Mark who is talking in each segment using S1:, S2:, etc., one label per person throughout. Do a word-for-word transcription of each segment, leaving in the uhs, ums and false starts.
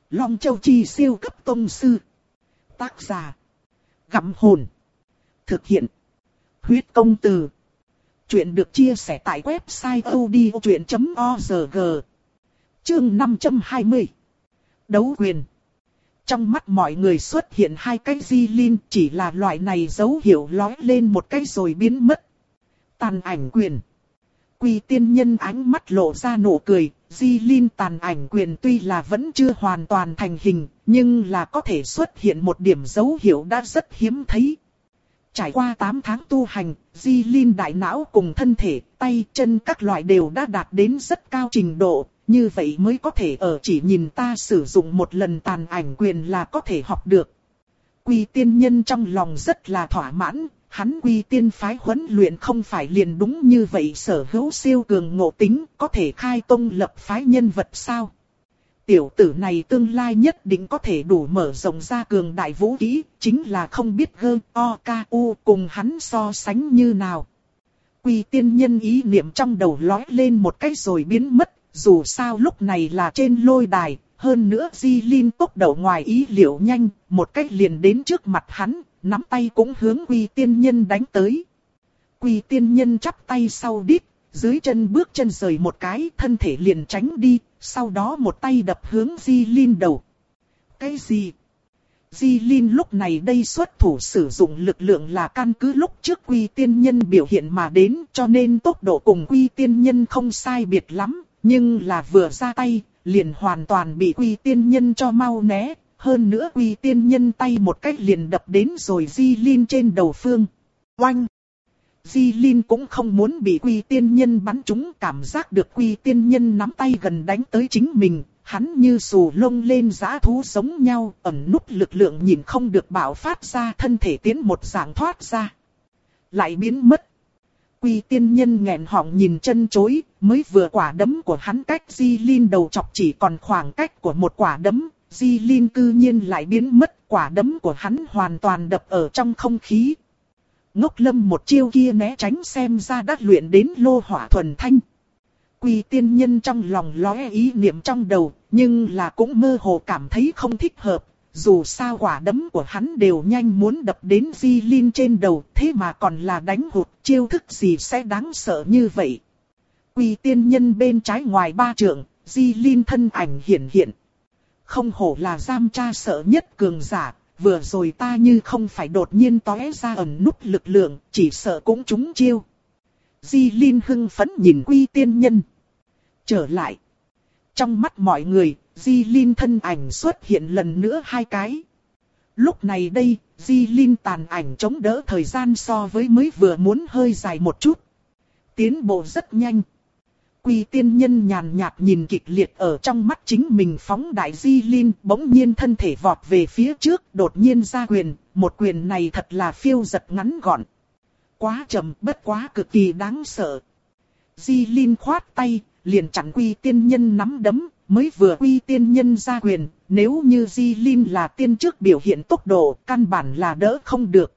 S1: Long Châu Chi siêu cấp tông sư. Tác giả. Gặm hồn. Thực hiện. Huyết công từ. Chuyện được chia sẻ tại website odchuyện chấm org. Chương năm trăm hai mươi. Đấu quyền. Trong mắt mọi người xuất hiện hai cái di linh, chỉ là loại này dấu hiệu lóe lên một cái rồi biến mất. Tàn ảnh quyền. Quy tiên nhân ánh mắt lộ ra nụ cười, di linh tàn ảnh quyền tuy là vẫn chưa hoàn toàn thành hình, nhưng là có thể xuất hiện một điểm dấu hiệu đã rất hiếm thấy. Trải qua tám tháng tu hành, di linh đại não cùng thân thể, tay, chân các loại đều đã đạt đến rất cao trình độ, như vậy mới có thể ở chỉ nhìn ta sử dụng một lần tàn ảnh quyền là có thể học được. Quy tiên nhân trong lòng rất là thỏa mãn. Hắn quy tiên phái huấn luyện không phải liền đúng như vậy sở hữu siêu cường ngộ tính, có thể khai tông lập phái nhân vật sao? Tiểu tử này tương lai nhất định có thể đủ mở rộng ra cường đại vũ khí, chính là không biết gơ, o, ca, u cùng hắn so sánh như nào. Quy tiên nhân ý niệm trong đầu lói lên một cái rồi biến mất, dù sao lúc này là trên lôi đài, hơn nữa di linh tốc độ ngoài ý liệu nhanh, một cách liền đến trước mặt hắn. Nắm tay cũng hướng Quy tiên nhân đánh tới. Quy tiên nhân chắp tay sau đít, dưới chân bước chân rời một cái, thân thể liền tránh đi, sau đó một tay đập hướng Di Linh đầu. Cái gì? Di Linh lúc này đây xuất thủ sử dụng lực lượng là căn cứ lúc trước Quy tiên nhân biểu hiện mà đến, cho nên tốc độ cùng Quy tiên nhân không sai biệt lắm, nhưng là vừa ra tay, liền hoàn toàn bị Quy tiên nhân cho mau né. Hơn nữa Quy tiên nhân tay một cách liền đập đến rồi Di Linh trên đầu phương. Oanh! Di Linh cũng không muốn bị Quy tiên nhân bắn trúng, cảm giác được Quy tiên nhân nắm tay gần đánh tới chính mình. Hắn như xù lông lên dã thú giống nhau, ẩn núp lực lượng nhìn không được bạo phát ra, thân thể tiến một dạng thoát ra. Lại biến mất. Quy tiên nhân nghẹn họng nhìn chân chối, mới vừa quả đấm của hắn cách Di Linh đầu chọc chỉ còn khoảng cách của một quả đấm. Di Linh cư nhiên lại biến mất, quả đấm của hắn hoàn toàn đập ở trong không khí. Ngốc Lâm một chiêu kia né tránh xem ra đã luyện đến lô hỏa thuần thanh. Quy tiên nhân trong lòng lóe ý niệm trong đầu, nhưng là cũng mơ hồ cảm thấy không thích hợp. Dù sao quả đấm của hắn đều nhanh muốn đập đến Di Linh trên đầu, thế mà còn là đánh hụt, chiêu thức gì sẽ đáng sợ như vậy. Quy tiên nhân bên trái ngoài ba trượng, Di Linh thân ảnh hiển hiện. Không hổ là giam tra sợ nhất cường giả, vừa rồi ta như không phải đột nhiên tóe ra ẩn núp lực lượng, chỉ sợ cũng trúng chiêu. Di Linh hưng phấn nhìn Quy tiên nhân. Trở lại. Trong mắt mọi người, Di Linh thân ảnh xuất hiện lần nữa hai cái. Lúc này đây, Di Linh tàn ảnh chống đỡ thời gian so với mới vừa muốn hơi dài một chút. Tiến bộ rất nhanh. Quy tiên nhân nhàn nhạt nhìn kịch liệt ở trong mắt chính mình phóng đại Di Linh, bỗng nhiên thân thể vọt về phía trước, đột nhiên ra quyền, một quyền này thật là phiêu giật ngắn gọn. Quá chậm, bất quá cực kỳ đáng sợ. Di Linh khoát tay, liền chặn Quy tiên nhân nắm đấm, mới vừa Quy tiên nhân ra quyền, nếu như Di Linh là tiên trước biểu hiện tốc độ, căn bản là đỡ không được.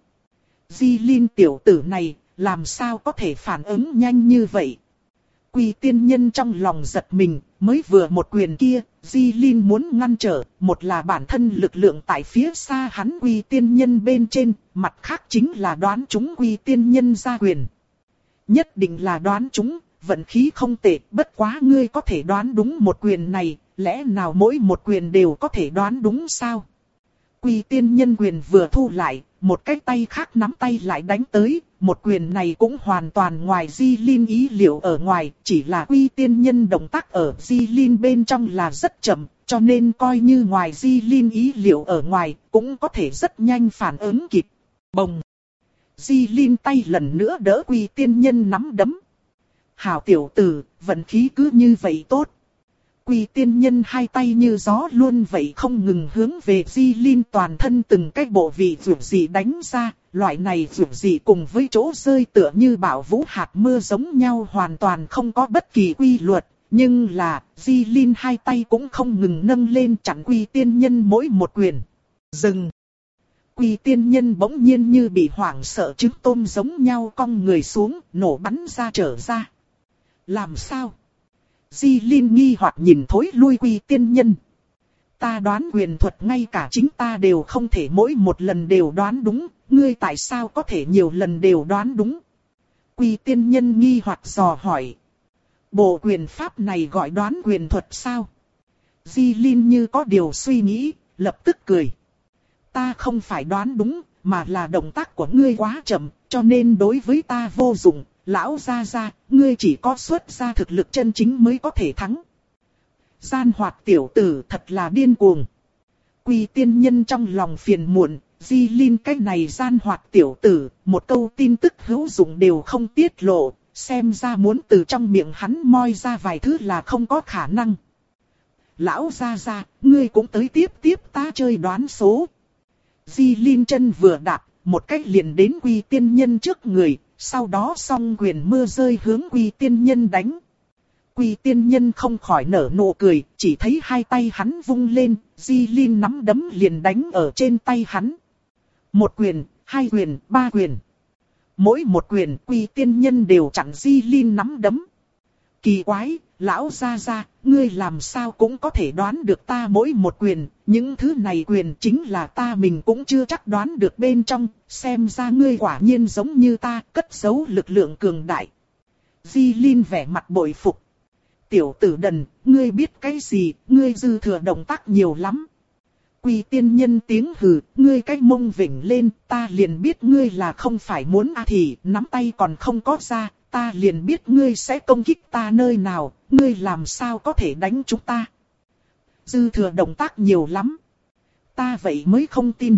S1: Di Linh tiểu tử này, làm sao có thể phản ứng nhanh như vậy? Quy tiên nhân trong lòng giật mình, mới vừa một quyền kia, Di Linh muốn ngăn trở, một là bản thân lực lượng tại phía xa hắn Quy tiên nhân bên trên, mặt khác chính là đoán trúng Quy tiên nhân ra quyền. Nhất định là đoán trúng, vận khí không tệ, bất quá ngươi có thể đoán đúng một quyền này, lẽ nào mỗi một quyền đều có thể đoán đúng sao? Quy tiên nhân quyền vừa thu lại, một cái tay khác nắm tay lại đánh tới, một quyền này cũng hoàn toàn ngoài Di Linh ý liệu ở ngoài, chỉ là Quy tiên nhân động tác ở Di Linh bên trong là rất chậm, cho nên coi như ngoài Di Linh ý liệu ở ngoài, cũng có thể rất nhanh phản ứng kịp. Bồng! Di Linh tay lần nữa đỡ Quy tiên nhân nắm đấm. Hảo tiểu tử, vận khí cứ như vậy tốt. Quy tiên nhân hai tay như gió luôn vậy không ngừng hướng về Di Linh toàn thân từng cái bộ vị vượt dị đánh ra, loại này vượt dị cùng với chỗ rơi tựa như bão vũ hạt mưa giống nhau hoàn toàn không có bất kỳ quy luật, nhưng là Di Linh hai tay cũng không ngừng nâng lên chặn Quy tiên nhân mỗi một quyền. Dừng! Quy tiên nhân bỗng nhiên như bị hoảng sợ trứng tôm giống nhau cong người xuống, nổ bắn ra trở ra. Làm sao? Di Linh nghi hoặc nhìn thối lui Quy tiên nhân. ta đoán quyền thuật ngay cả chính ta đều không thể mỗi một lần đều đoán đúng, ngươi tại sao có thể nhiều lần đều đoán đúng? Quy tiên nhân nghi hoặc dò hỏi. Bộ quyền pháp này gọi đoán quyền thuật sao? Di Linh như có điều suy nghĩ, lập tức cười. Ta không phải đoán đúng, mà là động tác của ngươi quá chậm, cho nên đối với ta vô dụng. Lão gia gia, ngươi chỉ có xuất ra thực lực chân chính mới có thể thắng. Gian hoạt tiểu tử thật là điên cuồng. Quy tiên nhân trong lòng phiền muộn, Di Linh cái này gian hoạt tiểu tử, một câu tin tức hữu dụng đều không tiết lộ, xem ra muốn từ trong miệng hắn moi ra vài thứ là không có khả năng. Lão gia gia, ngươi cũng tới tiếp tiếp ta chơi đoán số. Di Linh chân vừa đạp, một cách liền đến Quy tiên nhân trước người, sau đó song quyền mưa rơi hướng Quy tiên nhân đánh. Quy tiên nhân không khỏi nở nụ cười, chỉ thấy hai tay hắn vung lên, Di Linh nắm đấm liền đánh ở trên tay hắn. Một quyền, hai quyền, ba quyền. Mỗi một quyền Quy tiên nhân đều chặn Di Linh nắm đấm. Kỳ quái, lão gia gia, ngươi làm sao cũng có thể đoán được ta mỗi một quyền, những thứ này quyền chính là ta mình cũng chưa chắc đoán được bên trong, xem ra ngươi quả nhiên giống như ta, cất giấu lực lượng cường đại. Di Linh vẻ mặt bội phục. Tiểu tử đần, ngươi biết cái gì, ngươi dư thừa động tác nhiều lắm. Quy tiên nhân tiếng hừ, ngươi cái mông vỉnh lên, ta liền biết ngươi là không phải muốn a thì, nắm tay còn không có ra, ta liền biết ngươi sẽ công kích ta nơi nào, ngươi làm sao có thể đánh chúng ta. Dư thừa động tác nhiều lắm. Ta vậy mới không tin.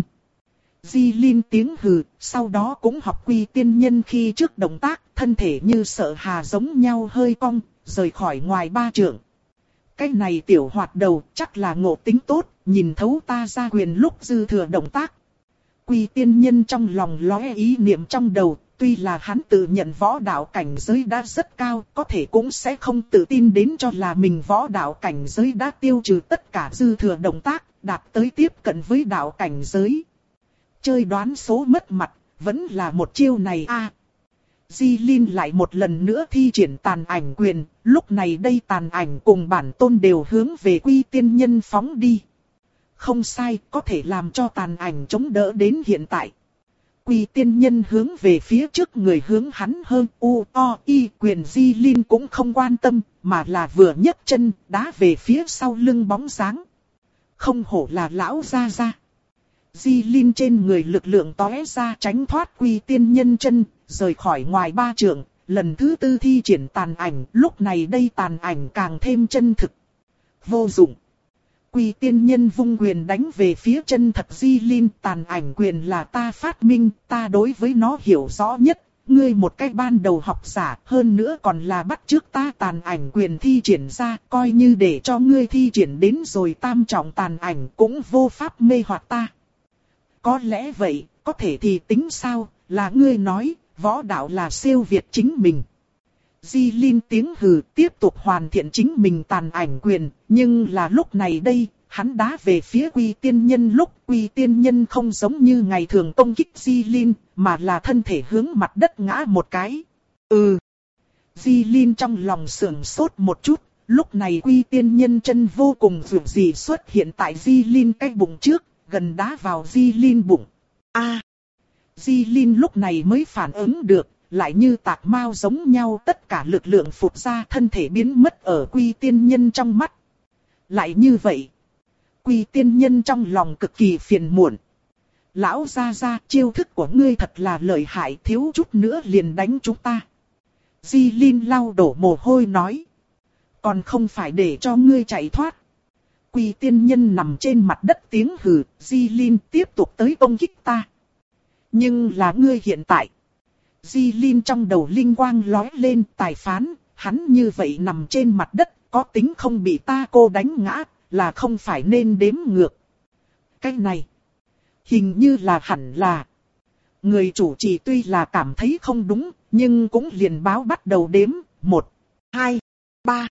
S1: Di Linh tiếng hừ, sau đó cũng học Quy tiên nhân khi trước động tác, thân thể như sợ hà giống nhau hơi cong, rời khỏi ngoài ba trượng. Cái này tiểu hoạt đầu chắc là ngộ tính tốt, nhìn thấu ta ra quyền lúc dư thừa động tác. Quy tiên nhân trong lòng lóe ý niệm trong đầu, tuy là hắn tự nhận võ đạo cảnh giới đã rất cao, có thể cũng sẽ không tự tin đến cho là mình võ đạo cảnh giới đã tiêu trừ tất cả dư thừa động tác, đạt tới tiếp cận với đạo cảnh giới. Chơi đoán số mất mặt, vẫn là một chiêu này a. À, Di Linh lại một lần nữa thi triển tàn ảnh quyền, lúc này đây tàn ảnh cùng bản tôn đều hướng về Quy tiên nhân phóng đi. Không sai, có thể làm cho tàn ảnh chống đỡ đến hiện tại. Quy tiên nhân hướng về phía trước người hướng hắn hơn u o y quyền Di Linh cũng không quan tâm, mà là vừa nhấc chân đá về phía sau lưng bóng dáng. Không hổ là lão gia gia. Di Linh trên người lực lượng tóe ra tránh thoát Quy tiên nhân chân, rời khỏi ngoài ba trượng, lần thứ tư thi triển tàn ảnh, lúc này đây tàn ảnh càng thêm chân thực. Vô dụng. Quy tiên nhân vung quyền đánh về phía chân thật Di Linh, tàn ảnh quyền là ta phát minh, ta đối với nó hiểu rõ nhất, ngươi một cách ban đầu học giả, hơn nữa còn là bắt chước ta tàn ảnh quyền thi triển ra, coi như để cho ngươi thi triển đến rồi tam trọng tàn ảnh cũng vô pháp mê hoặc ta. Có lẽ vậy, có thể thì tính sao, là ngươi nói, võ đạo là siêu việt chính mình. Di Linh tiếng hừ tiếp tục hoàn thiện chính mình tàn ảnh quyền, nhưng là lúc này đây, hắn đá về phía Quy tiên nhân lúc Quy tiên nhân không giống như ngày thường công kích Di Linh, mà là thân thể hướng mặt đất ngã một cái. Ừ. Di Linh trong lòng sưởng sốt một chút, lúc này Quy tiên nhân chân vô cùng vượt gì xuất hiện tại Di Linh cái bụng trước, gần đá vào Di Linh bụng. A. À. Di Linh lúc này mới phản ứng được. Lại như tạc mao giống nhau tất cả lực lượng phụt ra thân thể biến mất ở Quy tiên nhân trong mắt. Lại như vậy. Quy tiên nhân trong lòng cực kỳ phiền muộn. Lão gia gia, chiêu thức của ngươi thật là lợi hại, thiếu chút nữa liền đánh chúng ta. Di Linh lau đổ mồ hôi nói. Còn không phải để cho ngươi chạy thoát. Quy tiên nhân nằm trên mặt đất tiếng hừ, Di Linh tiếp tục tới công kích ta. Nhưng là ngươi hiện tại. Di Linh trong đầu linh quang lóe lên, tài phán, hắn như vậy nằm trên mặt đất, có tính không bị ta cô đánh ngã, là không phải nên đếm ngược. Cái này, hình như là hẳn là. Người chủ trì tuy là cảm thấy không đúng, nhưng cũng liền báo bắt đầu đếm, một, hai, ba.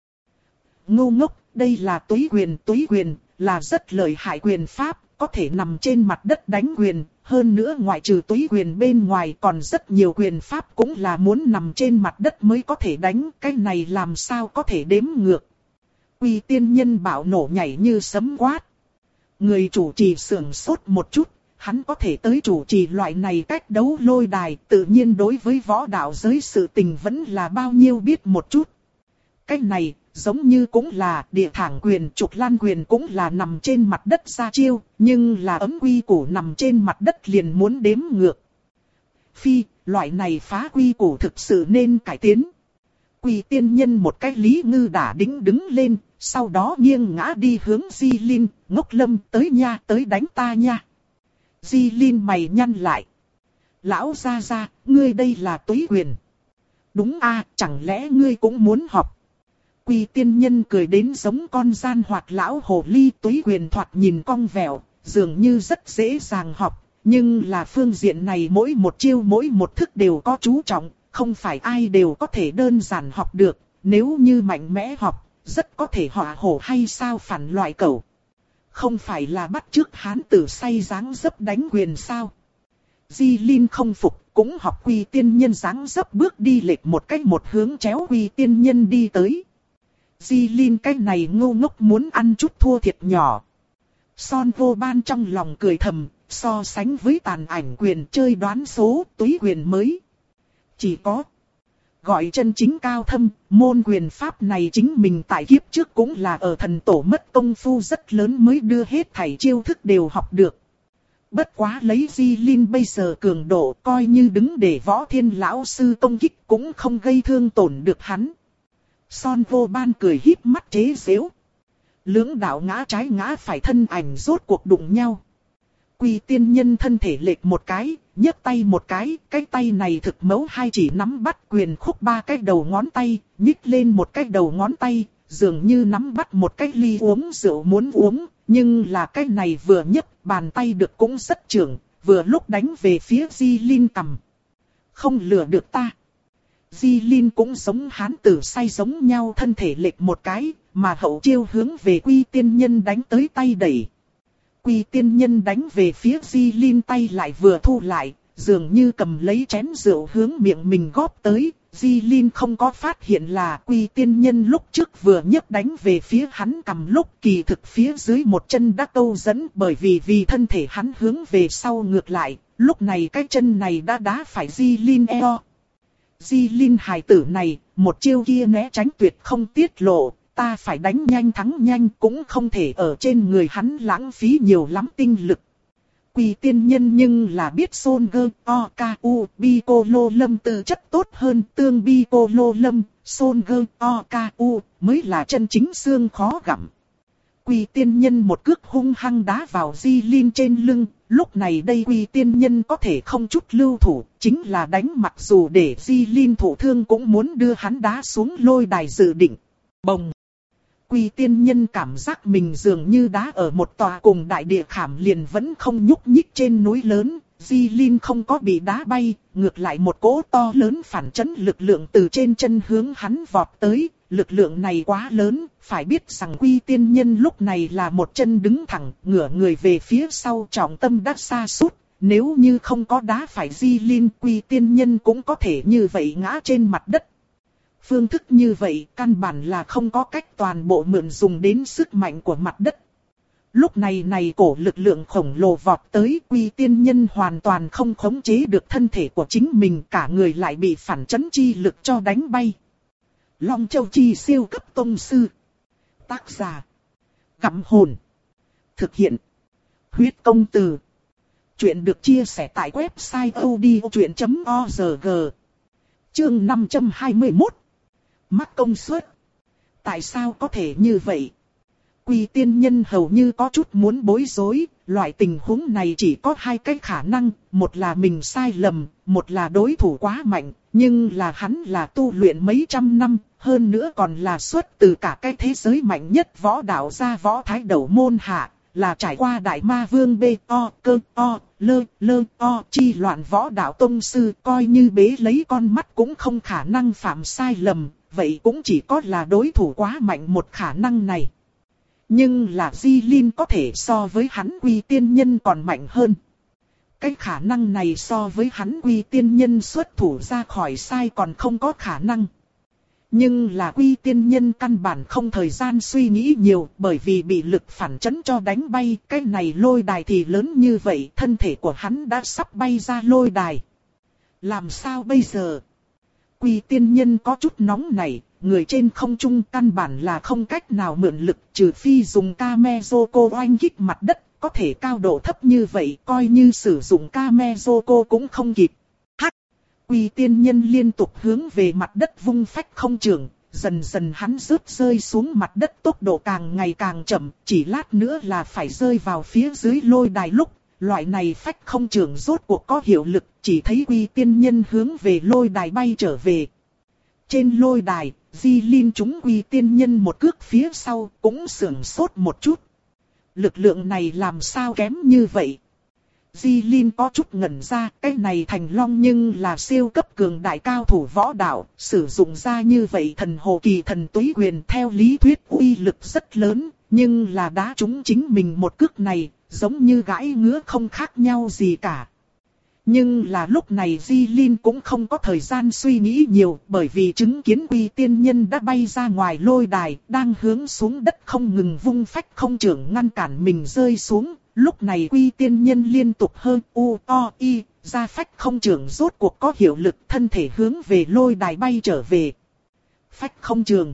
S1: Ngu ngốc, đây là túy quyền, túy quyền, là rất lợi hại quyền pháp, có thể nằm trên mặt đất đánh quyền. Hơn nữa ngoại trừ túy quyền bên ngoài còn rất nhiều quyền pháp cũng là muốn nằm trên mặt đất mới có thể đánh. Cái này làm sao có thể đếm ngược. Quy tiên nhân bạo nổ nhảy như sấm quát. Người chủ trì sưởng sốt một chút, hắn có thể tới chủ trì loại này cách đấu lôi đài, tự nhiên đối với võ đạo giới sự tình vẫn là bao nhiêu biết một chút. Cách này, giống như cũng là địa thẳng quyền, trục lan quyền cũng là nằm trên mặt đất ra chiêu, nhưng là ấm quy củ nằm trên mặt đất liền muốn đếm ngược. Phi, loại này phá quy củ thực sự nên cải tiến. Quỳ tiên nhân một cái lý ngư đả đính đứng lên, sau đó nghiêng ngã đi hướng Di Linh, Ngốc Lâm tới nha, tới đánh ta nha. Di Linh mày nhăn lại. Lão gia gia, ngươi đây là túy quyền. Đúng a, chẳng lẽ ngươi cũng muốn học? Quỳ tiên nhân cười đến giống con gian hoạt lão hồ ly, túy quyền thoạt nhìn cong vẹo, dường như rất dễ dàng học. Nhưng là phương diện này mỗi một chiêu mỗi một thức đều có chú trọng, không phải ai đều có thể đơn giản học được. Nếu như mạnh mẽ học, rất có thể họa hổ hay sao phản loại cẩu. Không phải là bắt chước hán tử say dáng dấp đánh quyền sao? Di Linh không phục, cũng học Quy tiên nhân dáng dấp bước đi lệch một cách một hướng chéo Quy tiên nhân đi tới. Di Linh cái này ngu ngốc muốn ăn chút thua thiệt nhỏ. Son Vô Ban trong lòng cười thầm, so sánh với tàn ảnh quyền chơi đoán số, túy quyền mới. Chỉ có gọi chân chính cao thâm, môn quyền pháp này chính mình tại kiếp trước cũng là ở thần tổ mất công phu rất lớn mới đưa hết thảy chiêu thức đều học được. Bất quá lấy Di Linh bây giờ cường độ, coi như đứng để Võ Thiên lão sư công kích cũng không gây thương tổn được hắn. Son Vô Ban cười híp mắt chế giễu. Lưỡng đạo ngã trái ngã phải thân ảnh rốt cuộc đụng nhau. Quy tiên nhân thân thể lệch một cái, nhấc tay một cái, cái tay này thực mẫu hai chỉ nắm bắt quyền khúc ba cái đầu ngón tay, nhích lên một cái đầu ngón tay, dường như nắm bắt một cái ly uống rượu muốn uống, nhưng là cái này vừa nhấc bàn tay được cũng rất trưởng, vừa lúc đánh về phía Di Linh cầm. Không lừa được ta. Di Linh cũng giống hán tử say giống nhau thân thể lệch một cái, mà hậu chiêu hướng về Quy tiên nhân đánh tới tay đẩy. Quy tiên nhân đánh về phía Di Linh tay lại vừa thu lại, dường như cầm lấy chén rượu hướng miệng mình góp tới. Di Linh không có phát hiện là Quy tiên nhân lúc trước vừa nhấc đánh về phía hắn cầm lúc kỳ thực phía dưới một chân đã câu dẫn, bởi vì vì thân thể hắn hướng về sau ngược lại, lúc này cái chân này đã đá phải Di Linh eo. Di Linh hài tử này, một chiêu kia né tránh tuyệt không tiết lộ. Ta phải đánh nhanh thắng nhanh cũng không thể ở trên người hắn lãng phí nhiều lắm tinh lực. Quỳ tiên nhân nhưng là biết Son Gơ, O, K, U, Bi Cô Lô Lâm tư chất tốt hơn tương Bi Cô Lô Lâm, Son Gơ, O, K, U mới là chân chính xương khó gặm. Quỳ tiên nhân một cước hung hăng đá vào Di Linh trên lưng, lúc này đây Quỳ tiên nhân có thể không chút lưu thủ, chính là đánh mặc dù để Di Linh thụ thương cũng muốn đưa hắn đá xuống lôi đài dự định. Bồng! Quy tiên nhân cảm giác mình dường như đá ở một tòa cùng đại địa khảm liền vẫn không nhúc nhích trên núi lớn. Di Linh không có bị đá bay, ngược lại một cỗ to lớn phản chấn lực lượng từ trên chân hướng hắn vọt tới. Lực lượng này quá lớn, phải biết rằng Quy tiên nhân lúc này là một chân đứng thẳng, ngửa người về phía sau trọng tâm đã xa sút. Nếu như không có đá phải Di Linh, Quy tiên nhân cũng có thể như vậy ngã trên mặt đất. Phương thức như vậy căn bản là không có cách toàn bộ mượn dùng đến sức mạnh của mặt đất. Lúc này này cổ lực lượng khổng lồ vọt tới, Quy tiên nhân hoàn toàn không khống chế được thân thể của chính mình, cả người lại bị phản chấn chi lực cho đánh bay. Long Châu Chi siêu cấp tông sư. Tác giả: Gặm Hồn. Thực hiện: Huyết Công Từ. Chuyện được chia sẻ tại website odchuyện chấm org. Chương năm trăm hai mươi mốt. Mắc công suất. Tại sao có thể như vậy? Quy tiên nhân hầu như có chút muốn bối rối, loại tình huống này chỉ có hai cái khả năng, một là mình sai lầm, một là đối thủ quá mạnh, nhưng là hắn là tu luyện mấy trăm năm, hơn nữa còn là xuất từ cả cái thế giới mạnh nhất võ đạo gia võ thái đầu môn hạ, là trải qua đại ma vương B, O, cơ, O, lơ, lơ, O, chi loạn võ đạo tông sư, coi như bế lấy con mắt cũng không khả năng phạm sai lầm. Vậy cũng chỉ có là đối thủ quá mạnh một khả năng này. Nhưng là Di Linh có thể so với hắn Quy tiên nhân còn mạnh hơn. Cái khả năng này so với hắn Quy tiên nhân xuất thủ ra khỏi sai còn không có khả năng. Nhưng là Quy Tiên Nhân căn bản không thời gian suy nghĩ nhiều, bởi vì bị lực phản chấn cho đánh bay, cái này lôi đài thì lớn như vậy, thân thể của hắn đã sắp bay ra lôi đài. Làm sao bây giờ? Quy Tiên Nhân có chút nóng nảy, người trên không trung căn bản là không cách nào mượn lực, trừ phi dùng Kamezoko oanh kích mặt đất, có thể cao độ thấp như vậy, coi như sử dụng Kamezoko cũng không kịp. Hắc! Quy Tiên Nhân liên tục hướng về mặt đất vung phách không trường, dần dần hắn rớt rơi xuống mặt đất, tốc độ càng ngày càng chậm, chỉ lát nữa là phải rơi vào phía dưới lôi đài lúc. Loại này phách không trường rốt cuộc có hiệu lực, chỉ thấy Quy Tiên Nhân hướng về lôi đài bay trở về. Trên lôi đài, Di Linh trúng Quy Tiên Nhân một cước phía sau, cũng sưởng sốt một chút. Lực lượng này làm sao kém như vậy? Di Linh có chút ngẩn ra, cái này Thành Long nhưng là siêu cấp cường đại cao thủ võ đạo, sử dụng ra như vậy thần hồ kỳ thần túy quyền theo lý thuyết uy lực rất lớn, nhưng là đá trúng chính mình một cước này, giống như gãi ngứa không khác nhau gì cả. Nhưng là lúc này Di Linh cũng không có thời gian suy nghĩ nhiều, bởi vì chứng kiến Quy Tiên Nhân đã bay ra ngoài lôi đài, đang hướng xuống đất không ngừng vung phách không trưởng ngăn cản mình rơi xuống. Lúc này Quy Tiên Nhân liên tục hơn u o y, ra phách không trưởng rốt cuộc có hiệu lực, thân thể hướng về lôi đài bay trở về. Phách không trường.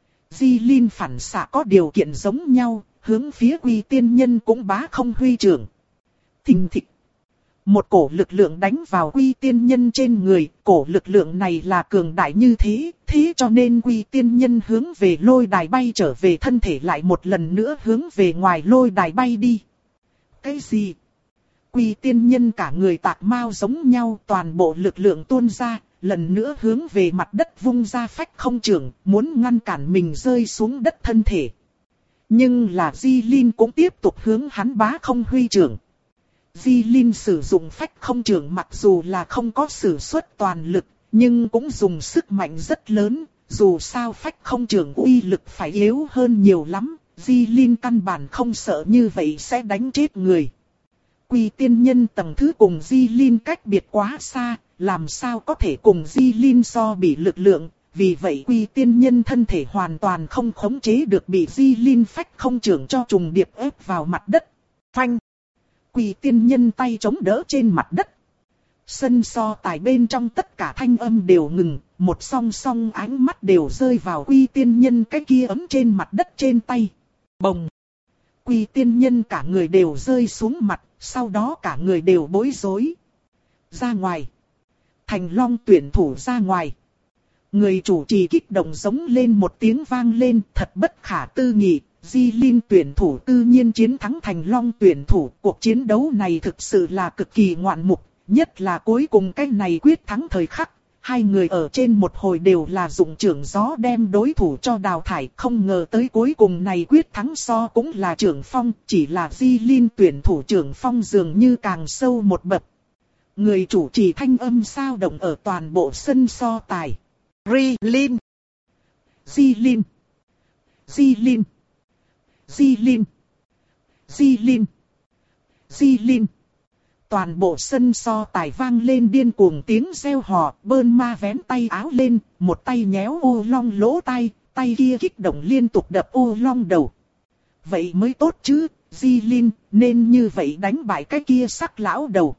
S1: Di Linh phản xạ có điều kiện giống nhau, hướng phía Quy Tiên Nhân cũng bá không huy trưởng. Thình thịch. Một cổ lực lượng đánh vào Quy Tiên Nhân trên người, cổ lực lượng này là cường đại như thế, thế cho nên Quy Tiên Nhân hướng về lôi đài bay trở về, thân thể lại một lần nữa hướng về ngoài lôi đài bay đi. Cái gì? Quy Tiên Nhân cả người tạc mao giống nhau, toàn bộ lực lượng tuôn ra, lần nữa hướng về mặt đất vung ra phách không trưởng, muốn ngăn cản mình rơi xuống đất thân thể. Nhưng là Di Linh cũng tiếp tục hướng hắn bá không huy trưởng. Di Linh sử dụng phách không trưởng mặc dù là không có sử xuất toàn lực, nhưng cũng dùng sức mạnh rất lớn, dù sao phách không trưởng uy lực phải yếu hơn nhiều lắm, Di Linh căn bản không sợ như vậy sẽ đánh chết người. Quy Tiên Nhân tầng thứ cùng Di Linh cách biệt quá xa, làm sao có thể cùng Di Linh so bị lực lượng, vì vậy Quy Tiên Nhân thân thể hoàn toàn không khống chế được bị Di Linh phách không trưởng cho trùng điệp ép vào mặt đất. Phanh! Quy Tiên Nhân tay chống đỡ trên mặt đất. Sân so tài bên trong tất cả thanh âm đều ngừng, một song song ánh mắt đều rơi vào Quy Tiên Nhân cái kia ấm trên mặt đất trên tay. Bồng! Quy Tiên Nhân cả người đều rơi xuống mặt, sau đó cả người đều bối rối. Ra ngoài! Thành Long tuyển thủ ra ngoài! Người chủ trì kích động giống lên một tiếng vang lên, thật bất khả tư nghị. Di Linh tuyển thủ tự nhiên chiến thắng Thành Long tuyển thủ, cuộc chiến đấu này thực sự là cực kỳ ngoạn mục, nhất là cuối cùng cái này quyết thắng thời khắc, hai người ở trên một hồi đều là dụng trưởng gió đem đối thủ cho đào thải, không ngờ tới cuối cùng này quyết thắng so cũng là trưởng phong, chỉ là Di Linh tuyển thủ trưởng phong dường như càng sâu một bậc. Người chủ trì thanh âm sao động ở toàn bộ sân so tài. Ri Linh, Di Linh, Di Linh, Di Linh, Di Linh, Di Linh. Toàn bộ sân so tài vang lên điên cuồng tiếng reo hò, Bơn Ma vén tay áo lên, một tay nhéo ô long lỗ tai, tay kia kích động liên tục đập ô long đầu. Vậy mới tốt chứ, Di Linh, nên như vậy đánh bại cái kia sắc lão đầu.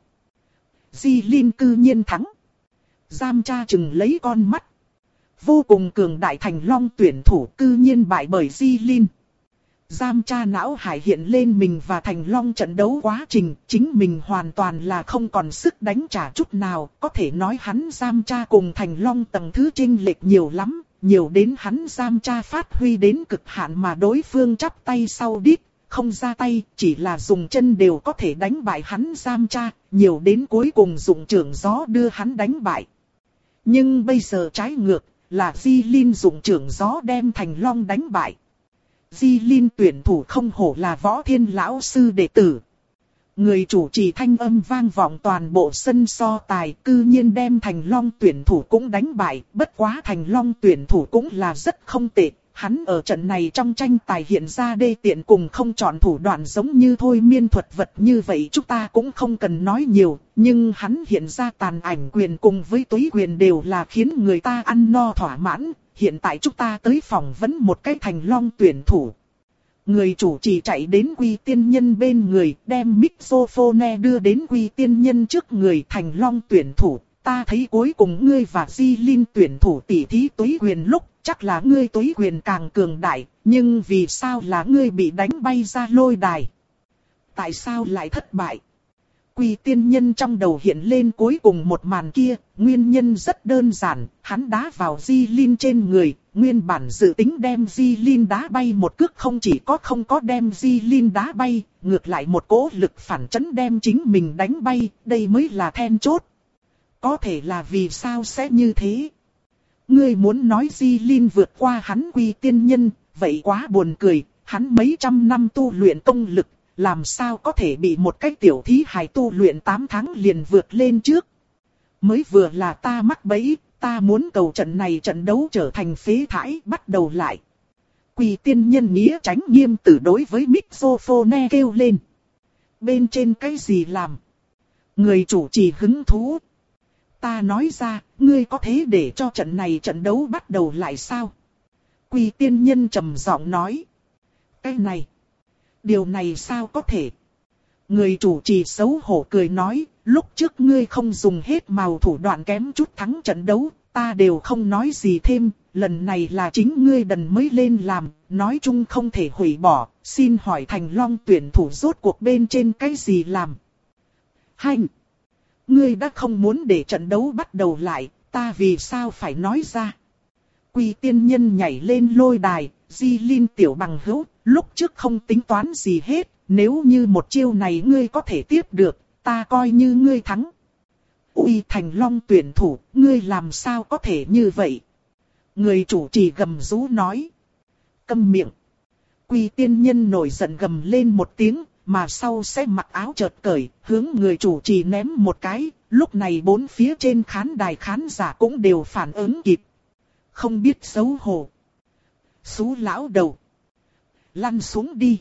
S1: Di Linh cư nhiên thắng. Giam Cha chừng lấy con mắt. Vô cùng cường đại Thành Long tuyển thủ cư nhiên bại bởi Di Linh. Giam Cha não hải hiện lên mình và Thành Long trận đấu quá trình, chính mình hoàn toàn là không còn sức đánh trả chút nào, có thể nói hắn Giam Cha cùng Thành Long tầng thứ chênh lệch nhiều lắm, nhiều đến hắn Giam Cha phát huy đến cực hạn mà đối phương chắp tay sau đít, không ra tay, chỉ là dùng chân đều có thể đánh bại hắn Giam Cha, nhiều đến cuối cùng dùng trưởng gió đưa hắn đánh bại. Nhưng bây giờ trái ngược, là Di Linh dùng trưởng gió đem Thành Long đánh bại. Di Linh tuyển thủ không hổ là Võ Thiên lão sư đệ tử. Người chủ trì thanh âm vang vọng toàn bộ sân so tài, cư nhiên đem Thành Long tuyển thủ cũng đánh bại, bất quá Thành Long tuyển thủ cũng là rất không tệ. Hắn ở trận này trong tranh tài hiện ra đê tiện cùng không chọn thủ đoạn giống như thôi miên thuật vật như vậy chúng ta cũng không cần nói nhiều, nhưng hắn hiện ra tàn ảnh quyền cùng với túy quyền đều là khiến người ta ăn no thỏa mãn, hiện tại chúng ta tới phỏng vấn một cái thành long tuyển thủ. Người chủ trì chạy đến Quy Tiên Nhân bên người, đem microphone đưa đến Quy Tiên Nhân trước người. Thành long tuyển thủ, ta thấy cuối cùng ngươi và Di Linh tuyển thủ tỷ thí túy quyền lúc, chắc là ngươi túy quyền càng cường đại, nhưng vì sao là ngươi bị đánh bay ra lôi đài? Tại sao lại thất bại? Quy Tiên Nhân trong đầu hiện lên cuối cùng một màn kia, nguyên nhân rất đơn giản, hắn đá vào Di Linh trên người, nguyên bản dự tính đem Di Linh đá bay một cước không chỉ có không có đem Di Linh đá bay, ngược lại một cỗ lực phản chấn đem chính mình đánh bay, đây mới là then chốt. Có thể là vì sao sẽ như thế? Ngươi muốn nói Di Linh vượt qua hắn Quy Tiên Nhân, vậy quá buồn cười, hắn mấy trăm năm tu luyện công lực. Làm sao có thể bị một cái tiểu thí hài tu luyện tám tháng liền vượt lên trước. Mới vừa là ta mắc bẫy, ta muốn cầu trận này trận đấu trở thành phế thải, bắt đầu lại. Quy Tiên Nhân nghĩa tránh nghiêm tử đối với microphone kêu lên. Bên trên cái gì làm? Người chủ trì hứng thú. Ta nói ra, ngươi có thế để cho trận này trận đấu bắt đầu lại sao? Quy Tiên Nhân trầm giọng nói. Cái này. Điều này sao có thể? Người chủ trì xấu hổ cười nói, lúc trước ngươi không dùng hết màu thủ đoạn kém chút thắng trận đấu, ta đều không nói gì thêm, lần này là chính ngươi đần mới lên làm, nói chung không thể hủy bỏ, xin hỏi Thành Long tuyển thủ rốt cuộc bên trên cái gì làm? Hành! Ngươi đã không muốn để trận đấu bắt đầu lại, ta vì sao phải nói ra? Quy Tiên Nhân nhảy lên lôi đài, Di Linh tiểu bằng hữu, lúc trước không tính toán gì hết, nếu như một chiêu này ngươi có thể tiếp được, ta coi như ngươi thắng. Uy Thành Long tuyển thủ, ngươi làm sao có thể như vậy? Người chủ trì gầm rú nói. Câm miệng. Quy Tiên Nhân nổi giận gầm lên một tiếng, mà sau sẽ mặc áo chợt cởi, hướng người chủ trì ném một cái, lúc này bốn phía trên khán đài khán giả cũng đều phản ứng kịp. Không biết xấu hổ. Xú lão đầu. Lăn xuống đi.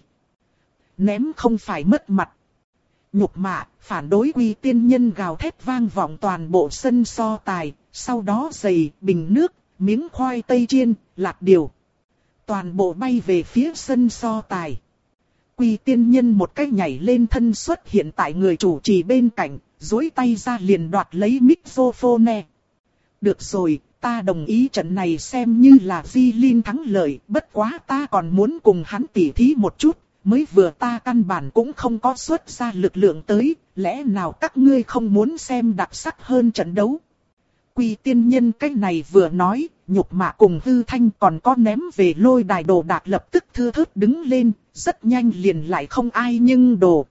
S1: Ném không phải mất mặt. Nhục mạ, phản đối Quy Tiên Nhân gào thét vang vọng toàn bộ sân so tài, sau đó giày, bình nước, miếng khoai tây chiên, lạc điều. Toàn bộ bay về phía sân so tài. Quy Tiên Nhân một cái nhảy lên thân xuất hiện tại người chủ trì bên cạnh, duỗi tay ra liền đoạt lấy microphone. Được rồi, ta đồng ý trận này xem như là Di Linh thắng lợi, bất quá ta còn muốn cùng hắn tỉ thí một chút, mới vừa ta căn bản cũng không có xuất ra lực lượng tới, lẽ nào các ngươi không muốn xem đặc sắc hơn trận đấu? Quy Tiên Nhân cái này vừa nói, nhục mạ cùng hư thanh còn có ném về lôi đài đồ đạc lập tức thưa thớt đứng lên, rất nhanh liền lại không ai nhưng đồ.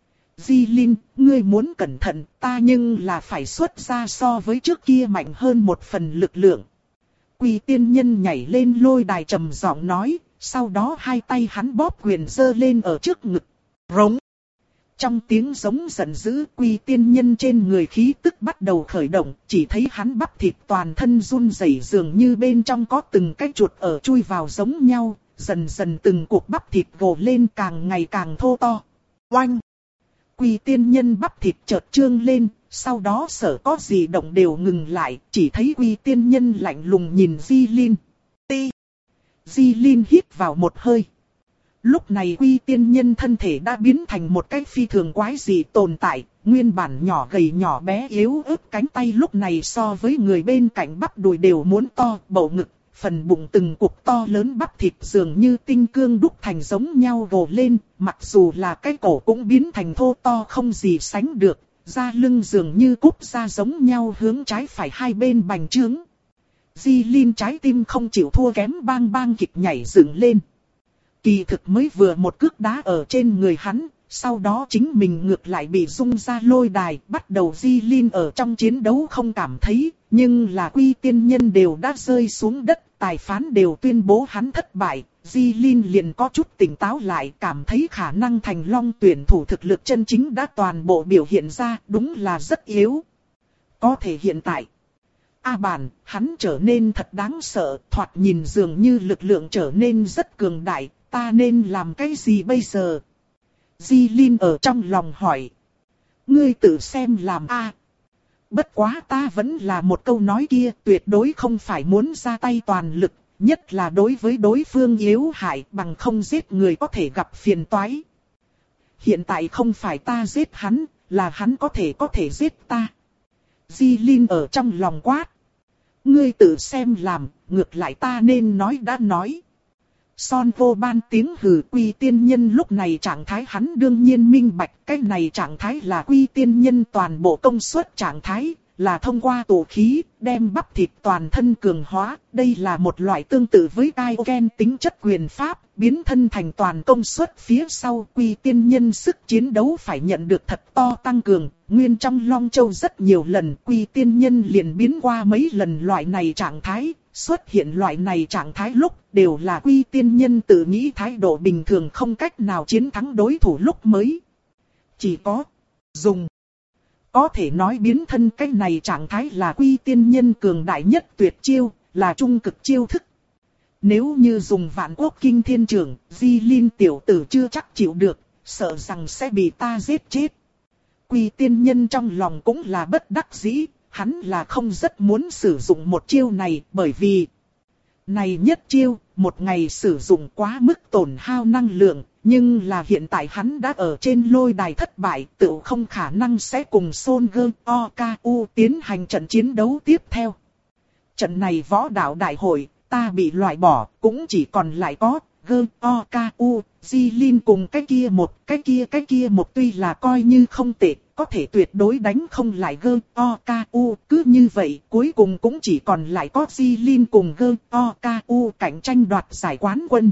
S1: Di Linh, ngươi muốn cẩn thận, ta nhưng là phải xuất ra so với trước kia mạnh hơn một phần lực lượng. Quy Tiên Nhân nhảy lên lôi đài trầm giọng nói, sau đó hai tay hắn bóp quyền giơ lên ở trước ngực. Rống. Trong tiếng giống giận dữ, Quy Tiên Nhân trên người khí tức bắt đầu khởi động, chỉ thấy hắn bắp thịt toàn thân run rẩy dường như bên trong có từng cái chuột ở chui vào giống nhau, dần dần từng cục bắp thịt gồ lên càng ngày càng thô to. Oanh! Quy Tiên Nhân bắp thịt chợt trương lên, sau đó sở có gì động đều ngừng lại, chỉ thấy Quy Tiên Nhân lạnh lùng nhìn Di Linh. Ti! Di Linh hít vào một hơi. Lúc này Quy Tiên Nhân thân thể đã biến thành một cái phi thường quái dị tồn tại, nguyên bản nhỏ gầy nhỏ bé yếu ớt cánh tay lúc này so với người bên cạnh bắp đùi đều muốn to, bầu ngực, phần bụng từng cục to lớn bắp thịt dường như tinh cương đúc thành giống nhau gồ lên, mặc dù là cái cổ cũng biến thành thô to không gì sánh được, da lưng dường như cúp da giống nhau hướng trái phải hai bên bành trướng. Di Linh trái tim không chịu thua kém bang bang kịch nhảy dựng lên. Kỳ thực mới vừa một cước đá ở trên người hắn, sau đó chính mình ngược lại bị rung ra lôi đài, bắt đầu Di Linh ở trong chiến đấu không cảm thấy, nhưng là Quy Tiên Nhân đều đã rơi xuống đất, tài phán đều tuyên bố hắn thất bại, Di Linh liền có chút tỉnh táo lại, cảm thấy khả năng Thành Long tuyển thủ thực lực chân chính đã toàn bộ biểu hiện ra, đúng là rất yếu. Có thể hiện tại, A bản, hắn trở nên thật đáng sợ, thoạt nhìn dường như lực lượng trở nên rất cường đại, ta nên làm cái gì bây giờ? Di Linh ở trong lòng hỏi. Ngươi tự xem làm A. Bất quá ta vẫn là một câu nói kia, tuyệt đối không phải muốn ra tay toàn lực, nhất là đối với đối phương yếu hại, bằng không giết người có thể gặp phiền toái. Hiện tại không phải ta giết hắn, là hắn có thể có thể giết ta. Di Linh ở trong lòng quát. Ngươi tự xem làm, ngược lại ta nên nói đã nói. Son vô ban tiếng hừ. Quy tiên nhân lúc này trạng thái hắn đương nhiên minh bạch, cái này trạng thái là quy tiên nhân toàn bộ công suất trạng thái, là thông qua tổ khí, đem bắp thịt toàn thân cường hóa. Đây là một loại tương tự với Kaioken tính chất quyền pháp, biến thân thành toàn công suất phía sau. Quy tiên nhân sức chiến đấu phải nhận được thật to tăng cường, nguyên trong Long Châu rất nhiều lần quy tiên nhân liền biến qua mấy lần loại này trạng thái. Xuất hiện loại này trạng thái lúc đều là quy tiên nhân tự nghĩ thái độ bình thường không cách nào chiến thắng đối thủ lúc mới. Chỉ có dùng. Có thể nói biến thân cái này trạng thái là quy tiên nhân cường đại nhất tuyệt chiêu, là trung cực chiêu thức. Nếu như dùng vạn quốc kinh thiên trưởng, Di Linh tiểu tử chưa chắc chịu được, sợ rằng sẽ bị ta giết chết. Quy tiên nhân trong lòng cũng là bất đắc dĩ. Hắn là không rất muốn sử dụng một chiêu này bởi vì này nhất chiêu, một ngày sử dụng quá mức tổn hao năng lượng, nhưng là hiện tại hắn đã ở trên lôi đài thất bại, tự không khả năng sẽ cùng Son Gơ Oku tiến hành trận chiến đấu tiếp theo. Trận này võ đạo đại hội, ta bị loại bỏ, cũng chỉ còn lại có Gơ Oku, Di Linh cùng cái kia một, cái kia cái kia một tuy là coi như không tệ. Có thể tuyệt đối đánh không lại Gơ Oku, cứ như vậy cuối cùng cũng chỉ còn lại có Di Linh cùng Gơ Oku cạnh tranh đoạt giải quán quân.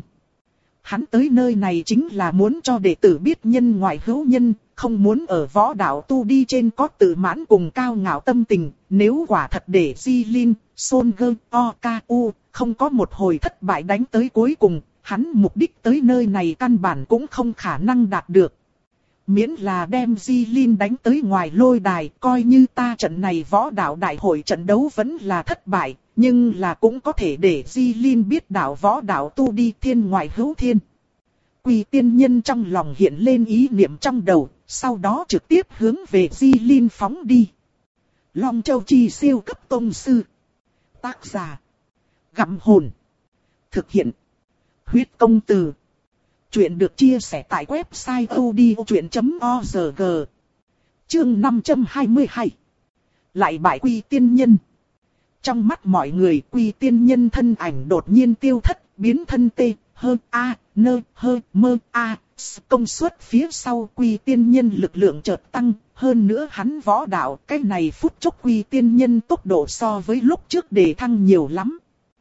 S1: Hắn tới nơi này chính là muốn cho đệ tử biết nhân ngoại hữu nhân, không muốn ở võ đạo tu đi trên có tự mãn cùng cao ngạo tâm tình. Nếu quả thật để Di Linh, Son Gơ Oku không có một hồi thất bại đánh tới cuối cùng, hắn mục đích tới nơi này căn bản cũng không khả năng đạt được. Miễn là đem Di Linh đánh tới ngoài lôi đài, coi như ta trận này võ đạo đại hội trận đấu vẫn là thất bại, nhưng là cũng có thể để Di Linh biết đạo võ đạo tu đi thiên ngoại hữu thiên. Quy tiên nhân trong lòng hiện lên ý niệm trong đầu, sau đó trực tiếp hướng về Di Linh phóng đi. Long Châu Chi siêu cấp tông sư. Tác giả. Gặm hồn. Thực hiện. Huyết công từ. Chuyện được chia sẻ tại website odchuyện chấm org. Chương năm trăm hai mươi hai. Lại bại quy tiên nhân. Trong mắt mọi người, quy tiên nhân thân ảnh đột nhiên tiêu thất, biến thân tê, hơ, a, nơ, hơ, mơ, a. Công suất phía sau quy tiên nhân lực lượng chợt tăng, hơn nữa hắn võ đạo, cái này phút chốc quy tiên nhân tốc độ so với lúc trước đề thăng nhiều lắm.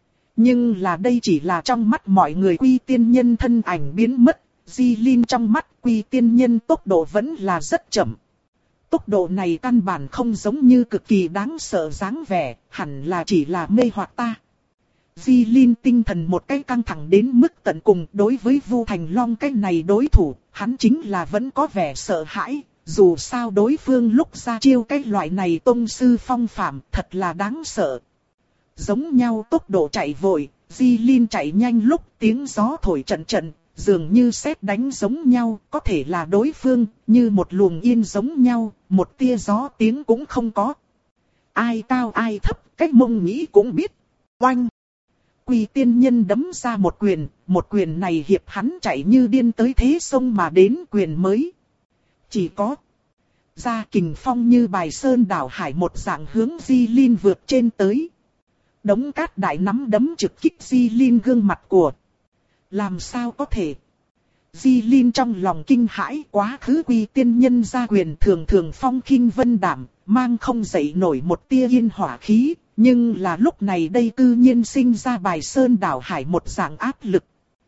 S1: Nhưng là đây chỉ là trong mắt mọi người quy tiên nhân thân ảnh biến mất, Di Linh trong mắt quy tiên nhân tốc độ vẫn là rất chậm. Tốc độ này căn bản không giống như cực kỳ đáng sợ dáng vẻ, hẳn là chỉ là mê hoặc ta. Di Linh tinh thần một cái căng thẳng đến mức tận cùng đối với Vu Thành Long cái này đối thủ, hắn chính là vẫn có vẻ sợ hãi. Dù sao đối phương lúc ra chiêu cái loại này tông sư phong phạm thật là đáng sợ. Giống nhau tốc độ chạy vội, Di Linh chạy nhanh lúc tiếng gió thổi trận trận, dường như sét đánh giống nhau, có thể là đối phương, như một luồng yên giống nhau, một tia gió tiếng cũng không có. Ai cao ai thấp, cách mông nghĩ cũng biết. Oanh! Quy tiên nhân đấm ra một quyền, một quyền này hiệp hắn chạy như điên tới thế sông mà đến quyền mới. Chỉ có ra kình phong như bài sơn đảo hải một dạng hướng Di Linh vượt trên tới. Đống cát đại nắm đấm trực kích Di Linh gương mặt của. Làm sao có thể? Di Linh trong lòng kinh hãi, quá khứ quy tiên nhân ra quyền thường thường phong khinh vân đảm, mang không dậy nổi một tia yên hỏa khí, nhưng là lúc này đây cư nhiên sinh ra bài sơn đảo hải một dạng áp lực.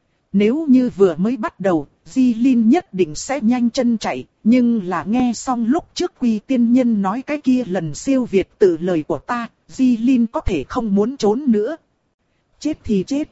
S1: Nếu như vừa mới bắt đầu, Di Linh nhất định sẽ nhanh chân chạy, nhưng là nghe xong lúc trước quy tiên nhân nói cái kia lần siêu việt tự lời của ta, Di Linh có thể không muốn trốn nữa. Chết thì chết.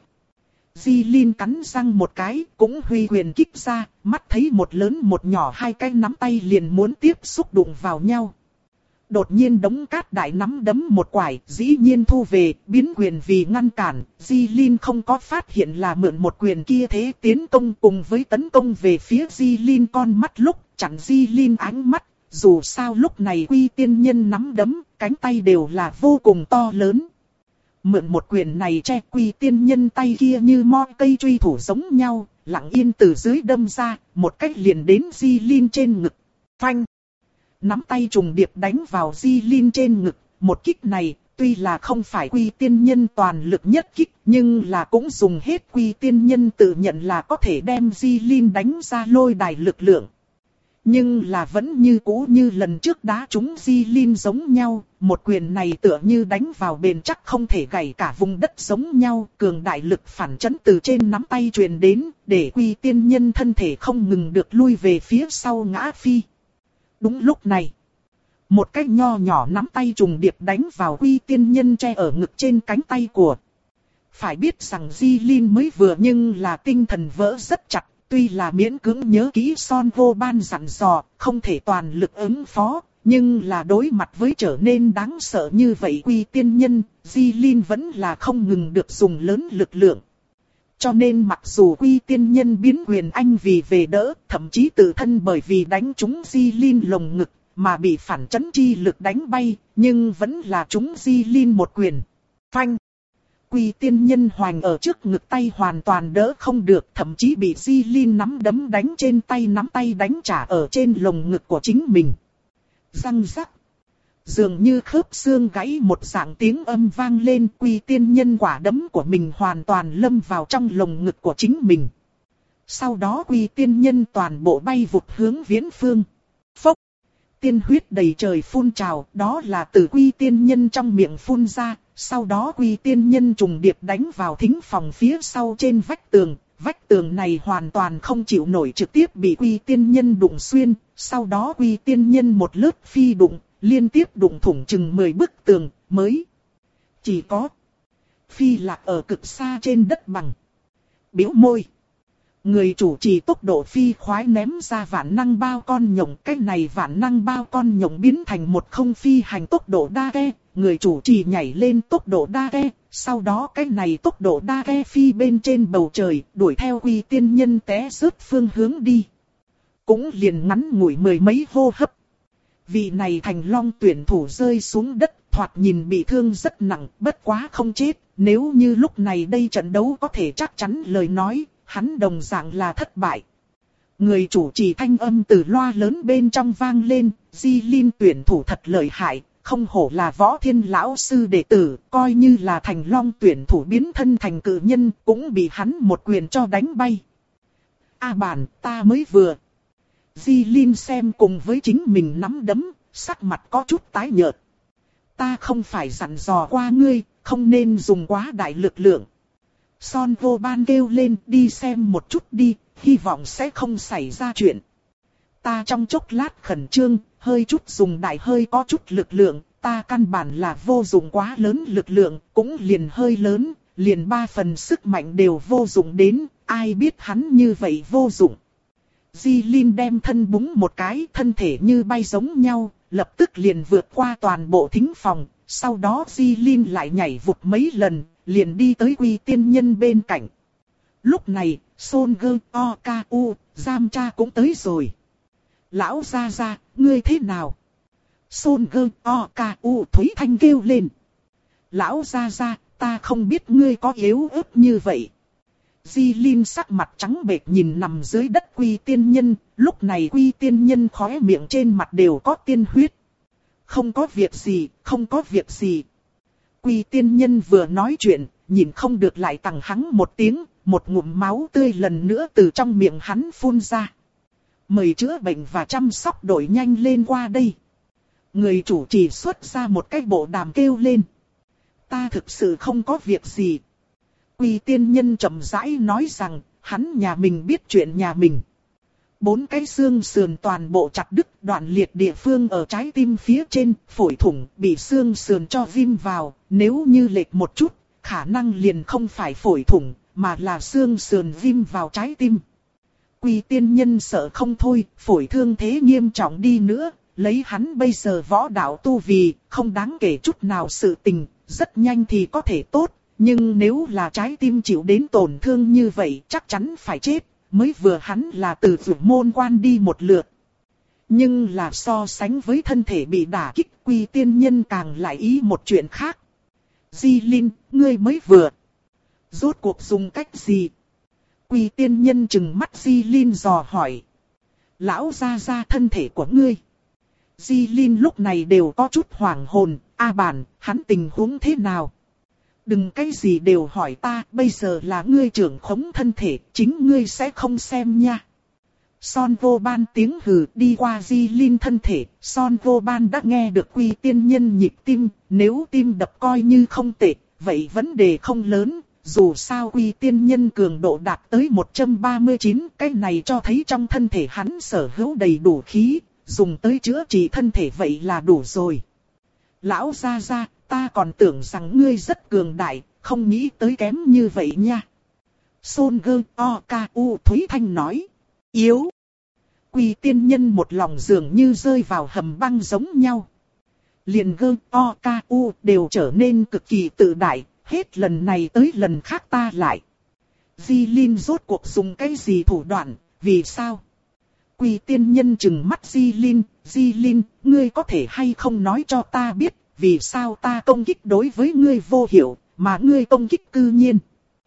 S1: Di Linh cắn răng một cái, cũng huy quyền kích ra, mắt thấy một lớn một nhỏ hai cái nắm tay liền muốn tiếp xúc đụng vào nhau. Đột nhiên đống cát đại nắm đấm một quải, dĩ nhiên thu về, biến quyền vì ngăn cản. Di Linh không có phát hiện là mượn một quyền kia thế tiến công cùng với tấn công về phía Di Linh con mắt lúc chặn Di Linh ánh mắt. Dù sao lúc này quy tiên nhân nắm đấm, cánh tay đều là vô cùng to lớn. Mượn một quyền này che Quy Tiên Nhân tay kia như mo cây truy thủ giống nhau, lặng yên từ dưới đâm ra, một cách liền đến Di Linh trên ngực. Phanh! Nắm tay trùng điệp đánh vào Di Linh trên ngực, một kích này, tuy là không phải Quy Tiên Nhân toàn lực nhất kích, nhưng là cũng dùng hết Quy Tiên Nhân tự nhận là có thể đem Di Linh đánh ra lôi đài lực lượng. Nhưng là vẫn như cũ như lần trước đá trúng Di Linh giống nhau, một quyền này tựa như đánh vào bền chắc không thể gãy cả vùng đất giống nhau, cường đại lực phản chấn từ trên nắm tay truyền đến, để Quy Tiên Nhân thân thể không ngừng được lui về phía sau ngã phi. Đúng lúc này, một cái nho nhỏ nắm tay trùng điệp đánh vào Quy Tiên Nhân che ở ngực trên cánh tay của. Phải biết rằng Di Linh mới vừa nhưng là tinh thần vỡ rất chặt. Tuy là miễn cưỡng nhớ kỹ Son vô ban dặn dò, không thể toàn lực ứng phó, nhưng là đối mặt với trở nên đáng sợ như vậy Quy Tiên Nhân, Di Linh vẫn là không ngừng được dùng lớn lực lượng. Cho nên mặc dù Quy Tiên Nhân biến quyền anh vì về đỡ, thậm chí tự thân bởi vì đánh trúng Di Linh lồng ngực, mà bị phản chấn chi lực đánh bay, nhưng vẫn là trúng Di Linh một quyền. Phanh! Quy Tiên Nhân hoành ở trước ngực tay hoàn toàn đỡ không được, thậm chí bị Di Linh nắm đấm đánh trên tay, nắm tay đánh trả ở trên lồng ngực của chính mình. Răng rắc. Dường như khớp xương gãy một dạng tiếng âm vang lên, Quy Tiên Nhân quả đấm của mình hoàn toàn lâm vào trong lồng ngực của chính mình. Sau đó Quy Tiên Nhân toàn bộ bay vụt hướng viễn phương. Phốc. Tiên huyết đầy trời phun trào, đó là từ Quy Tiên Nhân trong miệng phun ra. Sau đó Quy Tiên Nhân trùng điệp đánh vào thính phòng phía sau trên vách tường. Vách tường này hoàn toàn không chịu nổi, trực tiếp bị Quy Tiên Nhân đụng xuyên. Sau đó Quy Tiên Nhân một lướt phi đụng, liên tiếp đụng thủng chừng mười bức tường mới. Chỉ có phi lạc ở cực xa trên đất bằng. Biểu môi. Người chủ trì tốc độ phi khoái ném ra vạn năng bao con nhộng. Cái này vạn năng bao con nhộng biến thành một không phi hành tốc độ đa ghe. Người chủ trì nhảy lên tốc độ đa ghe. Sau đó cái này tốc độ đa ghe phi bên trên bầu trời, đuổi theo Quy Tiên Nhân té rớt phương hướng đi. Cũng liền ngắn ngủi mười mấy hô hấp. Vị này thành long tuyển thủ rơi xuống đất, thoạt nhìn bị thương rất nặng, bất quá không chết. Nếu như lúc này đây trận đấu có thể chắc chắn lời nói, hắn đồng dạng là thất bại. Người chủ trì thanh âm từ loa lớn bên trong vang lên, Di Linh tuyển thủ thật lợi hại, không hổ là Võ Thiên lão sư đệ tử, coi như là thành long tuyển thủ biến thân thành cự nhân, cũng bị hắn một quyền cho đánh bay. A bản, ta mới vừa. Di Linh xem cùng với chính mình nắm đấm, sắc mặt có chút tái nhợt. Ta không phải dặn dò qua ngươi, không nên dùng quá đại lực lượng. Son vô ban kêu lên, đi xem một chút đi, hy vọng sẽ không xảy ra chuyện. Ta trong chốc lát khẩn trương, hơi chút dùng đại hơi có chút lực lượng, ta căn bản là vô dụng quá lớn lực lượng, cũng liền hơi lớn, liền ba phần sức mạnh đều vô dụng đến, ai biết hắn như vậy vô dụng. Di Linh đem thân búng một cái, thân thể như bay giống nhau, lập tức liền vượt qua toàn bộ thính phòng, sau đó Di Linh lại nhảy vụt mấy lần, liền đi tới Quy Tiên Nhân bên cạnh. Lúc này, Son Gơ O K U, Giam Cha cũng tới rồi. Lão gia gia, ngươi thế nào? Son Gơ O K U Thúy Thanh kêu lên. Lão gia gia, ta không biết ngươi có yếu ớt như vậy. Di Linh sắc mặt trắng bệch nhìn nằm dưới đất Quy Tiên Nhân, lúc này Quy Tiên Nhân khóe miệng trên mặt đều có tiên huyết. Không có việc gì, không có việc gì. Quy Tiên Nhân vừa nói chuyện, nhìn không được lại tằng hắn một tiếng, một ngụm máu tươi lần nữa từ trong miệng hắn phun ra. Mời chữa bệnh và chăm sóc đội nhanh lên qua đây. Người chủ trì xuất ra một cái bộ đàm kêu lên. Ta thực sự không có việc gì. Quy Tiên Nhân chậm rãi nói rằng, hắn nhà mình biết chuyện nhà mình. Bốn cái xương sườn toàn bộ chặt đứt, đoạn liệt địa phương ở trái tim phía trên, phổi thủng, bị xương sườn cho viêm vào, nếu như lệch một chút, khả năng liền không phải phổi thủng, mà là xương sườn viêm vào trái tim. Quy Tiên Nhân sợ không thôi, phổi thương thế nghiêm trọng đi nữa, lấy hắn bây giờ võ đạo tu vi, không đáng kể chút nào sự tình, rất nhanh thì có thể tốt, nhưng nếu là trái tim chịu đến tổn thương như vậy chắc chắn phải chết. Mới vừa hắn là từ vượt môn quan đi một lượt. Nhưng là so sánh với thân thể bị đả kích, Quy tiên nhân càng lại ý một chuyện khác. Di Linh, ngươi mới vừa. Rốt cuộc dùng cách gì? Quy tiên nhân trừng mắt Di Linh dò hỏi. Lão gia gia thân thể của ngươi. Di Linh lúc này đều có chút hoảng hồn. A bản, hắn tình huống thế nào? Đừng cái gì đều hỏi ta, bây giờ là ngươi trưởng khống thân thể, chính ngươi sẽ không xem nha. Son vô ban tiếng hừ đi qua Di Linh thân thể, Son vô ban đã nghe được Quy tiên nhân nhịp tim, nếu tim đập coi như không tệ, vậy vấn đề không lớn, dù sao Quy tiên nhân cường độ đạt tới một trăm ba mươi chín, cái này cho thấy trong thân thể hắn sở hữu đầy đủ khí, dùng tới chữa trị thân thể vậy là đủ rồi. Lão gia gia, ta còn tưởng rằng ngươi rất cường đại, không nghĩ tới kém như vậy nha. Son gơ o ca u Thúy Thanh nói. Yếu. Quy tiên nhân một lòng dường như rơi vào hầm băng giống nhau. Liền gơ o ca u đều trở nên cực kỳ tự đại, hết lần này tới lần khác ta lại. Di Linh rốt cuộc dùng cái gì thủ đoạn, vì sao? Quy tiên nhân trừng mắt Di Linh, Di Linh, ngươi có thể hay không nói cho ta biết, vì sao ta công kích đối với ngươi vô hiệu, mà ngươi công kích cư nhiên.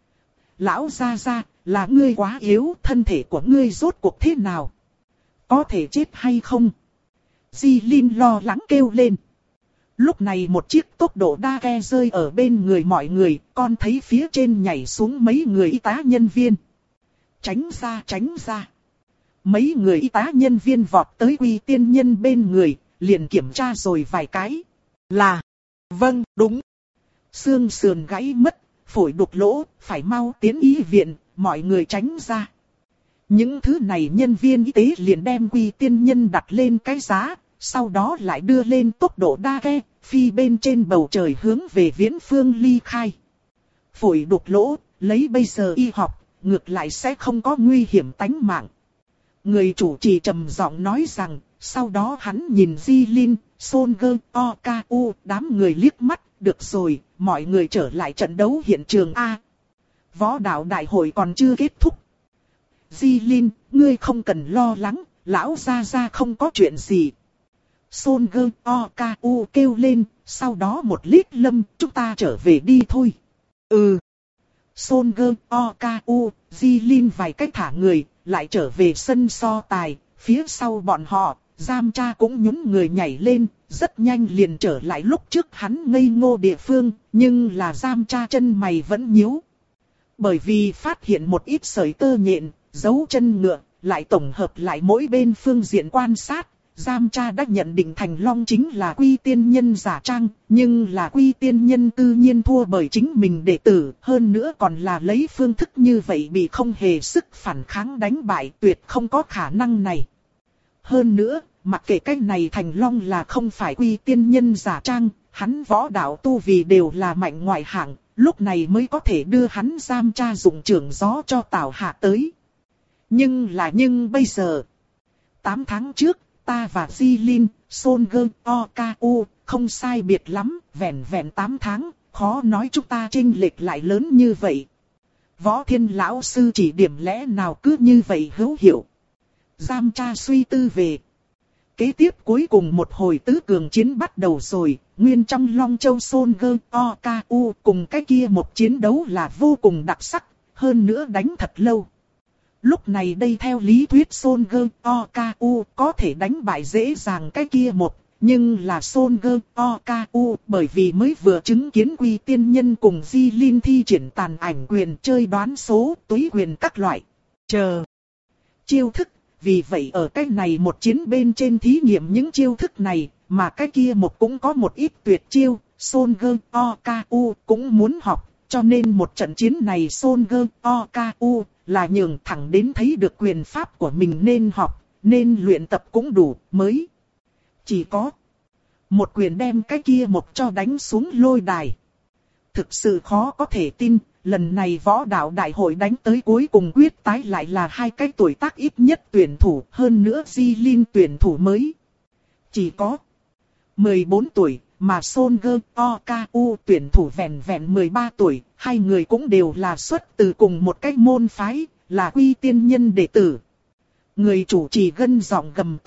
S1: Lão gia gia, là ngươi quá yếu, thân thể của ngươi rốt cuộc thế nào? Có thể chết hay không? Di Linh lo lắng kêu lên. Lúc này một chiếc tốc độ đa ghe rơi ở bên người mọi người, con thấy phía trên nhảy xuống mấy người y tá nhân viên. Tránh ra, tránh ra. Mấy người y tá nhân viên vọt tới Quy tiên nhân bên người, liền kiểm tra rồi vài cái. Là, vâng, đúng. Xương sườn gãy mất, phổi đục lỗ, phải mau tiến y viện, mọi người tránh ra. Những thứ này nhân viên y tế liền đem Quy tiên nhân đặt lên cái giá, sau đó lại đưa lên tốc độ đa ghe, phi bên trên bầu trời hướng về viễn phương ly khai. Phổi đục lỗ, lấy bây giờ y học, ngược lại sẽ không có nguy hiểm tánh mạng. Người chủ trì trầm giọng nói rằng, sau đó hắn nhìn Di Linh, Son gơ o ca u đám người liếc mắt, được rồi, mọi người trở lại trận đấu hiện trường A. Võ đạo đại hội còn chưa kết thúc. Di Linh, ngươi không cần lo lắng, lão gia gia không có chuyện gì. Son gơ o ca u kêu lên, sau đó một lít lâm, chúng ta trở về đi thôi. Ừ. Son gơ o ca u, Di Linh vài cách thả người, lại trở về sân so tài, phía sau bọn họ, Giam Tra cũng nhún người nhảy lên, rất nhanh liền trở lại lúc trước hắn ngây ngô địa phương, nhưng là Giam Tra chân mày vẫn nhíu. Bởi vì phát hiện một ít sợi tơ nhện, dấu chân ngựa, lại tổng hợp lại mỗi bên phương diện quan sát, Giam Tra đã nhận định Thành Long chính là Quy tiên nhân giả trang, nhưng là Quy tiên nhân tự nhiên thua bởi chính mình đệ tử, hơn nữa còn là lấy phương thức như vậy bị không hề sức phản kháng đánh bại, tuyệt không có khả năng này. Hơn nữa, mặc kệ cách này Thành Long là không phải Quy tiên nhân giả trang, hắn võ đạo tu vì đều là mạnh ngoại hạng, lúc này mới có thể đưa hắn Giam Tra dụng trưởng gió cho Tào Hạ tới. Nhưng là nhưng bây giờ, tám tháng trước, ta và Di Linh, Son gơ o ca u, không sai biệt lắm, vẹn vẹn tám tháng, khó nói chúng ta chênh lệch lại lớn như vậy. Võ Thiên lão sư chỉ điểm lẽ nào cứ như vậy hữu hiệu. Giam Tra suy tư về. Kế tiếp cuối cùng một hồi tứ cường chiến bắt đầu rồi, nguyên trong Long Châu Son gơ o ca u cùng cái kia một chiến đấu là vô cùng đặc sắc, hơn nữa đánh thật lâu. Lúc này đây theo lý thuyết Son gơ o ca u có thể đánh bại dễ dàng cái kia một, nhưng là Son gơ o ca u bởi vì mới vừa chứng kiến Quy tiên nhân cùng Di Linh thi triển tàn ảnh quyền chơi đoán số, túy quyền các loại. Chờ. Chiêu thức, vì vậy ở cái này một chiến bên trên thí nghiệm những chiêu thức này, mà cái kia một cũng có một ít tuyệt chiêu, Son gơ o ca u cũng muốn học, cho nên một trận chiến này Son gơ o ca u là nhường thẳng đến thấy được quyền pháp của mình nên học, nên luyện tập cũng đủ, mới. Chỉ có một quyền đem cái kia một cho đánh xuống lôi đài. Thực sự khó có thể tin, lần này võ đạo đại hội đánh tới cuối cùng quyết tái lại là hai cái tuổi tác ít nhất tuyển thủ, hơn nữa Di Linh tuyển thủ mới. Chỉ có mười bốn tuổi, mà Son gơ o ca u tuyển thủ vẹn vẹn mười ba tuổi, hai người cũng đều là xuất từ cùng một cái môn phái, là Quy tiên nhân đệ tử. Người chủ trì gân giọng gầm to,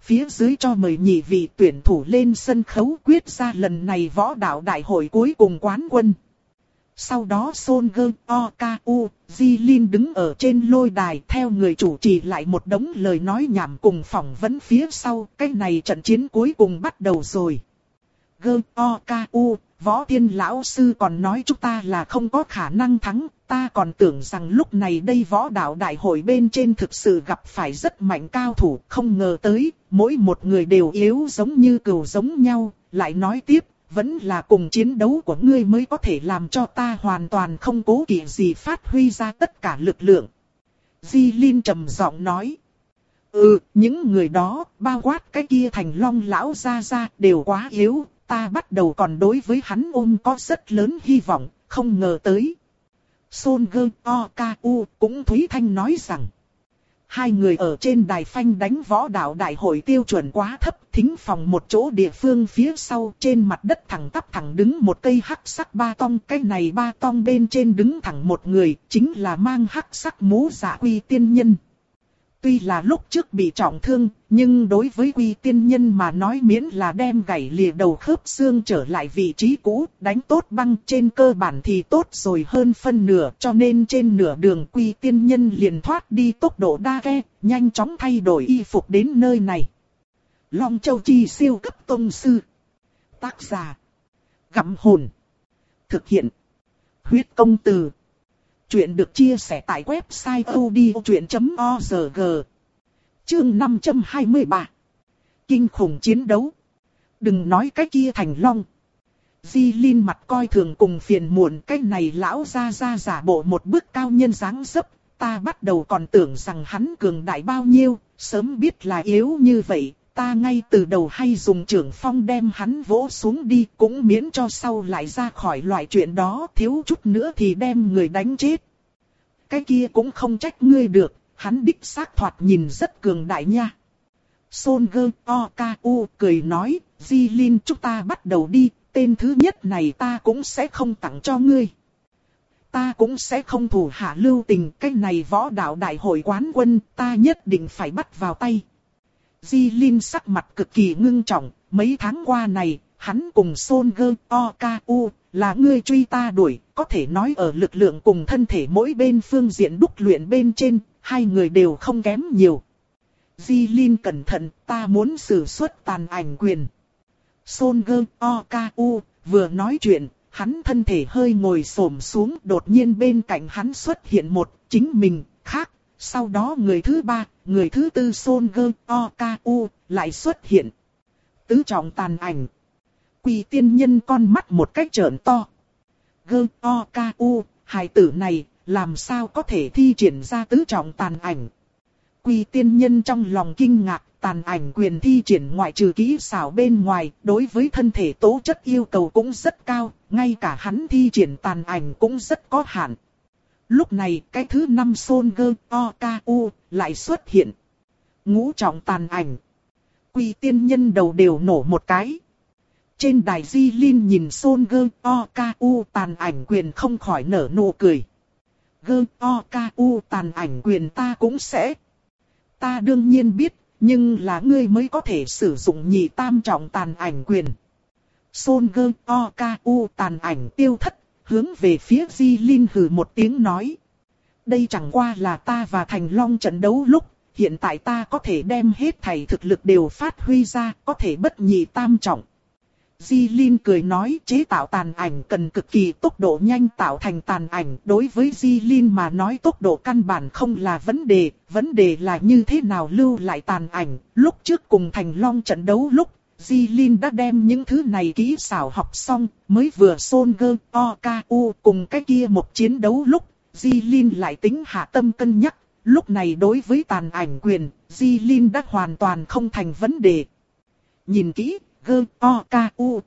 S1: phía dưới cho mời nhị vị tuyển thủ lên sân khấu quyết ra lần này võ đạo đại hội cuối cùng quán quân. Sau đó Son Gơ O K U, Jilin đứng ở trên lôi đài theo người chủ trì lại một đống lời nói nhảm cùng phỏng vấn phía sau. Cái này trận chiến cuối cùng bắt đầu rồi. Gơ O K U, Võ Tiên lão sư còn nói chúng ta là không có khả năng thắng. Ta còn tưởng rằng lúc này đây võ đạo đại hội bên trên thực sự gặp phải rất mạnh cao thủ. Không ngờ tới, mỗi một người đều yếu giống như cừu giống nhau. Lại nói tiếp, vẫn là cùng chiến đấu của ngươi mới có thể làm cho ta hoàn toàn không cố kỵ gì phát huy ra tất cả lực lượng. Jilin trầm giọng nói. Ừ, những người đó, bao quát cái kia Thành Long lão gia gia đều quá yếu. Ta bắt đầu còn đối với hắn ôm có rất lớn hy vọng, không ngờ tới. Son Gơ O K U cũng Thúy Thanh nói rằng. Hai người ở trên đài phanh đánh võ đạo đại hội tiêu chuẩn quá thấp, thính phòng một chỗ địa phương phía sau trên mặt đất thẳng tắp thẳng đứng một cây hắc sắc ba tong. Cái này ba tong bên trên đứng thẳng một người, chính là mang hắc sắc mũ dạ Quy Tiên Nhân. Tuy là lúc trước bị trọng thương, nhưng đối với Quy Tiên Nhân mà nói miễn là đem gãy lìa đầu khớp xương trở lại vị trí cũ, đánh tốt băng trên cơ bản thì tốt rồi hơn phân nửa, cho nên trên nửa đường Quy Tiên Nhân liền thoát đi tốc độ đa ghe, nhanh chóng thay đổi y phục đến nơi này. Long Châu Chi siêu cấp tông sư. Tác giả. Gặm hồn. Thực hiện. Huyết công từ. Chuyện được chia sẻ tại website odchuyện chấm org. Chương năm trăm hai mươi ba. Kinh khủng chiến đấu. Đừng nói cái kia Thành Long. Jilin mặt coi thường cùng phiền muộn, cái này lão ra ra giả bộ một bước cao nhân dáng dấp. Ta bắt đầu còn tưởng rằng hắn cường đại bao nhiêu, sớm biết là yếu như vậy. Ta ngay từ đầu hay dùng trưởng phong đem hắn vỗ xuống đi, cũng miễn cho sau lại ra khỏi loại chuyện đó, thiếu chút nữa thì đem người đánh chết. Cái kia cũng không trách ngươi được, hắn đích xác thoạt nhìn rất cường đại nha. Son Gơ O K U cười nói, Jilin chúng ta bắt đầu đi, tên thứ nhất này ta cũng sẽ không tặng cho ngươi. Ta cũng sẽ không thủ hạ lưu tình, cái này võ đạo đại hội quán quân, ta nhất định phải bắt vào tay. Jilin sắc mặt cực kỳ ngưng trọng, mấy tháng qua này, hắn cùng Son Gơ O K U là ngươi truy ta đuổi, có thể nói ở lực lượng cùng thân thể mỗi bên phương diện đúc luyện bên trên, hai người đều không kém nhiều. Jilin cẩn thận, ta muốn sử xuất tàn ảnh quyền. Son Gơ O K U vừa nói chuyện, hắn thân thể hơi ngồi xổm xuống, đột nhiên bên cạnh hắn xuất hiện một, chính mình, khác. Sau đó người thứ ba, người thứ tư Son Gơ O K U lại xuất hiện. Tứ trọng tàn ảnh. Quy Tiên Nhân con mắt một cách trợn to. Gơ O K U, hài tử này, làm sao có thể thi triển ra tứ trọng tàn ảnh. Quy Tiên Nhân trong lòng kinh ngạc, tàn ảnh quyền thi triển ngoại trừ kỹ xảo bên ngoài, đối với thân thể tố chất yêu cầu cũng rất cao, ngay cả hắn thi triển tàn ảnh cũng rất có hạn. Lúc này cái thứ năm Son Gơ O K U lại xuất hiện. Ngũ trọng tàn ảnh. Quy Tiên Nhân đầu đều nổ một cái. Trên đài Jilin nhìn Son Gơ O K U tàn ảnh quyền không khỏi nở nụ cười. Gơ O K U tàn ảnh quyền ta cũng sẽ. Ta đương nhiên biết, nhưng là ngươi mới có thể sử dụng nhị tam trọng tàn ảnh quyền. Son Gơ O K U tàn ảnh tiêu thất. Hướng về phía Jilin hừ một tiếng nói. Đây chẳng qua là ta và Thành Long trận đấu lúc, hiện tại ta có thể đem hết thảy thực lực đều phát huy ra, có thể bất nhị tam trọng. Jilin cười nói chế tạo tàn ảnh cần cực kỳ tốc độ nhanh tạo thành tàn ảnh. Đối với Jilin mà nói tốc độ căn bản không là vấn đề, vấn đề là như thế nào lưu lại tàn ảnh. Lúc trước cùng Thành Long trận đấu lúc, Jilin đã đem những thứ này kỹ xảo học xong, mới vừa Son Gơ O K U cùng cái kia một chiến đấu lúc, Jilin lại tính hạ tâm cân nhắc, lúc này đối với tàn ảnh quyền, Jilin đã hoàn toàn không thành vấn đề. Nhìn kỹ, Gơ O K U.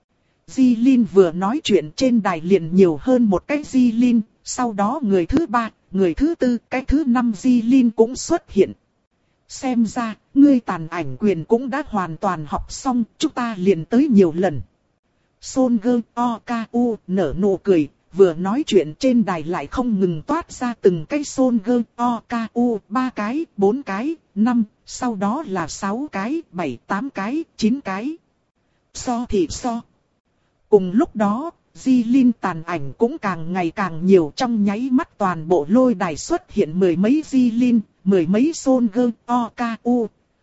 S1: Jilin vừa nói chuyện trên đài liền nhiều hơn một cái Jilin, sau đó người thứ ba, người thứ tư, cái thứ năm Jilin cũng xuất hiện. Xem ra, ngươi tàn ảnh quyền cũng đã hoàn toàn học xong, chúng ta liền tới nhiều lần. Son Gơ O K U nở nụ cười, vừa nói chuyện trên đài lại không ngừng toát ra từng cái Son Gơ O K U, ba cái, bốn cái, năm, sau đó là sáu cái, bảy, tám cái, chín cái. So thì so. Cùng lúc đó, Di Linh tàn ảnh cũng càng ngày càng nhiều, trong nháy mắt toàn bộ lôi đài xuất hiện mười mấy Di Linh, mười mấy Son Gơ O K U.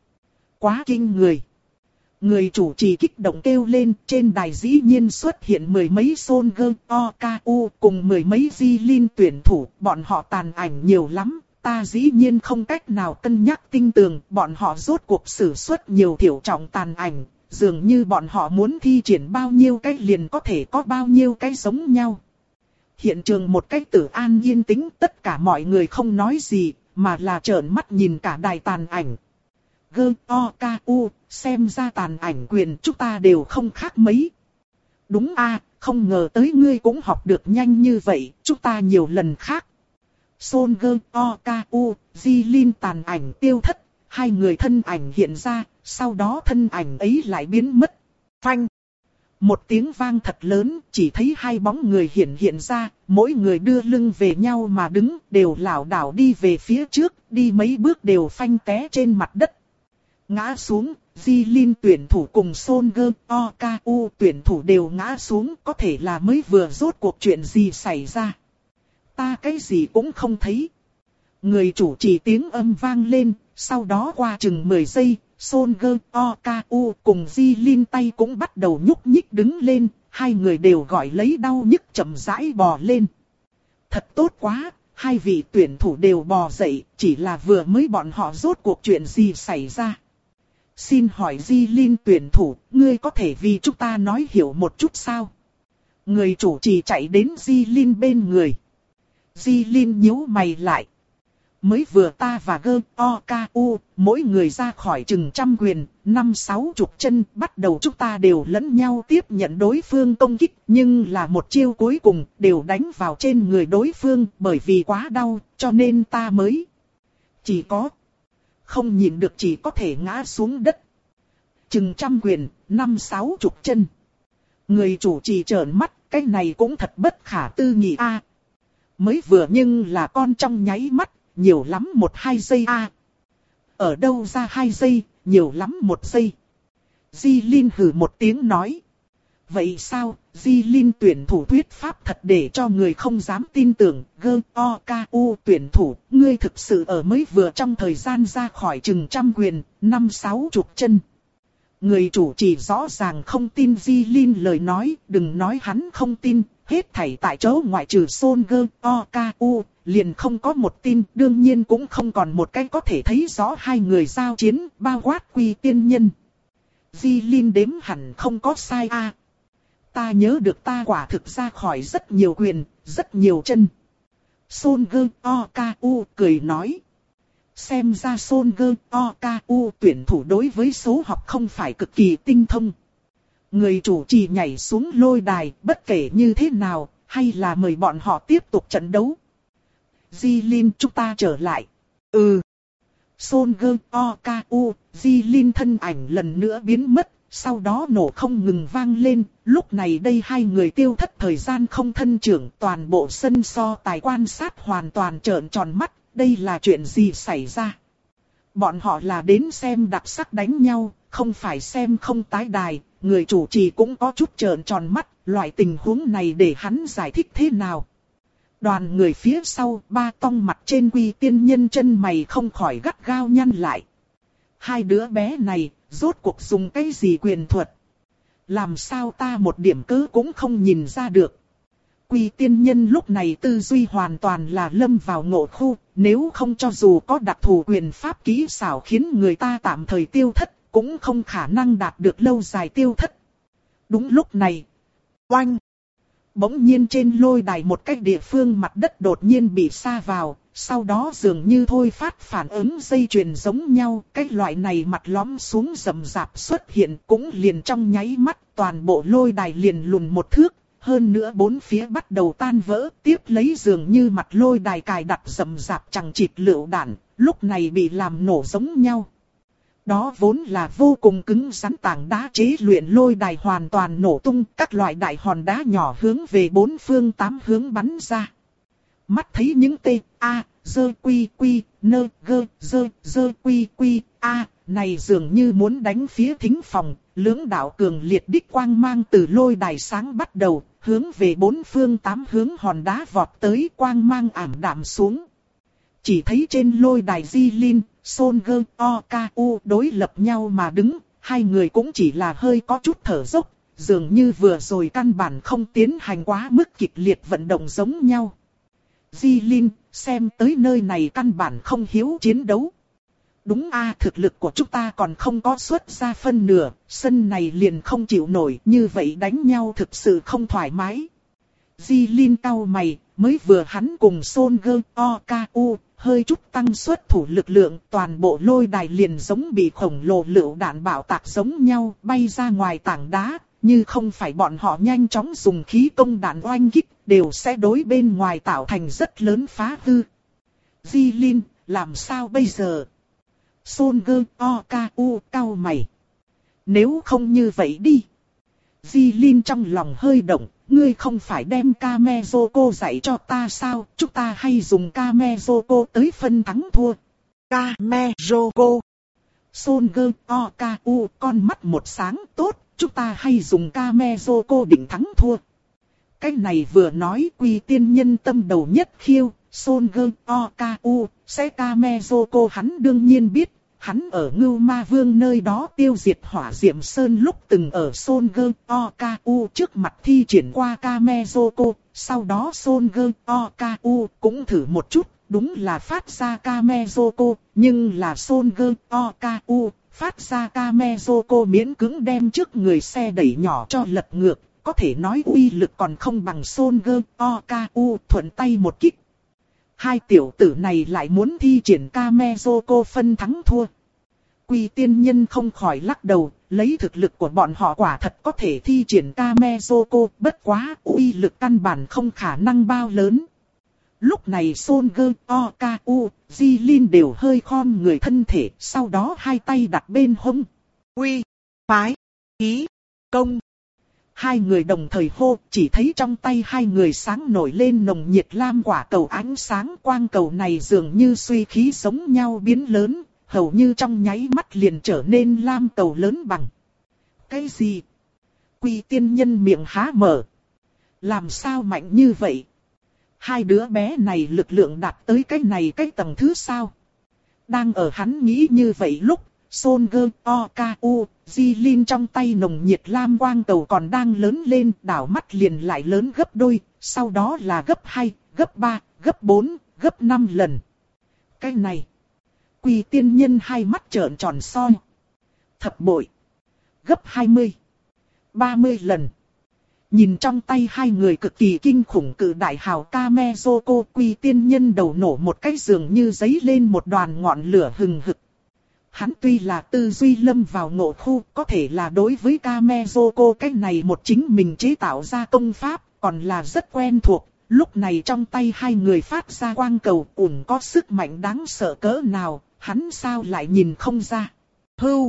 S1: Quá kinh người. Người chủ trì kích động kêu lên, trên đài dĩ nhiên xuất hiện mười mấy Son Gơ O K U cùng mười mấy Di Linh tuyển thủ, bọn họ tàn ảnh nhiều lắm, ta dĩ nhiên không cách nào cân nhắc tinh tường, bọn họ rốt cuộc sử xuất nhiều thiểu trọng tàn ảnh, dường như bọn họ muốn thi triển bao nhiêu cái liền có thể có bao nhiêu cái giống nhau. Hiện trường một cách tử an yên tĩnh, tất cả mọi người không nói gì, mà là trợn mắt nhìn cả đài tàn ảnh. Gơ O K U, xem ra tàn ảnh quyền chúng ta đều không khác mấy. Đúng a, không ngờ tới ngươi cũng học được nhanh như vậy, chúng ta nhiều lần khác. Son Gơ O K U, Di Linh tàn ảnh tiêu thất, hai người thân ảnh hiện ra, sau đó thân ảnh ấy lại biến mất. Phanh! Một tiếng vang thật lớn, chỉ thấy hai bóng người hiện hiện ra, mỗi người đưa lưng về nhau mà đứng, đều lảo đảo đi về phía trước, đi mấy bước đều phanh té trên mặt đất. Ngã xuống, Di Linh tuyển thủ cùng Son Gơ O K U tuyển thủ đều ngã xuống, có thể là mới vừa rốt cuộc chuyện gì xảy ra. Ta cái gì cũng không thấy. Người chủ trì tiếng âm vang lên, sau đó qua chừng mười giây, Son Gơ O K U cùng Di Linh tay cũng bắt đầu nhúc nhích đứng lên, hai người đều gọi lấy đau nhức chậm rãi bò lên. Thật tốt quá, hai vị tuyển thủ đều bò dậy, chỉ là vừa mới bọn họ rốt cuộc chuyện gì xảy ra. Xin hỏi Di Linh tuyển thủ, ngươi có thể vì chúng ta nói hiểu một chút sao? Người chủ trì chạy đến Di Linh bên người. Di Linh nhíu mày lại. Mới vừa ta và Gơ O K U, mỗi người ra khỏi chừng trăm quyền, năm sáu chục chân, bắt đầu chúng ta đều lẫn nhau tiếp nhận đối phương công kích, nhưng là một chiêu cuối cùng đều đánh vào trên người đối phương, bởi vì quá đau, cho nên ta mới chỉ có không nhịn được, chỉ có thể ngã xuống đất. Chừng trăm quyền, năm sáu chục chân. Người chủ trì trợn mắt, cái này cũng thật bất khả tư nghị a. Mới vừa nhưng là con trong nháy mắt, nhiều lắm một hai giây a. Ở đâu ra hai giây, nhiều lắm một giây. Di Linh hừ một tiếng nói. Vậy sao, Di Linh tuyển thủ thuyết pháp thật để cho người không dám tin tưởng. Gơ O K U tuyển thủ, ngươi thực sự ở mới vừa trong thời gian ra khỏi chừng trăm quyền, năm sáu chục chân. Người chủ trì rõ ràng không tin Di Linh lời nói, đừng nói hắn không tin, hết thảy tại chỗ ngoại trừ Son Gơ O K U, liền không có một tin, đương nhiên cũng không còn một cái có thể thấy rõ hai người giao chiến, bao quát Quy Tiên Nhân. Di Linh đếm hẳn không có sai a. Ta nhớ được ta quả thực ra khỏi rất nhiều quyền, rất nhiều chân. Son Gơ O K U cười nói. Xem ra Son Gơ O K U tuyển thủ đối với số học không phải cực kỳ tinh thông. Người chủ trì nhảy xuống lôi đài, bất kể như thế nào, hay là mời bọn họ tiếp tục trận đấu. Di Linh, chúng ta trở lại. Ừ. Son Gơ O K U, Di Linh thân ảnh lần nữa biến mất, sau đó nổ không ngừng vang lên. Lúc này đây hai người tiêu thất thời gian không thân trưởng, toàn bộ sân so tài quan sát hoàn toàn trợn tròn mắt. Đây là chuyện gì xảy ra? Bọn họ là đến xem đặc sắc đánh nhau, không phải xem không tái đài. Người chủ trì cũng có chút trợn tròn mắt, loại tình huống này để hắn giải thích thế nào? Đoàn người phía sau, ba tong mặt trên Quy Tiên Nhân chân mày không khỏi gắt gao nhăn lại. Hai đứa bé này, rốt cuộc dùng cái gì quyền thuật? Làm sao ta một điểm cớ cũng không nhìn ra được? Quy Tiên Nhân lúc này tư duy hoàn toàn là lâm vào ngộ khu, nếu không cho dù có đặc thù quyền pháp kỹ xảo khiến người ta tạm thời tiêu thất, cũng không khả năng đạt được lâu dài tiêu thất. Đúng lúc này, oanh! Bỗng nhiên trên lôi đài một cái địa phương mặt đất đột nhiên bị sa vào, sau đó dường như thôi phát phản ứng dây chuyền giống nhau, cái loại này mặt lõm xuống rầm rạp xuất hiện cũng liền trong nháy mắt, toàn bộ lôi đài liền lùn một thước, hơn nữa bốn phía bắt đầu tan vỡ, tiếp lấy dường như mặt lôi đài cài đặt rầm rạp chằng chịt lựu đạn, lúc này bị làm nổ giống nhau. Đó vốn là vô cùng cứng rắn tảng đá chế luyện lôi đài hoàn toàn nổ tung, các loại đại hòn đá nhỏ hướng về bốn phương tám hướng bắn ra. Mắt thấy những tê, a, dơ quy quy, nơ, gơ, dơ, dơ quy quy, a, này dường như muốn đánh phía thính phòng, lưỡng đạo cường liệt đích quang mang từ lôi đài sáng bắt đầu, hướng về bốn phương tám hướng hòn đá vọt tới, quang mang ảm đạm xuống. Chỉ thấy trên lôi đài Di Linh, Son Gơ, O K U đối lập nhau mà đứng, hai người cũng chỉ là hơi có chút thở dốc, dường như vừa rồi căn bản không tiến hành quá mức kịch liệt vận động giống nhau. Di Linh, xem tới nơi này căn bản không hiếu chiến đấu. Đúng a, thực lực của chúng ta còn không có xuất ra phân nửa, sân này liền không chịu nổi, như vậy đánh nhau thực sự không thoải mái. Di Linh cau mày, mới vừa hắn cùng Son Gơ, O K U, hơi chút tăng suất thủ lực lượng, toàn bộ lôi đài liền giống bị khổng lồ lựu đạn bạo tạc giống nhau, bay ra ngoài tảng đá, như không phải bọn họ nhanh chóng dùng khí công đạn oanh kích, đều sẽ đối bên ngoài tạo thành rất lớn phá hư. Di Linh, làm sao bây giờ? Son Gơ, O K U, cau mày. Nếu không như vậy đi. Di Linh trong lòng hơi động, ngươi không phải đem Kamezoko dạy cho ta sao, chúng ta hay dùng Kamezoko tới phân thắng thua. Kamezoko. Son Gơ, O K U, con mắt một sáng, tốt, chúng ta hay dùng Kamezoko định thắng thua. Cái này vừa nói Quy tiên nhân tâm đầu nhất khiêu, Son Gơ, O K U, sẽ Kamezoko hắn đương nhiên biết. Hắn ở Ngưu Ma Vương nơi đó tiêu diệt hỏa diệm sơn lúc từng ở Son Gơ, O K U trước mặt thi triển qua Kamezoko, sau đó Son Gơ, O K U cũng thử một chút, đúng là phát ra Kamezoko, nhưng là Son Gơ, O K U phát ra Kamezoko miễn cưỡng đem trước người xe đẩy nhỏ cho lật ngược, có thể nói uy lực còn không bằng Son Gơ, O K U thuận tay một kích. Hai tiểu tử này lại muốn thi triển Kamezoko phân thắng thua. Quy tiên nhân không khỏi lắc đầu, lấy thực lực của bọn họ quả thật có thể thi triển Kamezoko, bất quá uy lực căn bản không khả năng bao lớn. Lúc này Son Gơ, O K U, Di Linh đều hơi khom người thân thể, sau đó hai tay đặt bên hông. Quy, phái, ý, công. Hai người đồng thời hô, chỉ thấy trong tay hai người sáng nổi lên nồng nhiệt lam quả cầu ánh sáng, quang cầu này dường như suy khí giống nhau biến lớn, hầu như trong nháy mắt liền trở nên lam cầu lớn bằng. Cái gì? Quy tiên nhân miệng há mở. Làm sao mạnh như vậy? Hai đứa bé này lực lượng đạt tới cái này cái tầng thứ sao? Đang ở hắn nghĩ như vậy lúc, Son Gơ, O K U, Di Linh trong tay nồng nhiệt lam quang cầu còn đang lớn lên, đảo mắt liền lại lớn gấp đôi, sau đó là gấp hai, gấp ba, gấp bốn, gấp năm lần. Cái này, Quy tiên nhân hai mắt trợn tròn soi. Thập bội, gấp hai mươi, ba mươi lần. Nhìn trong tay hai người cực kỳ kinh khủng cự đại hào Kamezoko, Quy tiên nhân đầu nổ một cái dường như giấy lên một đoàn ngọn lửa hừng hực. Hắn tuy là tư duy lâm vào ngộ khu, có thể là đối với Kamezoko cái này một chính mình chế tạo ra công pháp, còn là rất quen thuộc. Lúc này trong tay hai người phát ra quang cầu ủng có sức mạnh đáng sợ cỡ nào, hắn sao lại nhìn không ra. Hưu!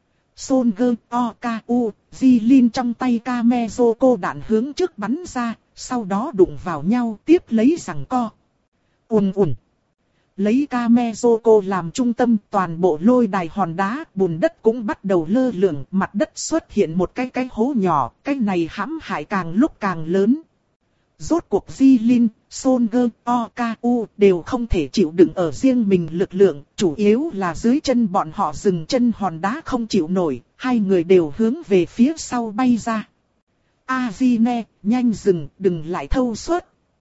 S1: Son Gơ, O K U, Di Linh trong tay Kamezoko đạn hướng trước bắn ra, sau đó đụng vào nhau tiếp lấy giằng co. Ùn ùn! Lấy Kamezoko làm trung tâm, toàn bộ lôi đài hòn đá, bùn đất cũng bắt đầu lơ lửng, mặt đất xuất hiện một cái cái hố nhỏ, cái này hãm hại càng lúc càng lớn. Rốt cuộc Di Linh, Son Gơ, O K U đều không thể chịu đựng ở riêng mình lực lượng, chủ yếu là dưới chân bọn họ dừng chân hòn đá không chịu nổi, hai người đều hướng về phía sau bay ra. A-di-ne, nhanh dừng, đừng lại thâu suốt.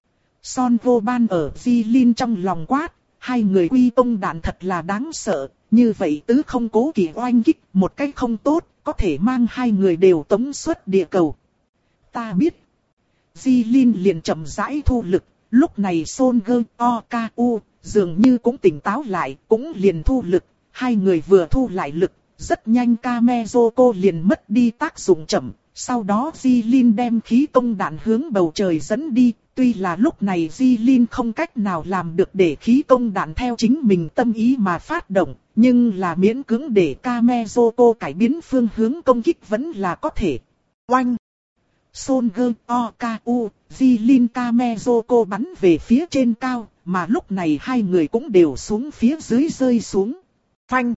S1: Son vô ban ở Di Linh trong lòng quát. Hai người quy công đạn thật là đáng sợ, như vậy tứ không cố kỵ oanh kích, một cách không tốt, có thể mang hai người đều tống xuất địa cầu. Ta biết. Di Linh liền chậm rãi thu lực, lúc này Son Gơ, O K U, dường như cũng tỉnh táo lại, cũng liền thu lực, hai người vừa thu lại lực, rất nhanh Kamezoko liền mất đi tác dụng chậm, Sau đó Jilin đem khí công đạn hướng bầu trời dẫn đi, tuy là lúc này Jilin không cách nào làm được để khí công đạn theo chính mình tâm ý mà phát động, nhưng là miễn cưỡng để Kamezoko cải biến phương hướng công kích vẫn là có thể. Oanh! Son Gơ Okaku, Jilin Kamezoko bắn về phía trên cao, mà lúc này hai người cũng đều xuống phía dưới rơi xuống. Phanh!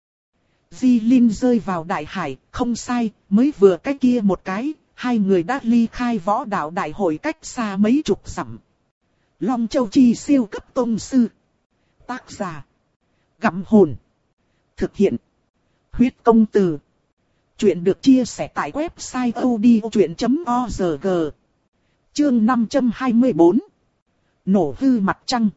S1: Jilin rơi vào đại hải, không sai, mới vừa cái kia một cái, hai người đã ly khai võ đạo đại hội cách xa mấy chục dặm. Long Châu Chi siêu cấp tông sư. Tác giả: Gặm Hồn. Thực hiện: Huyết Công Từ. Chuyện được chia sẻ tại website odchuyện chấm org. Chương năm trăm hai mươi bốn. Nổ hư mặt trăng.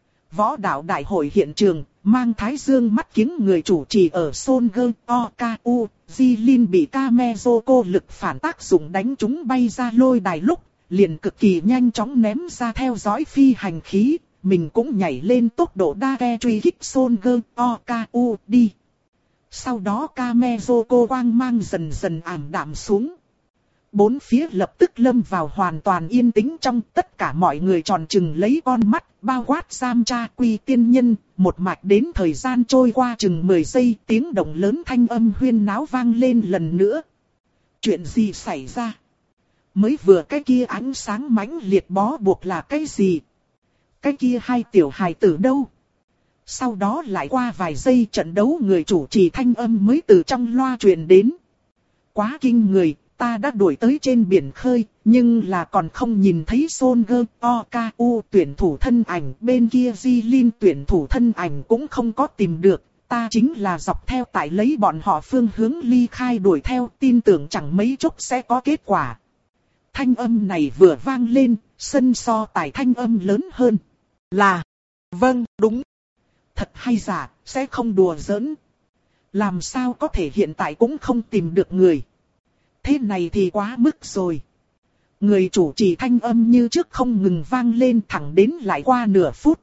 S1: Võ đạo đại hội hiện trường, mang thái dương mắt kiếng người chủ trì ở Son Gơ Okaku, Jilin bị Kamezoko lực phản tác dụng đánh chúng bay ra lôi đài lúc, liền cực kỳ nhanh chóng ném ra theo dõi phi hành khí, mình cũng nhảy lên tốc độ đa ke truy kích Son Gơ Okaku đi. Sau đó Kamezoko quang mang dần dần ảm đạm xuống. Bốn phía lập tức lâm vào hoàn toàn yên tĩnh, trong tất cả mọi người tròn trừng lấy con mắt, bao quát Giam Cha Quy tiên nhân, một mạch đến thời gian trôi qua chừng mười giây, tiếng động lớn thanh âm huyên náo vang lên lần nữa. Chuyện gì xảy ra? Mới vừa cái kia ánh sáng mãnh liệt bó buộc là cái gì? Cái kia hai tiểu hài tử đâu? Sau đó lại qua vài giây trận đấu người chủ trì thanh âm mới từ trong loa truyền đến. Quá kinh người, ta đã đuổi tới trên biển khơi, nhưng là còn không nhìn thấy Son Gơ Okaku tuyển thủ thân ảnh, bên kia Jilin tuyển thủ thân ảnh cũng không có tìm được, ta chính là dọc theo tại lấy bọn họ phương hướng ly khai đuổi theo, tin tưởng chẳng mấy chốc sẽ có kết quả. Thanh âm này vừa vang lên, sân so tài thanh âm lớn hơn. Là, vâng, đúng. Thật hay giả, sẽ không đùa giỡn. Làm sao có thể hiện tại cũng không tìm được người. Thế này thì quá mức rồi. Người chủ trì thanh âm như trước không ngừng vang lên thẳng đến lại qua nửa phút.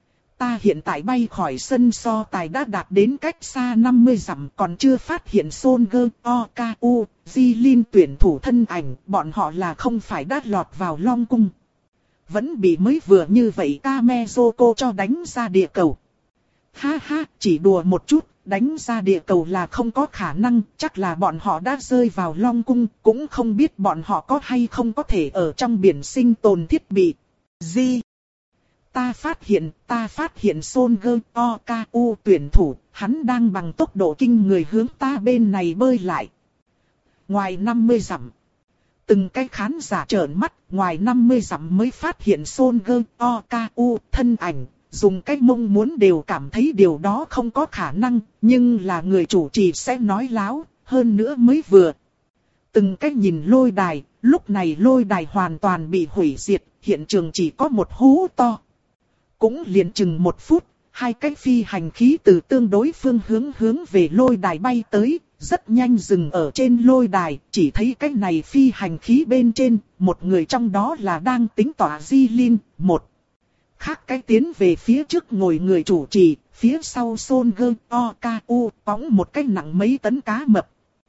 S1: Ta hiện tại bay khỏi sân so tài đã đạt đến cách xa năm mươi dặm còn chưa phát hiện Son Gơ Okaku, Jilin tuyển thủ thân ảnh, bọn họ là không phải đã lọt vào Long Cung. Vẫn bị mới vừa như vậy Kamezoko cho đánh ra địa cầu. Ha ha, chỉ đùa một chút, đánh ra địa cầu là không có khả năng, chắc là bọn họ đã rơi vào Long Cung, cũng không biết bọn họ có hay không có thể ở trong biển sinh tồn thiết bị. Gì? Ta phát hiện, ta phát hiện Son Gơ Okaku tuyển thủ, hắn đang bằng tốc độ kinh người hướng ta bên này bơi lại. Ngoài năm mươi dặm. Từng cái khán giả trợn mắt, ngoài năm mươi dặm mới phát hiện Son Gơ Okaku thân ảnh. Dùng cách mong muốn đều cảm thấy điều đó không có khả năng, nhưng là người chủ trì sẽ nói láo, hơn nữa mới vừa. Từng cách nhìn lôi đài, lúc này lôi đài hoàn toàn bị hủy diệt, hiện trường chỉ có một hố to. Cũng liền chừng một phút, hai cái phi hành khí từ tương đối phương hướng hướng về lôi đài bay tới, rất nhanh dừng ở trên lôi đài, chỉ thấy cái này phi hành khí bên trên, một người trong đó là đang tính tỏa Jilin, một. Khác cái tiến về phía trước ngồi người chủ trì, phía sau Son Gơ Okaku phóng một cái nặng mấy tấn cá mập.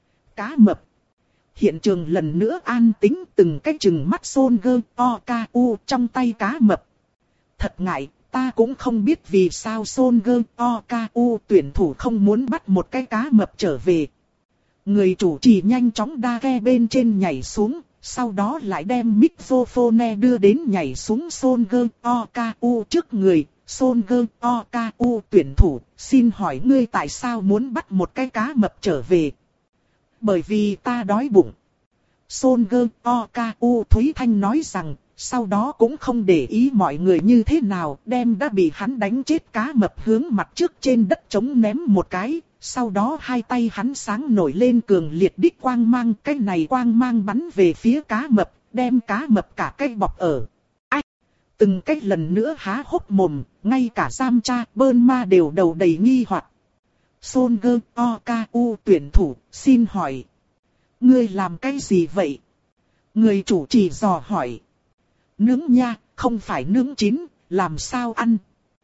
S1: Cá mập. Hiện trường lần nữa an tĩnh, từng cái chừng mắt Son Gơ Okaku trong tay cá mập. Thật ngại, ta cũng không biết vì sao Son Gơ Okaku tuyển thủ không muốn bắt một cái cá mập trở về. Người chủ trì nhanh chóng đa ghe bên trên nhảy xuống. Sau đó lại đem microphone đưa đến nhảy xuống Son Gơ Okaku trước người. Son Gơ Okaku tuyển thủ, xin hỏi ngươi tại sao muốn bắt một cái cá mập trở về? Bởi vì ta đói bụng. Son Gơ Okaku Thúy Thanh nói rằng, sau đó cũng không để ý mọi người như thế nào, đem đã bị hắn đánh chết cá mập hướng mặt trước trên đất trống ném một cái. Sau đó hai tay hắn sáng nổi lên cường liệt đích quang mang, cái này quang mang bắn về phía cá mập, đem cá mập cả cái bọc ở. Ách! Từng cái lần nữa há hốc mồm, ngay cả Giam Cha, Bơn Ma đều đầu đầy nghi hoặc. Son Gơ Okaku tuyển thủ, xin hỏi. Ngươi làm cái gì vậy? Người chủ trì dò hỏi. Nướng nha, không phải nướng chín, làm sao ăn?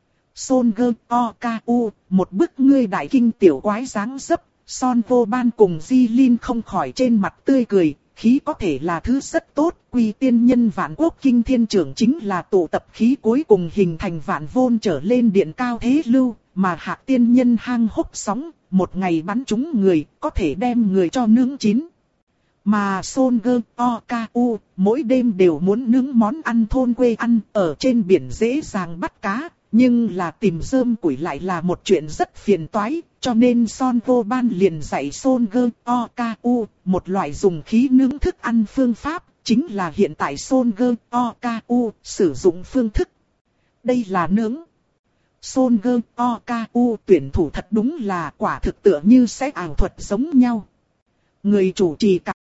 S1: Son Gơ Okaku, một bức ngươi đại kinh tiểu quái dáng dấp, Son Vô Ban cùng Jilin không khỏi trên mặt tươi cười, khí có thể là thứ rất tốt, quy tiên nhân vạn quốc kinh thiên trưởng chính là tụ tập khí cuối cùng hình thành vạn vôn trở lên điện cao thế lưu, mà hạc tiên nhân hang hốc sóng, một ngày bắn trúng người, có thể đem người cho nướng chín. Mà Son Gơ O K U mỗi đêm đều muốn nướng món ăn thôn quê ăn, ở trên biển dễ dàng bắt cá, nhưng là tìm rơm củi lại là một chuyện rất phiền toái, cho nên Son Vô Ban liền dạy Son Gơ O K U một loại dùng khí nướng thức ăn phương pháp, chính là hiện tại Son Gơ O K U sử dụng phương thức. Đây là nướng. Son Gơ O K U tuyển thủ thật đúng là quả thực tựa như sẽ ảo thuật giống nhau. Người chủ trì cảm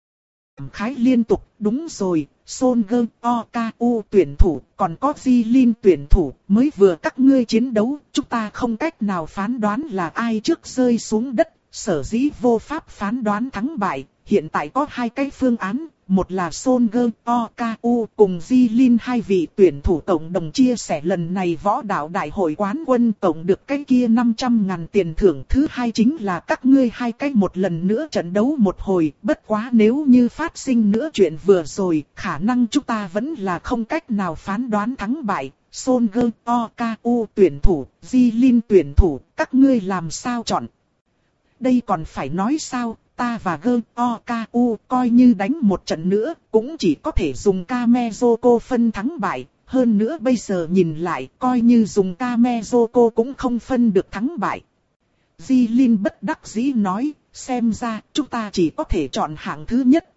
S1: khái liên tục, đúng rồi, Son Gơ O K U tuyển thủ, còn có Di Linh tuyển thủ, mới vừa các ngươi chiến đấu, chúng ta không cách nào phán đoán là ai trước rơi xuống đất, sở dĩ vô pháp phán đoán thắng bại, hiện tại có hai cái phương án. Một là Son Gơ O K U cùng Di Linh hai vị tuyển thủ cộng đồng chia sẻ lần này võ đạo đại hội quán quân tổng được cái kia năm trăm ngàn tiền thưởng. Thứ hai chính là các ngươi hai cái một lần nữa trận đấu một hồi. Bất quá nếu như phát sinh nữa chuyện vừa rồi, khả năng chúng ta vẫn là không cách nào phán đoán thắng bại. Son Gơ O K U tuyển thủ, Di Linh tuyển thủ, các ngươi làm sao chọn? Đây còn phải nói sao? Ta và Gơ O K U coi như đánh một trận nữa, cũng chỉ có thể dùng Kamezoko phân thắng bại. Hơn nữa bây giờ nhìn lại, coi như dùng Kamezoko cũng không phân được thắng bại. Di Linh bất đắc dĩ nói, xem ra chúng ta chỉ có thể chọn hạng thứ nhất.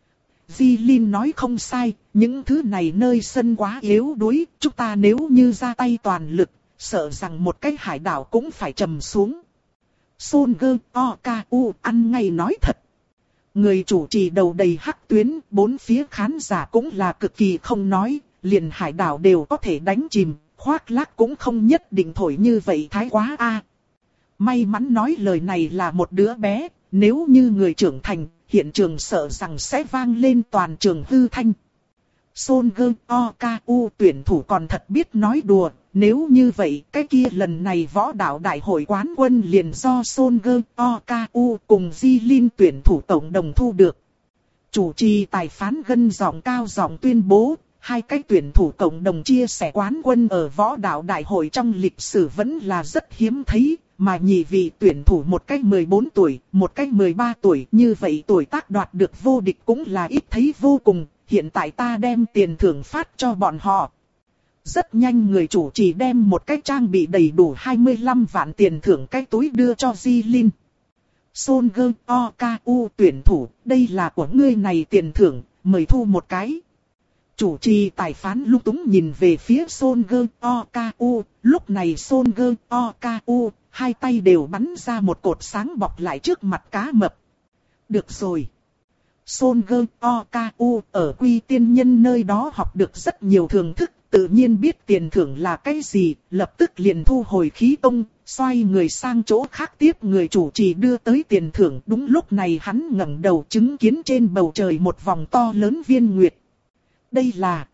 S1: Di Linh nói không sai, những thứ này nơi sân quá yếu đuối, chúng ta nếu như ra tay toàn lực, sợ rằng một cái hải đảo cũng phải trầm xuống. Son Gơ O K U ăn ngay nói thật. Người chủ trì đầu đầy hắc tuyến, bốn phía khán giả cũng là cực kỳ không nói, liền hải đảo đều có thể đánh chìm, khoác lác cũng không nhất định thổi như vậy thái quá a. May mắn nói lời này là một đứa bé, nếu như người trưởng thành, hiện trường sợ rằng sẽ vang lên toàn trường hư thanh. Son Gơ O K U tuyển thủ còn thật biết nói đùa. Nếu như vậy, cái kia lần này võ đạo đại hội quán quân liền do Son Gơ O K U cùng Di Linh tuyển thủ tổng đồng thu được. Chủ trì tài phán gân giọng cao giọng tuyên bố, hai cái tuyển thủ cộng đồng chia sẻ quán quân ở võ đạo đại hội trong lịch sử vẫn là rất hiếm thấy, mà nhị vị tuyển thủ một cái mười bốn tuổi, một cái mười ba tuổi, như vậy tuổi tác đoạt được vô địch cũng là ít thấy vô cùng, hiện tại ta đem tiền thưởng phát cho bọn họ. Rất nhanh người chủ trì đem một cái trang bị đầy đủ hai mươi lăm vạn tiền thưởng cái túi đưa cho Di Linh. Son Gơ O K U tuyển thủ, đây là của ngươi này tiền thưởng, mời thu một cái. Chủ trì tài phán lúc túng nhìn về phía Son Gơ O K U, lúc này Son Gơ O K U, hai tay đều bắn ra một cột sáng bọc lại trước mặt cá mập. Được rồi. Son Gơ O K U ở Quy Tiên Nhân nơi đó học được rất nhiều thưởng thức. Tự nhiên biết tiền thưởng là cái gì, lập tức liền thu hồi khí tông, xoay người sang chỗ khác tiếp người chủ trì đưa tới tiền thưởng. Đúng lúc này hắn ngẩng đầu chứng kiến trên bầu trời một vòng to lớn viên nguyệt. Đây là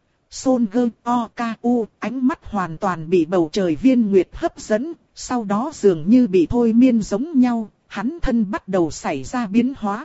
S1: Son Gơ O K U, ánh mắt hoàn toàn bị bầu trời viên nguyệt hấp dẫn, sau đó dường như bị thôi miên giống nhau, hắn thân bắt đầu xảy ra biến hóa.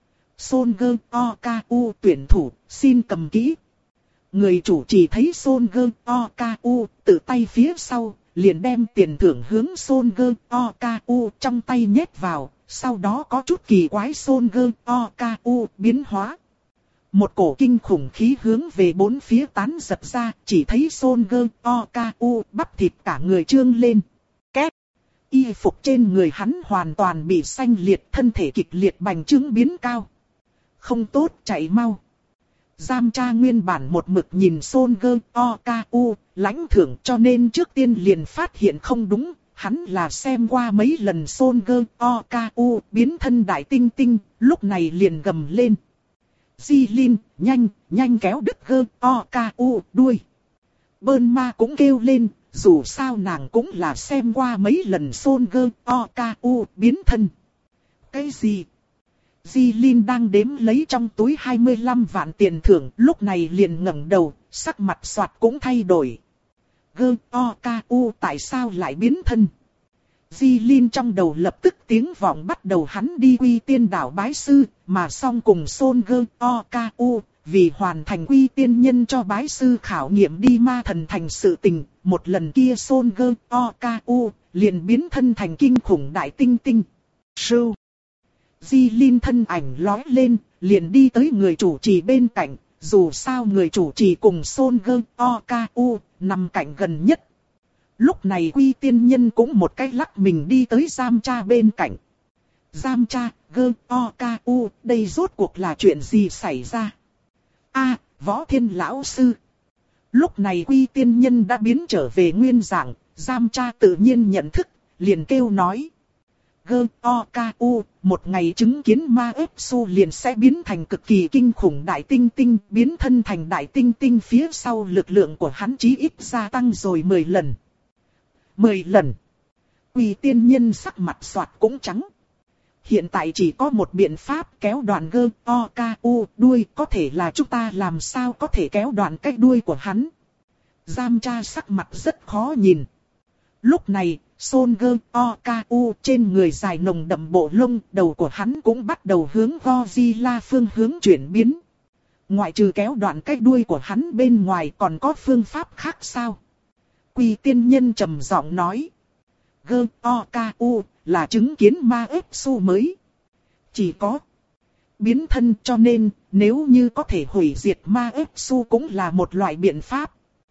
S1: Son Gơ O K U tuyển thủ, xin cầm kỹ. Người chủ trì thấy Son Gơ O K U tự tay phía sau, liền đem tiền thưởng hướng Son Gơ O K U trong tay nhét vào, sau đó có chút kỳ quái Son Gơ O K U biến hóa. Một cổ kinh khủng khí hướng về bốn phía tán giật ra, chỉ thấy Son Gơ O K U bắp thịt cả người trương lên. Két! Y phục trên người hắn hoàn toàn bị xanh liệt, thân thể kịch liệt bành trướng biến cao. Không tốt, chạy mau. Giam tra nguyên bản một mực nhìn Son Gơ O K U, lãnh thưởng cho nên trước tiên liền phát hiện không đúng, hắn là xem qua mấy lần Son Gơ O K U biến thân đại tinh tinh, lúc này liền gầm lên. Di Linh, nhanh, nhanh kéo đứt Gơ O K U đuôi. Bơn ma cũng kêu lên, dù sao nàng cũng là xem qua mấy lần Son Gơ O K U biến thân. Cái gì? Di Linh đang đếm lấy trong túi hai mươi lăm vạn tiền thưởng, lúc này liền ngẩng đầu, sắc mặt xoạt cũng thay đổi. Gơ O K U tại sao lại biến thân? Di Linh trong đầu lập tức tiếng vọng bắt đầu hắn đi Quy Tiên đảo bái sư, mà song cùng Son Gơ O Ca U, vì hoàn thành Quy Tiên nhân cho bái sư khảo nghiệm đi ma thần thành sự tình, một lần kia Son Gơ O Ca U, liền biến thân thành kinh khủng đại tinh tinh. Sưu. Di Linh thân ảnh lói lên, liền đi tới người chủ trì bên cạnh, dù sao người chủ trì cùng Son Gơ O Ca U, nằm cạnh gần nhất. Lúc này Quy Tiên nhân cũng một cái lắc mình đi tới Giam Cha bên cạnh. Giam Cha, Gơ O Ca U, đây rốt cuộc là chuyện gì xảy ra? A, Võ Thiên lão sư. Lúc này Quy Tiên nhân đã biến trở về nguyên dạng, Giam Cha tự nhiên nhận thức, liền kêu nói. Gơ O Ca U, một ngày chứng kiến ma ếp su liền sẽ biến thành cực kỳ kinh khủng đại tinh tinh, biến thân thành đại tinh tinh phía sau lực lượng của hắn chí ít gia tăng rồi mười lần. mười lần. Quy Tiên nhân sắc mặt xoạt cũng trắng. Hiện tại chỉ có một biện pháp kéo đoạn Gơ O Ca U đuôi, có thể là chúng ta làm sao có thể kéo đoạn cái đuôi của hắn. Giam Cha sắc mặt rất khó nhìn. Lúc này, Son Gơ O Ca U trên người dài nồng đậm bộ lông, đầu của hắn cũng bắt đầu hướng Godzilla phương hướng chuyển biến. Ngoại trừ kéo đoạn cái đuôi của hắn bên ngoài còn có phương pháp khác sao? Quy Tiên nhân trầm giọng nói. Gơ O Ca U là chứng kiến ma ếp su mới. Chỉ có biến thân, cho nên nếu như có thể hủy diệt ma ếp su cũng là một loại biện pháp.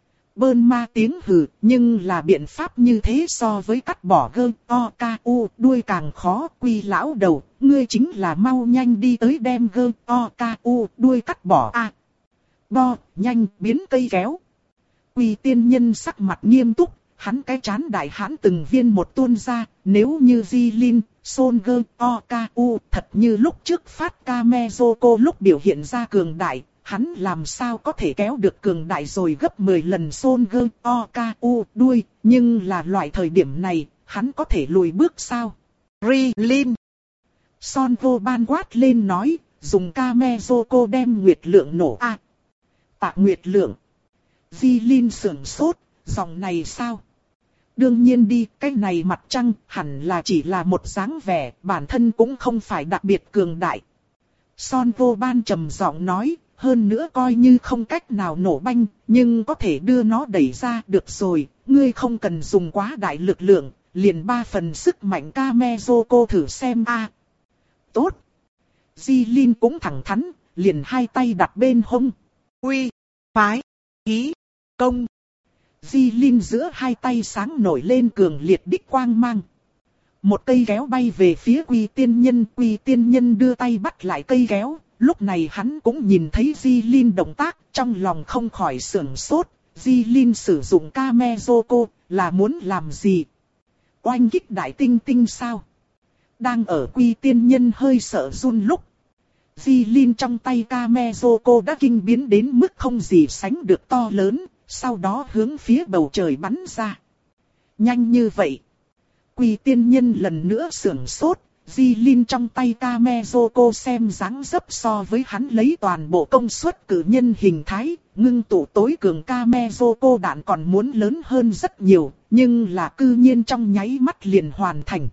S1: Bơn ma tiếng hừ, nhưng là biện pháp như thế so với cắt bỏ Gơ O Ca U đuôi càng khó. Quy lão đầu, ngươi chính là mau nhanh đi tới đem Gơ O Ca U đuôi cắt bỏ a. À, bo, nhanh biến cây kéo. Quy Tiên nhân sắc mặt nghiêm túc, hắn cái chán đại hãn từng viên một tuôn ra, nếu như Di Linh, Son Gơ O Ca U thật như lúc trước phát Kamezoko lúc biểu hiện ra cường đại, hắn làm sao có thể kéo được cường đại rồi gấp mười lần Son Gơ O Ca U đuôi, nhưng là loại thời điểm này, hắn có thể lùi bước sao? Rilin. Son vô ban quát lên nói, dùng Kamezoko đem Nguyệt Lượng nổ a. À, tạ Nguyệt Lượng. Di Linh sưởng sốt, dòng này sao? Đương nhiên đi, cái này mặt trăng hẳn là chỉ là một dáng vẻ, bản thân cũng không phải đặc biệt cường đại. Son vô ban trầm giọng nói, hơn nữa coi như không cách nào nổ banh, nhưng có thể đưa nó đẩy ra được rồi, ngươi không cần dùng quá đại lực lượng, liền ba phần sức mạnh Kamezoko thử xem a. À, tốt. Di Linh cũng thẳng thắn, liền hai tay đặt bên hông. Uy, phái, khí, công. Di Linh giữa hai tay sáng nổi lên cường liệt đích quang mang. Một cây kéo bay về phía Quy Tiên nhân, Quy Tiên nhân đưa tay bắt lại cây kéo. Lúc này hắn cũng nhìn thấy Di Linh động tác, trong lòng không khỏi sửng sốt. Di Linh sử dụng Kamezoko là muốn làm gì? Oanh kích đại tinh tinh sao? Đang ở Quy Tiên nhân hơi sợ run lúc. Di Linh trong tay Kamezoko đã kinh biến đến mức không gì sánh được to lớn, sau đó hướng phía bầu trời bắn ra. Nhanh như vậy. Quy Tiên nhân lần nữa sửng sốt. Di Linh trong tay Kamezoko xem dáng dấp so với hắn lấy toàn bộ công suất cử nhân hình thái, ngưng tụ tối cường Kamezoko đạn còn muốn lớn hơn rất nhiều, nhưng là cư nhiên trong nháy mắt liền hoàn thành.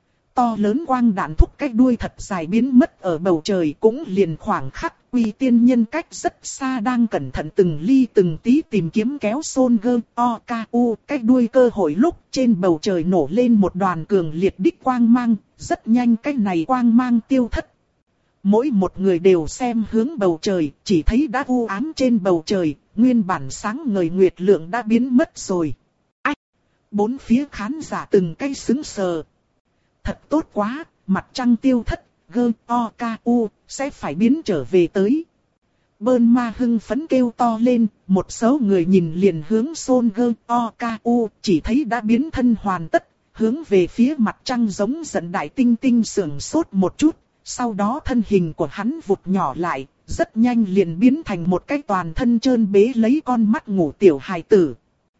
S1: To lớn quang đạn thúc cái đuôi thật dài biến mất ở bầu trời cũng liền khoảng khắc. Quy Tiên nhân cách rất xa đang cẩn thận từng ly từng tí tìm kiếm kéo Son Gơ O Ca U cái đuôi cơ hội lúc trên bầu trời nổ lên một đoàn cường liệt đích quang mang, rất nhanh cái này quang mang tiêu thất. Mỗi một người đều xem hướng bầu trời, chỉ thấy đã u ám trên bầu trời, nguyên bản sáng ngời Nguyệt Lượng đã biến mất rồi. Ách! Bốn phía khán giả từng cái sững sờ. Thật tốt quá, mặt trăng tiêu thất, Gơ O Ca U sẽ phải biến trở về tới. Bơn ma hưng phấn kêu to lên, một số người nhìn liền hướng Son Gơ O Ca U, chỉ thấy đã biến thân hoàn tất, hướng về phía mặt trăng giống giận đại tinh tinh sưởng sốt một chút, sau đó thân hình của hắn vụt nhỏ lại, rất nhanh liền biến thành một cái toàn thân trơn bế lấy con mắt ngủ tiểu hài tử.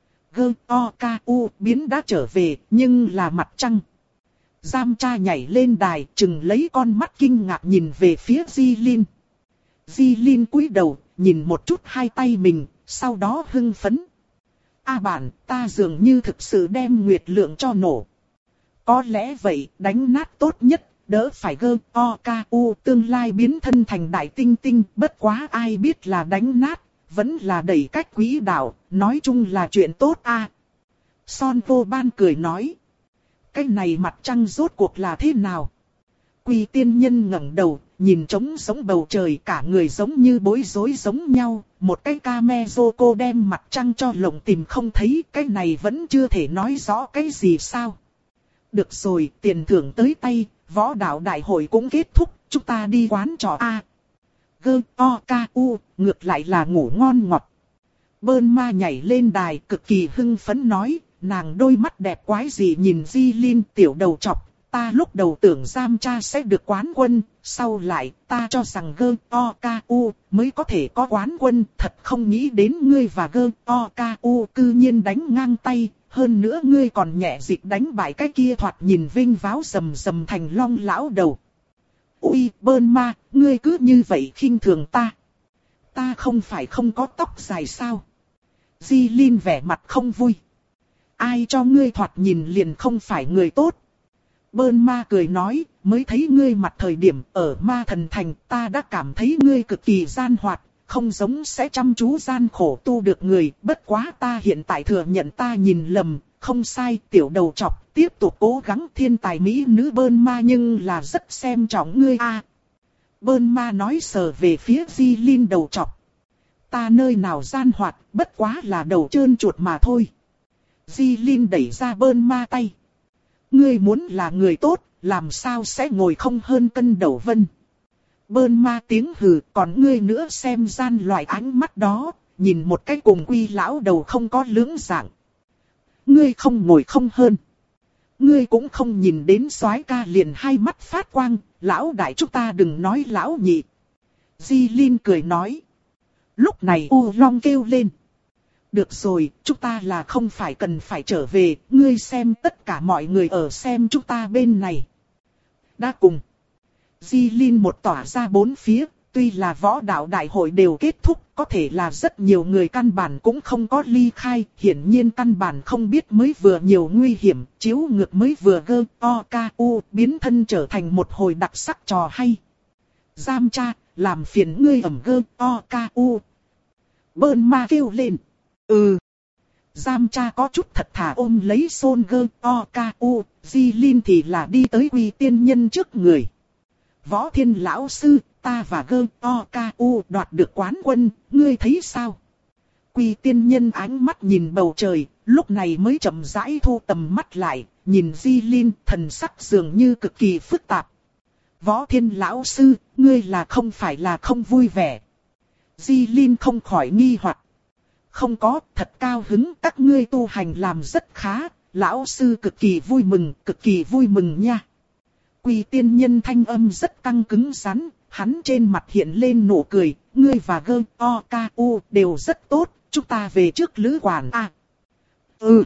S1: Gơ O Ca U biến đã trở về, nhưng là mặt trăng. Giam Cha nhảy lên đài, chừng lấy con mắt kinh ngạc nhìn về phía Di Linh. Di Linh cúi đầu, nhìn một chút hai tay mình, sau đó hưng phấn. A bản, ta dường như thực sự đem Nguyệt Lượng cho nổ. Có lẽ vậy, đánh nát tốt nhất, đỡ phải gơ o ca u tương lai biến thân thành đại tinh tinh. Bất quá ai biết là đánh nát, vẫn là đẩy cách quỹ đạo, nói chung là chuyện tốt a. Son vô ban cười nói. Cái này mặt trăng rốt cuộc là thế nào? Quy tiên nhân ngẩng đầu, nhìn trống giống bầu trời, cả người giống như bối rối giống nhau. Một cái Kamezoko đem mặt trăng cho lồng tìm không thấy, cái này vẫn chưa thể nói rõ cái gì sao. Được rồi, tiền thưởng tới tay, võ đạo đại hội cũng kết thúc, chúng ta đi quán trò A. Gơ, o, ca, u, ngược lại là ngủ ngon ngọt. Bơn ma nhảy lên đài cực kỳ hưng phấn nói, nàng đôi mắt đẹp quái dị nhìn Di Linh tiểu đầu trọc. Ta lúc đầu tưởng Giam Cha sẽ được quán quân, sau lại ta cho rằng gơ o ca u mới có thể có quán quân. Thật không nghĩ đến ngươi và gơ o ca u cư nhiên đánh ngang tay, hơn nữa ngươi còn nhẹ dịch đánh bại cái kia thoạt nhìn vinh váo rầm rầm thành long lão đầu. Ui Bơn ma, ngươi cứ như vậy khinh thường ta. Ta không phải không có tóc dài sao? Di Linh vẻ mặt không vui. Ai cho ngươi thoạt nhìn liền không phải người tốt. Bơn ma cười nói, mới thấy ngươi mặt thời điểm ở ma thần thành, ta đã cảm thấy ngươi cực kỳ gian hoạt, không giống sẽ chăm chú gian khổ tu được người. Bất quá ta hiện tại thừa nhận ta nhìn lầm, không sai, tiểu đầu trọc, tiếp tục cố gắng. Thiên tài mỹ nữ Bơn ma nhưng là rất xem trọng ngươi a. À, Bơn ma nói sờ về phía Di Linh đầu trọc. Ta nơi nào gian hoạt, bất quá là đầu trơn chuột mà thôi. Di Linh đẩy ra Bơn ma tay. Ngươi muốn là người tốt, làm sao sẽ ngồi không hơn cân đầu vân. Bơn ma tiếng hừ, còn ngươi nữa xem gian loại ánh mắt đó, nhìn một cái cùng quy lão đầu không có lưỡng dạng. Ngươi không ngồi không hơn. Ngươi cũng không nhìn đến soái ca liền hai mắt phát quang, lão đại chúng ta đừng nói lão nhị. Di Linh cười nói. Lúc này U Long kêu lên. Được rồi, chúng ta là không phải cần phải trở về, ngươi xem tất cả mọi người ở xem chúng ta bên này. Đã cùng. Di Linh một tỏa ra bốn phía, tuy là võ đạo đại hội đều kết thúc, có thể là rất nhiều người căn bản cũng không có ly khai, hiển nhiên căn bản không biết mới vừa nhiều nguy hiểm, chiếu ngược mới vừa gơ, o, ca, u, biến thân trở thành một hồi đặc sắc trò hay. Giam Cha, làm phiền ngươi ẩm gơ, o, ca, u. Bơn ma kêu lên. Ừ. Giam Cha có chút thật thà ôm lấy Son gơ o ca u, Di Linh thì là đi tới Quy tiên nhân trước người. Võ Thiên lão sư, ta và gơ o ca u đoạt được quán quân, ngươi thấy sao? Quy tiên nhân ánh mắt nhìn bầu trời, lúc này mới chậm rãi thu tầm mắt lại, nhìn Di Linh thần sắc dường như cực kỳ phức tạp. Võ Thiên lão sư, ngươi là không phải là không vui vẻ. Di Linh không khỏi nghi hoặc. Không có, thật cao hứng, các ngươi tu hành làm rất khá, lão sư cực kỳ vui mừng, cực kỳ vui mừng nha. Quy tiên nhân thanh âm rất căng cứng rắn, hắn trên mặt hiện lên nụ cười, ngươi và gơ, o, ca, u đều rất tốt, chúng ta về trước lữ quản a. À, ừ.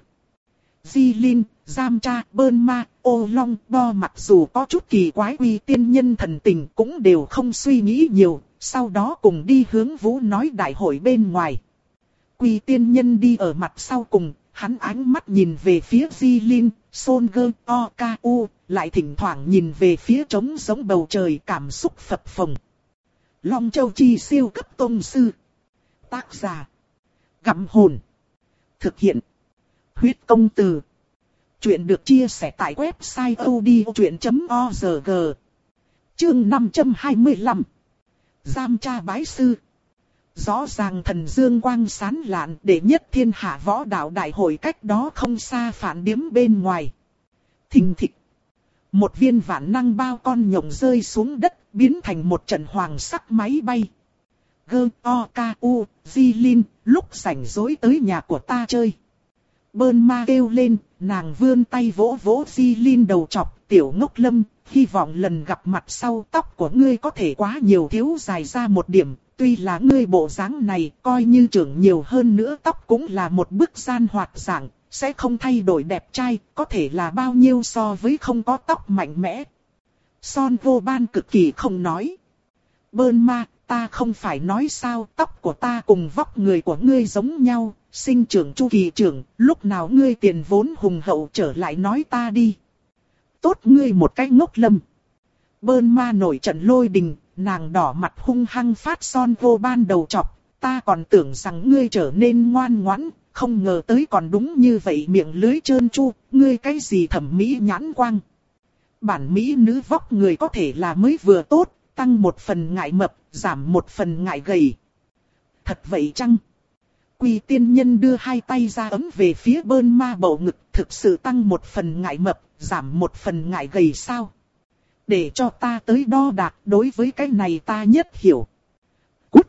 S1: Di Linh, Giam Cha, Bơn ma, Ô Long, Bo mặc dù có chút kỳ quái Quy tiên nhân thần tình cũng đều không suy nghĩ nhiều, sau đó cùng đi hướng Vũ nói đại hội bên ngoài. Quy tiên nhân đi ở mặt sau cùng, hắn ánh mắt nhìn về phía Di Linh, Son gơ, o, ca, u, lại thỉnh thoảng nhìn về phía trống giống bầu trời cảm xúc phập phồng. Long Châu Chi siêu cấp tông sư. Tác giả. Gặm hồn. Thực hiện. Huyết công từ. Chuyện được chia sẻ tại website odchuyện chấm org. Chương năm trăm hai mươi lăm. Giam Cha bái sư. Rõ ràng thần dương quang sán lạn để nhất thiên hạ võ đạo đại hội cách đó không xa phản điếm bên ngoài. Thình thịch. Một viên vạn năng bao con nhộng rơi xuống đất biến thành một trận hoàng sắc máy bay. Gơ, o, ca, u, Di Linh, lúc rảnh rỗi tới nhà của ta chơi. Bơn ma kêu lên, nàng vươn tay vỗ vỗ Di Linh đầu chọc, tiểu ngốc lâm, hy vọng lần gặp mặt sau tóc của ngươi có thể quá nhiều thiếu dài ra một điểm. Tuy là ngươi bộ dáng này coi như trưởng nhiều hơn nữa tóc cũng là một bức gian hoạt dạng, sẽ không thay đổi đẹp trai, có thể là bao nhiêu so với không có tóc mạnh mẽ. Son vô ban cực kỳ không nói. Bơn ma, ta không phải nói sao, tóc của ta cùng vóc người của ngươi giống nhau, sinh trưởng chu kỳ trưởng, lúc nào ngươi tiền vốn hùng hậu trở lại nói ta đi. tốt ngươi một cái ngốc lâm. Bơn ma nổi trận lôi đình, nàng đỏ mặt hung hăng phát son vô ban đầu chọc. Ta còn tưởng rằng ngươi trở nên ngoan ngoãn, không ngờ tới còn đúng như vậy miệng lưới trơn tru, ngươi cái gì thẩm mỹ nhãn quang. Bản mỹ nữ vóc người có thể là mới vừa tốt, tăng một phần ngại mập, giảm một phần ngại gầy. Thật vậy chăng? Quy tiên nhân đưa hai tay ra ấm về phía bơn ma bầu ngực, thực sự tăng một phần ngại mập, giảm một phần ngại gầy sao? Để cho ta tới đo đạc, đối với cái này ta nhất hiểu. Cút!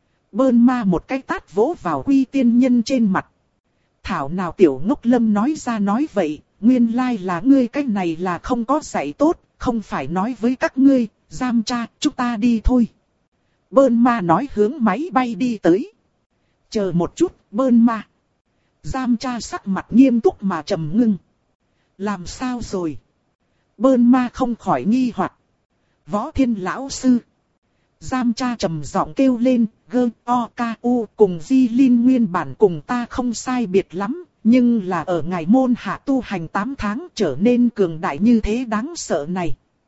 S1: Bơn ma một cái tát vỗ vào quy tiên nhân trên mặt. Thảo nào tiểu ngốc lâm nói ra nói vậy, nguyên lai là ngươi cái này là không có dạy tốt, không phải nói với các ngươi, giam cha, chúng ta đi thôi. Bơn ma nói hướng máy bay đi tới. Chờ một chút, bơn ma. Giam cha sắc mặt nghiêm túc mà trầm ngưng. Làm sao rồi? Bơn ma không khỏi nghi hoặc. Võ Thiên lão sư. Giam cha trầm giọng kêu lên, gơ, o, ca, u cùng di linh nguyên bản cùng ta không sai biệt lắm. Nhưng là ở ngày môn hạ tu hành tám tháng trở nên cường đại như thế đáng sợ này.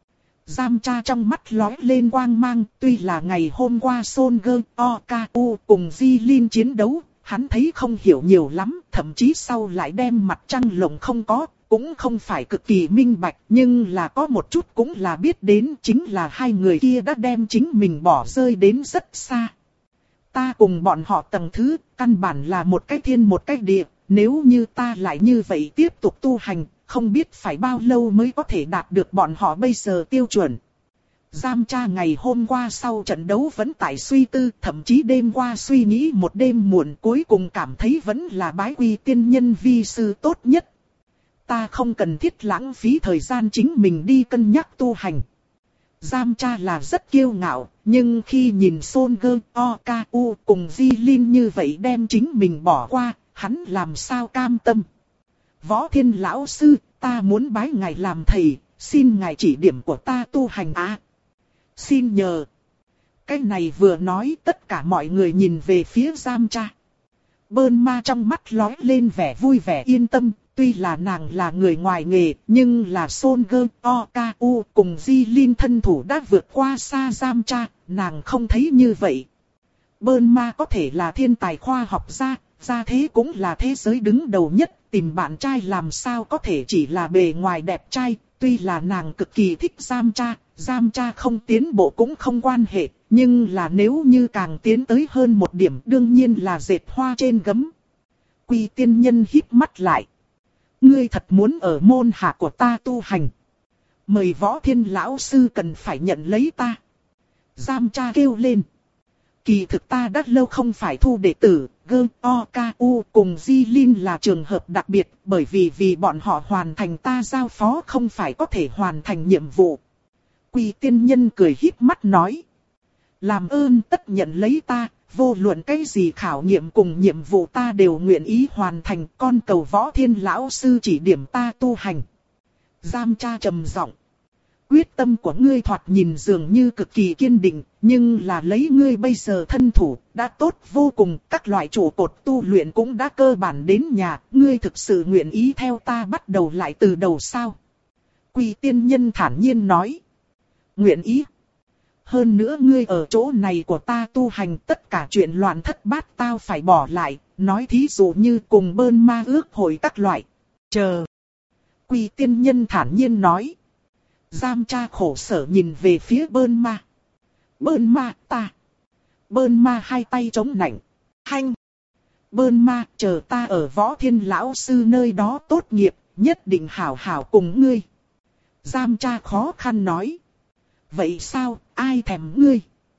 S1: Giam cha trong mắt lóe lên quang mang, tuy là ngày hôm qua Son Gơ, O, Ca, U cùng Di Linh chiến đấu, hắn thấy không hiểu nhiều lắm, thậm chí sau lại đem mặt trăng lồng không có, cũng không phải cực kỳ minh bạch, nhưng là có một chút cũng là biết đến chính là hai người kia đã đem chính mình bỏ rơi đến rất xa. Ta cùng bọn họ tầng thứ, căn bản là một cái thiên một cái địa, nếu như ta lại như vậy tiếp tục tu hành, không biết phải bao lâu mới có thể đạt được bọn họ bây giờ tiêu chuẩn. Giam cha ngày hôm qua sau trận đấu vẫn tại suy tư, thậm chí đêm qua suy nghĩ một đêm muộn cuối cùng cảm thấy vẫn là bái quy tiên nhân vi sư tốt nhất. Ta không cần thiết lãng phí thời gian chính mình đi cân nhắc tu hành. Giam cha là rất kiêu ngạo, nhưng khi nhìn Son Gơ, O, Ca, U cùng Di Linh như vậy đem chính mình bỏ qua, hắn làm sao cam tâm. Võ Thiên lão sư, ta muốn bái ngài làm thầy, xin ngài chỉ điểm của ta tu hành á. À, xin nhờ. Cái này vừa nói tất cả mọi người nhìn về phía giam cha. Bơn ma trong mắt lóe lên vẻ vui vẻ yên tâm, tuy là nàng là người ngoài nghề, nhưng là Son Gơ, O, Ca, U cùng Di Linh thân thủ đã vượt qua xa giam cha, nàng không thấy như vậy. Bơn ma có thể là thiên tài khoa học gia, gia thế cũng là thế giới đứng đầu nhất, tìm bạn trai làm sao có thể chỉ là bề ngoài đẹp trai, tuy là nàng cực kỳ thích giam cha, giam cha không tiến bộ cũng không quan hệ, nhưng là nếu như càng tiến tới hơn một điểm đương nhiên là dệt hoa trên gấm. Quy tiên nhân híp mắt lại. Ngươi thật muốn ở môn hạ của ta tu hành. Mời Võ Thiên lão sư cần phải nhận lấy ta. Giam cha kêu lên. Kỳ thực ta đã lâu không phải thu đệ tử, Gơ, O, Ca, U cùng Di Linh là trường hợp đặc biệt, bởi vì vì bọn họ hoàn thành ta giao phó không phải có thể hoàn thành nhiệm vụ. Quy tiên nhân cười híp mắt nói. Làm ơn tất nhận lấy ta, vô luận cái gì khảo nghiệm cùng nhiệm vụ ta đều nguyện ý hoàn thành, con cầu Võ Thiên lão sư chỉ điểm ta tu hành. Giam cha trầm giọng. Quyết tâm của ngươi thoạt nhìn dường như cực kỳ kiên định, nhưng là lấy ngươi bây giờ thân thủ, đã tốt vô cùng, các loại trụ cột tu luyện cũng đã cơ bản đến nhà, ngươi thực sự nguyện ý theo ta bắt đầu lại từ đầu sao? Quy tiên nhân thản nhiên nói. Nguyện ý. Hơn nữa ngươi ở chỗ này của ta tu hành tất cả chuyện loạn thất bát tao phải bỏ lại, nói thí dụ như cùng bơn ma ước hội các loại. Chờ. Quy tiên nhân thản nhiên nói. Giam cha khổ sở nhìn về phía bơn ma. Bơn ma ta. Bơn ma hai tay chống nạnh. Hanh. Bơn ma chờ ta ở Võ Thiên lão sư nơi đó tốt nghiệp, nhất định hảo hảo cùng ngươi. Giam cha khó khăn nói. Vậy sao, ai thèm ngươi?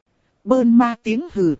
S1: Bơn ma tiếng hừ.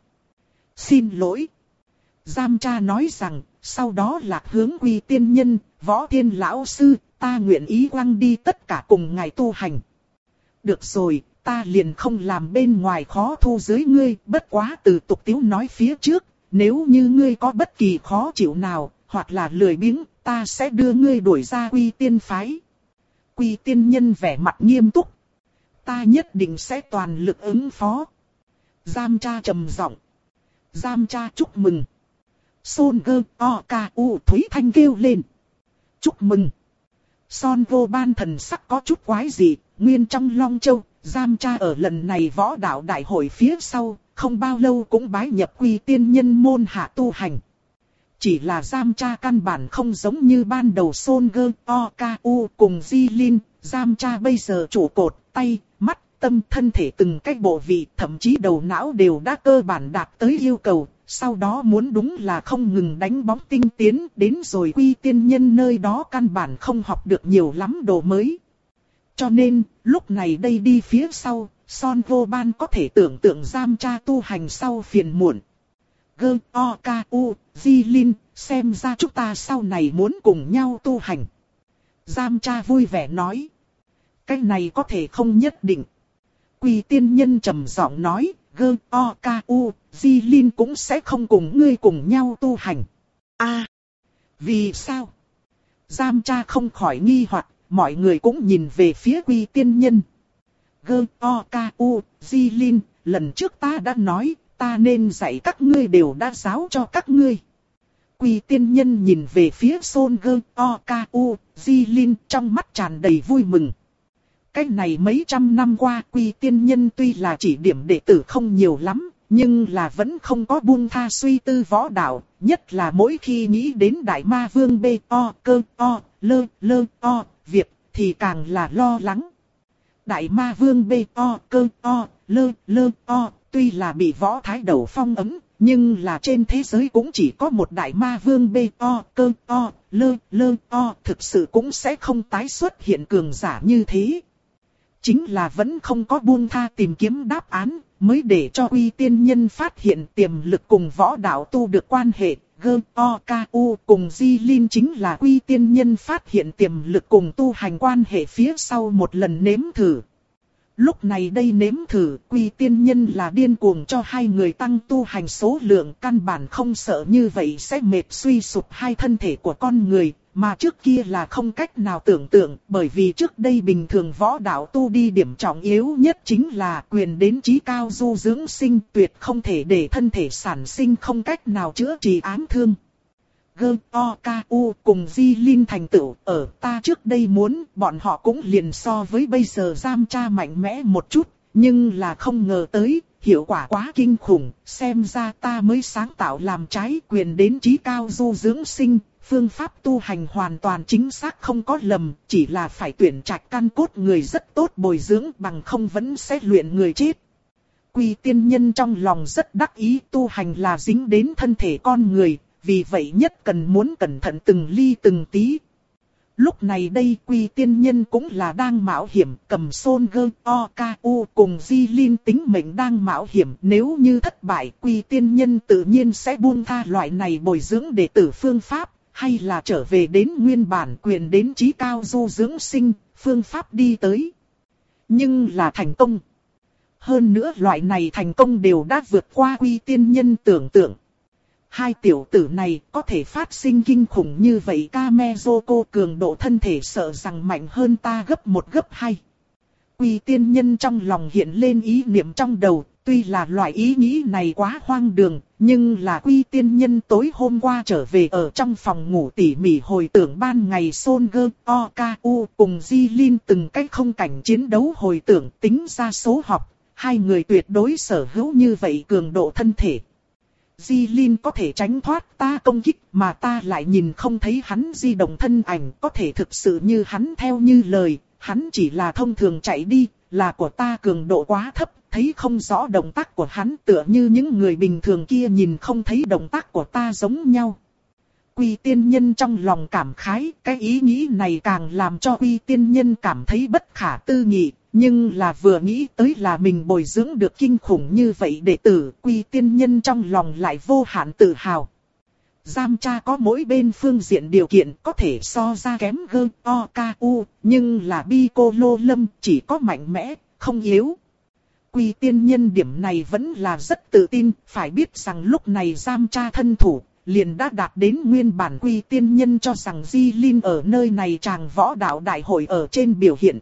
S1: Xin lỗi. Giam cha nói rằng, sau đó lạc hướng Quy tiên nhân, Võ Thiên lão sư, ta nguyện ý quăng đi tất cả cùng ngài tu hành. Được rồi, ta liền không làm bên ngoài khó thu dưới ngươi, bất quá từ tục tiếu nói phía trước, nếu như ngươi có bất kỳ khó chịu nào, hoặc là lười biếng, ta sẽ đưa ngươi đuổi ra Quy tiên phái. Quy tiên nhân vẻ mặt nghiêm túc. Ta nhất định sẽ toàn lực ứng phó. Giam cha trầm giọng. Giam cha chúc mừng. Son Gơ, O, Ca, U Thúy Thanh kêu lên. Chúc mừng. Son vô ban thần sắc có chút quái dị, nguyên trong Long Châu, Giam Cha ở lần này võ đạo đại hội phía sau, không bao lâu cũng bái nhập Quy Tiên Nhân môn hạ tu hành. Chỉ là Giam Cha căn bản không giống như ban đầu Son Gơ O Ca U cùng Di Linh, Giam Cha bây giờ trụ cột, tay, mắt, tâm, thân thể từng cái bộ vị, thậm chí đầu não đều đã cơ bản đạt tới yêu cầu. Sau đó muốn đúng là không ngừng đánh bóng tinh tiến, đến rồi Quy Tiên Nhân nơi đó căn bản không học được nhiều lắm đồ mới. Cho nên, lúc này đây đi phía sau, Son vô ban có thể tưởng tượng Giam Cha tu hành sau phiền muộn. Gơ, O, Ca, U, Di Linh, xem ra chúng ta sau này muốn cùng nhau tu hành. Giam Cha vui vẻ nói. Cái này có thể không nhất định. Quy Tiên Nhân trầm giọng nói, Gơ, O, Ca, U, Di Linh cũng sẽ không cùng ngươi cùng nhau tu hành. A, à, vì sao? Giam Cha không khỏi nghi hoặc, mọi người cũng nhìn về phía Quy Tiên Nhân. Gơ, O, Ca, U, Di Linh, lần trước ta đã nói, ta nên dạy các ngươi đều đã giáo cho các ngươi. Quy Tiên Nhân nhìn về phía Son Gơ, O, Ca, U, Di Linh trong mắt tràn đầy vui mừng. Cái này mấy trăm năm qua Quy Tiên Nhân tuy là chỉ điểm đệ tử không nhiều lắm, nhưng là vẫn không có buông tha suy tư võ đạo, nhất là mỗi khi nghĩ đến Đại Ma Vương B O cơ o lơ lơ o việc thì càng là lo lắng. Đại Ma Vương B O cơ o lơ lơ o tuy là bị võ thái đầu phong ấn, nhưng là trên thế giới cũng chỉ có một Đại Ma Vương B O cơ o lơ lơ o, thực sự cũng sẽ không tái xuất hiện cường giả như thế. Chính là vẫn không có buông tha tìm kiếm đáp án, mới để cho Quy Tiên Nhân phát hiện tiềm lực cùng võ đạo tu được quan hệ. Gơ, O, Ca, U cùng Di Linh chính là Quy Tiên Nhân phát hiện tiềm lực cùng tu hành quan hệ phía sau một lần nếm thử. Lúc này đây nếm thử, Quy Tiên Nhân là điên cuồng cho hai người tăng tu hành số lượng, căn bản không sợ như vậy sẽ mệt suy sụp hai thân thể của con người. Mà trước kia là không cách nào tưởng tượng, bởi vì trước đây bình thường võ đạo tu đi điểm trọng yếu nhất chính là quyền đến chí cao du dưỡng sinh, tuyệt không thể để thân thể sản sinh không cách nào chữa trị ám thương. Gơ, O, Ca, U cùng Di Linh thành tựu, ở ta trước đây muốn, bọn họ cũng liền so với bây giờ Giam Cha mạnh mẽ một chút, nhưng là không ngờ tới, hiệu quả quá kinh khủng, xem ra ta mới sáng tạo làm trái quyền đến chí cao du dưỡng sinh. Phương pháp tu hành hoàn toàn chính xác không có lầm, chỉ là phải tuyển trạch căn cốt người rất tốt bồi dưỡng, bằng không vẫn sẽ luyện người chết. Quy Tiên Nhân trong lòng rất đắc ý, tu hành là dính đến thân thể con người, vì vậy nhất cần muốn cẩn thận từng ly từng tí. Lúc này đây Quy Tiên Nhân cũng là đang mạo hiểm, cầm Son Gơ, O, Ca, U cùng Di Linh tính mệnh đang mạo hiểm. Nếu như thất bại, Quy Tiên Nhân tự nhiên sẽ buông tha loại này bồi dưỡng đệ tử phương pháp, hay là trở về đến nguyên bản quyền đến chí cao du dưỡng sinh, phương pháp đi tới. Nhưng là thành công. Hơn nữa loại này thành công đều đã vượt qua Quy Tiên Nhân tưởng tượng. Hai tiểu tử này có thể phát sinh kinh khủng như vậy, Kamezoko cường độ thân thể sợ rằng mạnh hơn ta gấp một gấp hai. Quy Tiên Nhân trong lòng hiện lên ý niệm trong đầu, tuy là loại ý nghĩ này quá hoang đường, nhưng là Quy Tiên Nhân tối hôm qua trở về ở trong phòng ngủ tỉ mỉ hồi tưởng ban ngày Son Gơ, O, Ca, U cùng Di Linh từng cách không cảnh chiến đấu hồi tưởng tính ra số học, hai người tuyệt đối sở hữu như vậy cường độ thân thể. Di Linh có thể tránh thoát ta công kích mà ta lại nhìn không thấy hắn di động thân ảnh, có thể thực sự như hắn theo như lời, hắn chỉ là thông thường chạy đi, là của ta cường độ quá thấp, thấy không rõ động tác của hắn, tựa như những người bình thường kia nhìn không thấy động tác của ta giống nhau. Quy Tiên Nhân trong lòng cảm khái, cái ý nghĩ này càng làm cho Quy Tiên Nhân cảm thấy bất khả tư nghị, nhưng là vừa nghĩ tới là mình bồi dưỡng được kinh khủng như vậy đệ tử, Quy Tiên Nhân trong lòng lại vô hạn tự hào. Giam Cha có mỗi bên phương diện điều kiện có thể so ra kém Gơ, O, Ca, U, nhưng là Piccolo Lâm chỉ có mạnh mẽ, không yếu. Quy Tiên Nhân điểm này vẫn là rất tự tin, phải biết rằng lúc này Giam Cha thân thủ, liền đã đạt đến nguyên bản Quy Tiên Nhân cho rằng Di Linh ở nơi này tràng võ đạo đại hội ở trên biểu hiện.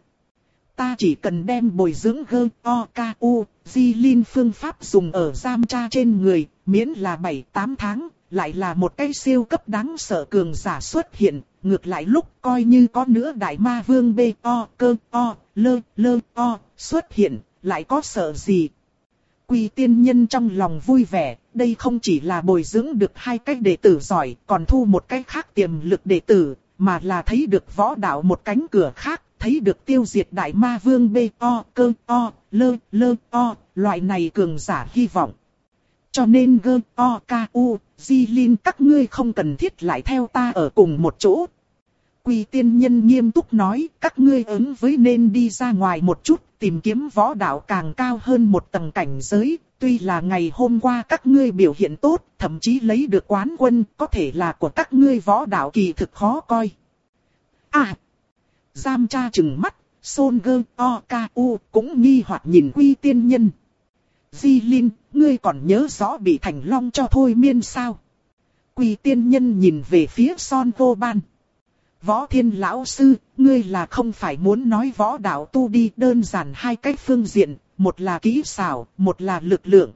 S1: Ta chỉ cần đem bồi dưỡng Gơ, O, Ca, U, Di Linh phương pháp dùng ở Giam Cha trên người, miễn là bảy tám tháng, lại là một cái siêu cấp đáng sợ cường giả xuất hiện, ngược lại lúc coi như có nữa đại ma vương bê o cơ o lơ lơ o xuất hiện, lại có sợ gì. Quy tiên nhân trong lòng vui vẻ, đây không chỉ là bồi dưỡng được hai cái đệ tử giỏi, còn thu một cái khác tiềm lực đệ tử, mà là thấy được võ đạo một cánh cửa khác, thấy được tiêu diệt đại ma vương bê o cơ o lơ lơ o, loại này cường giả hy vọng. Cho nên gơ o ca u, di linh các ngươi không cần thiết lại theo ta ở cùng một chỗ. Quy tiên nhân nghiêm túc nói, các ngươi ứng với nên đi ra ngoài một chút, tìm kiếm võ đạo càng cao hơn một tầng cảnh giới. Tuy là ngày hôm qua các ngươi biểu hiện tốt, thậm chí lấy được quán quân, có thể là của các ngươi võ đạo kỳ thực khó coi. À! Giam cha trừng mắt, Son gơ o ca u cũng nghi hoặc nhìn Quy tiên nhân. Di linh, ngươi còn nhớ rõ bị Thành Long cho thôi miên sao? Quy tiên nhân nhìn về phía Son Vô Ban. Võ Thiên lão sư, ngươi là không phải muốn nói võ đạo tu đi đơn giản hai cách phương diện, một là kỹ xảo, một là lực lượng.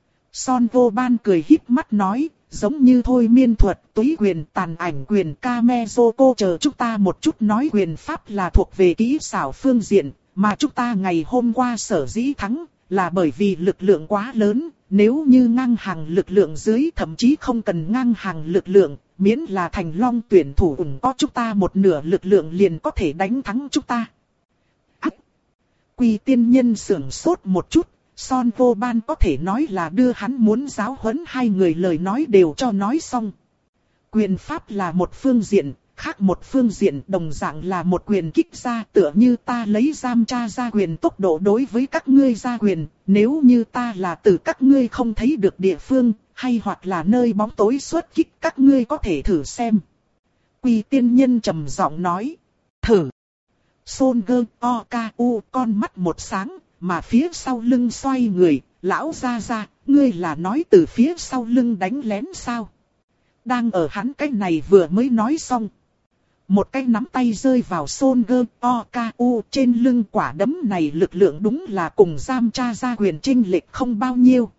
S1: Son Vô Ban cười híp mắt nói, giống như thôi miên thuật, túy quyền, tàn ảnh quyền, Kamezoko chờ chúng ta một chút nói quyền pháp là thuộc về kỹ xảo phương diện, mà chúng ta ngày hôm qua sở dĩ thắng, là bởi vì lực lượng quá lớn, nếu như ngang hàng lực lượng dưới thậm chí không cần ngang hàng lực lượng, miễn là Thành Long tuyển thủ ủng có chúng ta một nửa lực lượng liền có thể đánh thắng chúng ta. Ác! Quy tiên nhân sưởng sốt một chút, Son Vô Ban có thể nói là đưa hắn muốn giáo huấn hai người lời nói đều cho nói xong. Quyền pháp là một phương diện, khác một phương diện đồng dạng là một quyền kích ra, tựa như ta lấy giam cha ra quyền tốc độ đối với các ngươi ra quyền, nếu như ta là từ các ngươi không thấy được địa phương, hay hoặc là nơi bóng tối xuất kích, các ngươi có thể thử xem. Quy tiên nhân trầm giọng nói, thử. Son gơ o ca u con mắt một sáng, mà phía sau lưng xoay người, lão ra ra, ngươi là nói từ phía sau lưng đánh lén sao? Đang ở hắn cái này vừa mới nói xong. Một cái nắm tay rơi vào Son gơ o ca u trên lưng, quả đấm này lực lượng đúng là cùng giam cha ra quyền chênh lệch không bao nhiêu.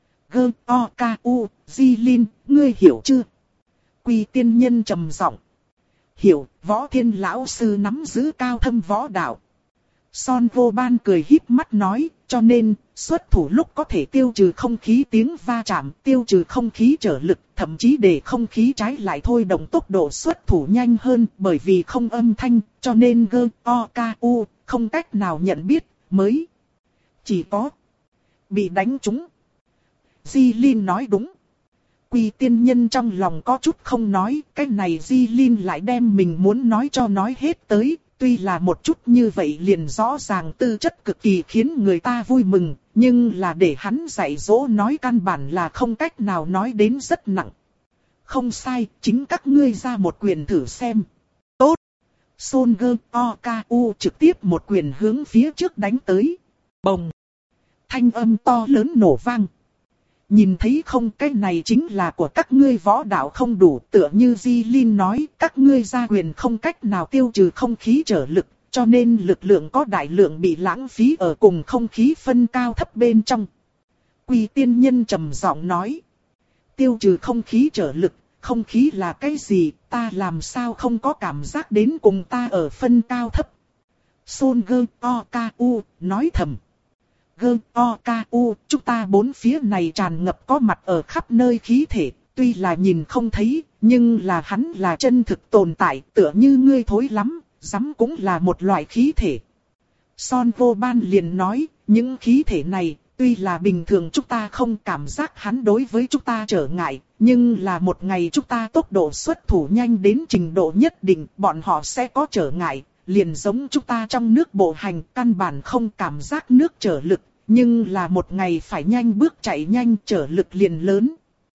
S1: Gơ o ca u, di linh, ngươi hiểu chưa? Quy tiên nhân trầm giọng. Hiểu, Võ Thiên lão sư nắm giữ cao thâm võ đạo. Son Vô Ban cười híp mắt nói, cho nên, xuất thủ lúc có thể tiêu trừ không khí tiếng va chạm, tiêu trừ không khí trở lực, thậm chí để không khí trái lại thôi động tốc độ xuất thủ nhanh hơn, bởi vì không âm thanh, cho nên gơ, o, ca, u, không cách nào nhận biết, mới. Chỉ có bị đánh trúng. Di Linh nói đúng. Quy tiên nhân trong lòng có chút không nói, cái này Di Linh lại đem mình muốn nói cho nói hết tới. Tuy là một chút như vậy liền rõ ràng tư chất cực kỳ khiến người ta vui mừng, nhưng là để hắn dạy dỗ nói căn bản là không cách nào nói đến rất nặng. Không sai, chính các ngươi ra một quyền thử xem. Tốt! Son gơ o ca u trực tiếp một quyền hướng phía trước đánh tới. Bồng! Thanh âm to lớn nổ vang. Nhìn thấy không, cái này chính là của các ngươi võ đạo không đủ, tựa như Di Linh nói, các ngươi ra quyền không cách nào tiêu trừ không khí trở lực, cho nên lực lượng có đại lượng bị lãng phí ở cùng không khí phân cao thấp bên trong. Quy tiên nhân trầm giọng nói, tiêu trừ không khí trở lực, không khí là cái gì, ta làm sao không có cảm giác đến cùng ta ở phân cao thấp. Son gơ o ca u nói thầm. Gơ, o, ca, u, chúng ta bốn phía này tràn ngập có mặt ở khắp nơi khí thể, tuy là nhìn không thấy, nhưng là hắn là chân thực tồn tại, tựa như ngươi thối lắm, rắm cũng là một loại khí thể. Son Vô Ban liền nói, những khí thể này, tuy là bình thường chúng ta không cảm giác hắn đối với chúng ta trở ngại, nhưng là một ngày chúng ta tốc độ xuất thủ nhanh đến trình độ nhất định, bọn họ sẽ có trở ngại, liền giống chúng ta trong nước bộ hành, căn bản không cảm giác nước trở lực. Nhưng là một ngày phải nhanh bước chạy nhanh, trở lực liền lớn.